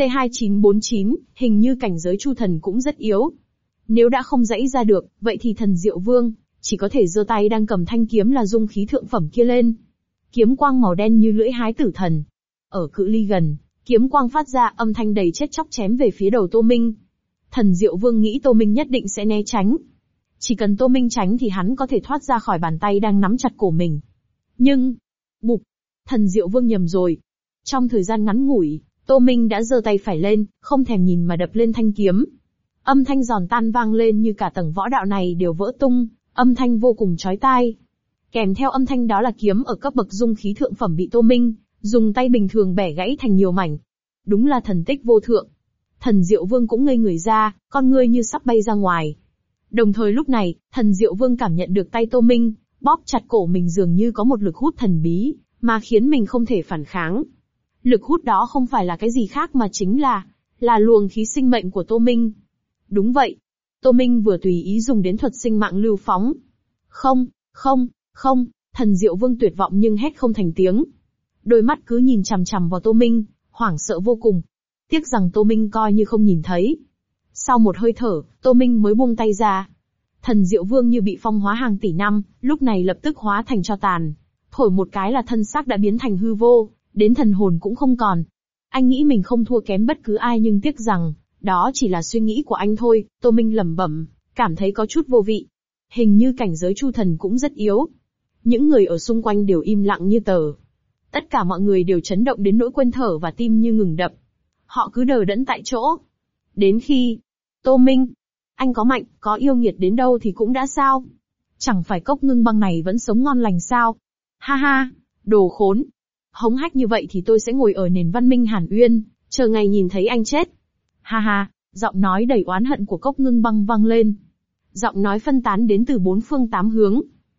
C2949, hình như cảnh giới Chu Thần cũng rất yếu. Nếu đã không giãy ra được, vậy thì Thần Diệu Vương chỉ có thể giơ tay đang cầm thanh kiếm là dung khí thượng phẩm kia lên. Kiếm quang màu đen như lưỡi hái tử thần. Ở cự ly gần, kiếm quang phát ra âm thanh đầy chết chóc chém về phía đầu Tô Minh. Thần Diệu Vương nghĩ Tô Minh nhất định sẽ né tránh. Chỉ cần Tô Minh tránh thì hắn có thể thoát ra khỏi bàn tay đang nắm chặt cổ mình. Nhưng, bụp, Thần Diệu Vương nhầm rồi. Trong thời gian ngắn ngủi, Tô Minh đã giơ tay phải lên, không thèm nhìn mà đập lên thanh kiếm. Âm thanh giòn tan vang lên như cả tầng võ đạo này đều vỡ tung, âm thanh vô cùng chói tai. Kèm theo âm thanh đó là kiếm ở cấp bậc dung khí thượng phẩm bị Tô Minh dùng tay bình thường bẻ gãy thành nhiều mảnh. Đúng là thần tích vô thượng. Thần Diệu Vương cũng ngây người ra, con ngươi như sắp bay ra ngoài. Đồng thời lúc này, Thần Diệu Vương cảm nhận được tay Tô Minh bóp chặt cổ mình dường như có một lực hút thần bí, mà khiến mình không thể phản kháng. Lực hút đó không phải là cái gì khác mà chính là luồng khí sinh mệnh của Tô Minh. Đúng vậy. Tô Minh vừa tùy ý dùng đến thuật sinh mạng lưu phóng. Không, không, không, Thần Diệu Vương tuyệt vọng nhưng hét không thành tiếng. Đôi mắt cứ nhìn chằm chằm vào Tô Minh, hoảng sợ vô cùng. Tiếc rằng Tô Minh coi như không nhìn thấy. Sau một hơi thở, Tô Minh mới buông tay ra. Thần Diệu Vương như bị phong hóa hàng tỷ năm, lúc này lập tức hóa thành tro tàn. Thổi một cái là thân xác đã biến thành hư vô, đến thần hồn cũng không còn. Anh nghĩ mình không thua kém bất cứ ai nhưng tiếc rằng, đó chỉ là suy nghĩ của anh thôi. Tô Minh lẩm bẩm, cảm thấy có chút vô vị. Hình như cảnh giới Chu Thần cũng rất yếu. Những người ở xung quanh đều im lặng như tờ. Tất cả mọi người đều chấn động đến nỗi quên thở và tim như ngừng đập. Họ cứ đờ đẫn tại chỗ. Đến khi, Tô Minh, anh có mạnh, có yêu nghiệt đến đâu thì cũng đã sao? Chẳng phải Cốc Ngưng Băng này vẫn sống ngon lành sao? Ha ha, đồ khốn. Hống hách như vậy thì tôi sẽ ngồi ở nền văn minh Hàn Uyên, chờ ngày nhìn thấy anh chết. Ha ha, giọng nói đầy oán hận của Cốc Ngưng Băng vang lên. Giọng nói phân tán đến từ bốn phương tám hướng.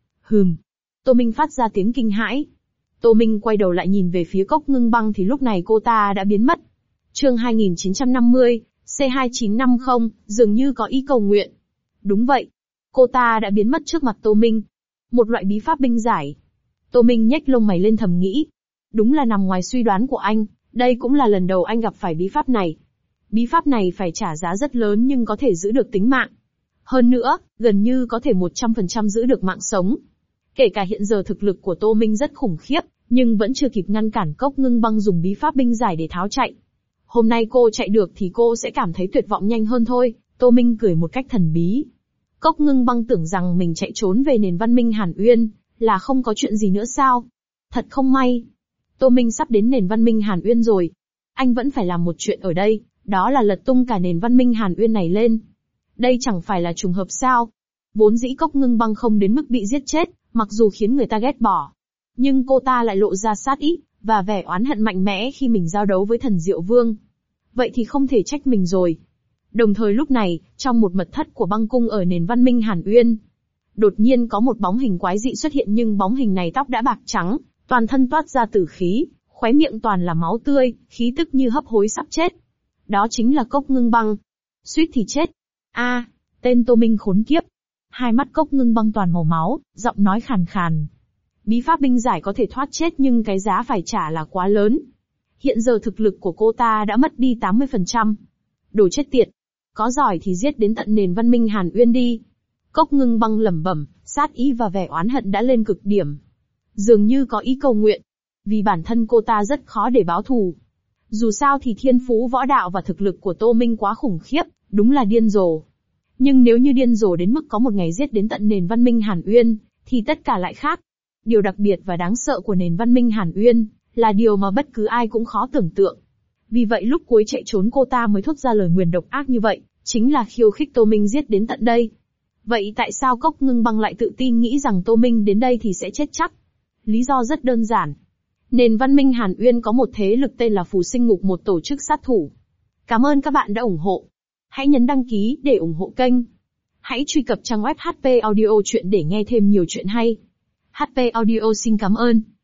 Tô Minh phát ra tiếng kinh hãi. Tô Minh quay đầu lại nhìn về phía Cốc Ngưng Băng thì lúc này cô ta đã biến mất. Chương 2950, C2950, dường như có ý cầu nguyện. Đúng vậy. Cô ta đã biến mất trước mặt Tô Minh. Một loại bí pháp binh giải. Tô Minh nhếch lông mày lên thầm nghĩ. Đúng là nằm ngoài suy đoán của anh, đây cũng là lần đầu anh gặp phải bí pháp này. Bí pháp này phải trả giá rất lớn nhưng có thể giữ được tính mạng. Hơn nữa, gần như có thể 100% giữ được mạng sống. Kể cả hiện giờ thực lực của Tô Minh rất khủng khiếp, nhưng vẫn chưa kịp ngăn cản Cốc Ngưng Băng dùng bí pháp binh giải để tháo chạy. Hôm nay cô chạy được thì cô sẽ cảm thấy tuyệt vọng nhanh hơn thôi, Tô Minh cười một cách thần bí. Cốc Ngưng Băng tưởng rằng mình chạy trốn về nền văn minh Hàn Uyên, là không có chuyện gì nữa sao? Thật không may. Tô Minh sắp đến nền văn minh Hàn Uyên rồi. Anh vẫn phải làm một chuyện ở đây, đó là lật tung cả nền văn minh Hàn Uyên này lên. Đây chẳng phải là trùng hợp sao? Vốn dĩ Cốc Ngưng Băng không đến mức bị giết chết, mặc dù khiến người ta ghét bỏ. Nhưng cô ta lại lộ ra sát ý, và vẻ oán hận mạnh mẽ khi mình giao đấu với Thần Diệu Vương. vậy thì không thể trách mình rồi. Đồng thời lúc này, trong một mật thất của băng cung ở nền văn minh Hàn Uyên, đột nhiên có một bóng hình quái dị xuất hiện, nhưng bóng hình này tóc đã bạc trắng, toàn thân toát ra tử khí, khóe miệng toàn là máu tươi, khí tức như hấp hối sắp chết. Đó chính là Cốc Ngưng Băng. Suýt thì chết. Tên Tô Minh khốn kiếp. Hai mắt Cốc Ngưng Băng toàn màu máu, giọng nói khàn khàn. Bí pháp binh giải có thể thoát chết nhưng cái giá phải trả là quá lớn. Hiện giờ thực lực của cô ta đã mất đi 80%. Đồ chết tiệt. Có giỏi thì giết đến tận nền văn minh Hàn Uyên đi. Cốc Ngưng Băng lẩm bẩm, sát ý và vẻ oán hận đã lên cực điểm. Dường như có ý cầu nguyện. Vì bản thân cô ta rất khó để báo thù. Dù sao thì thiên phú võ đạo và thực lực của Tô Minh quá khủng khiếp, đúng là điên rồ. Nhưng nếu như điên rồ đến mức có một ngày giết đến tận nền văn minh Hàn Uyên, thì tất cả lại khác. Điều đặc biệt và đáng sợ của nền văn minh Hàn Uyên, là điều mà bất cứ ai cũng khó tưởng tượng. Vì vậy lúc cuối chạy trốn cô ta mới thốt ra lời nguyền độc ác như vậy, chính là khiêu khích Tô Minh giết đến tận đây. Vậy tại sao Cốc Ngưng Băng lại tự tin nghĩ rằng Tô Minh đến đây thì sẽ chết chắc? Lý do rất đơn giản. Nền văn minh Hàn Uyên có một thế lực tên là Phù Sinh Ngục, một tổ chức sát thủ. Cảm ơn các bạn đã ủng hộ. Hãy nhấn đăng ký để ủng hộ kênh. Hãy truy cập trang web HP Audio Chuyện để nghe thêm nhiều chuyện hay. HP Audio xin cảm ơn.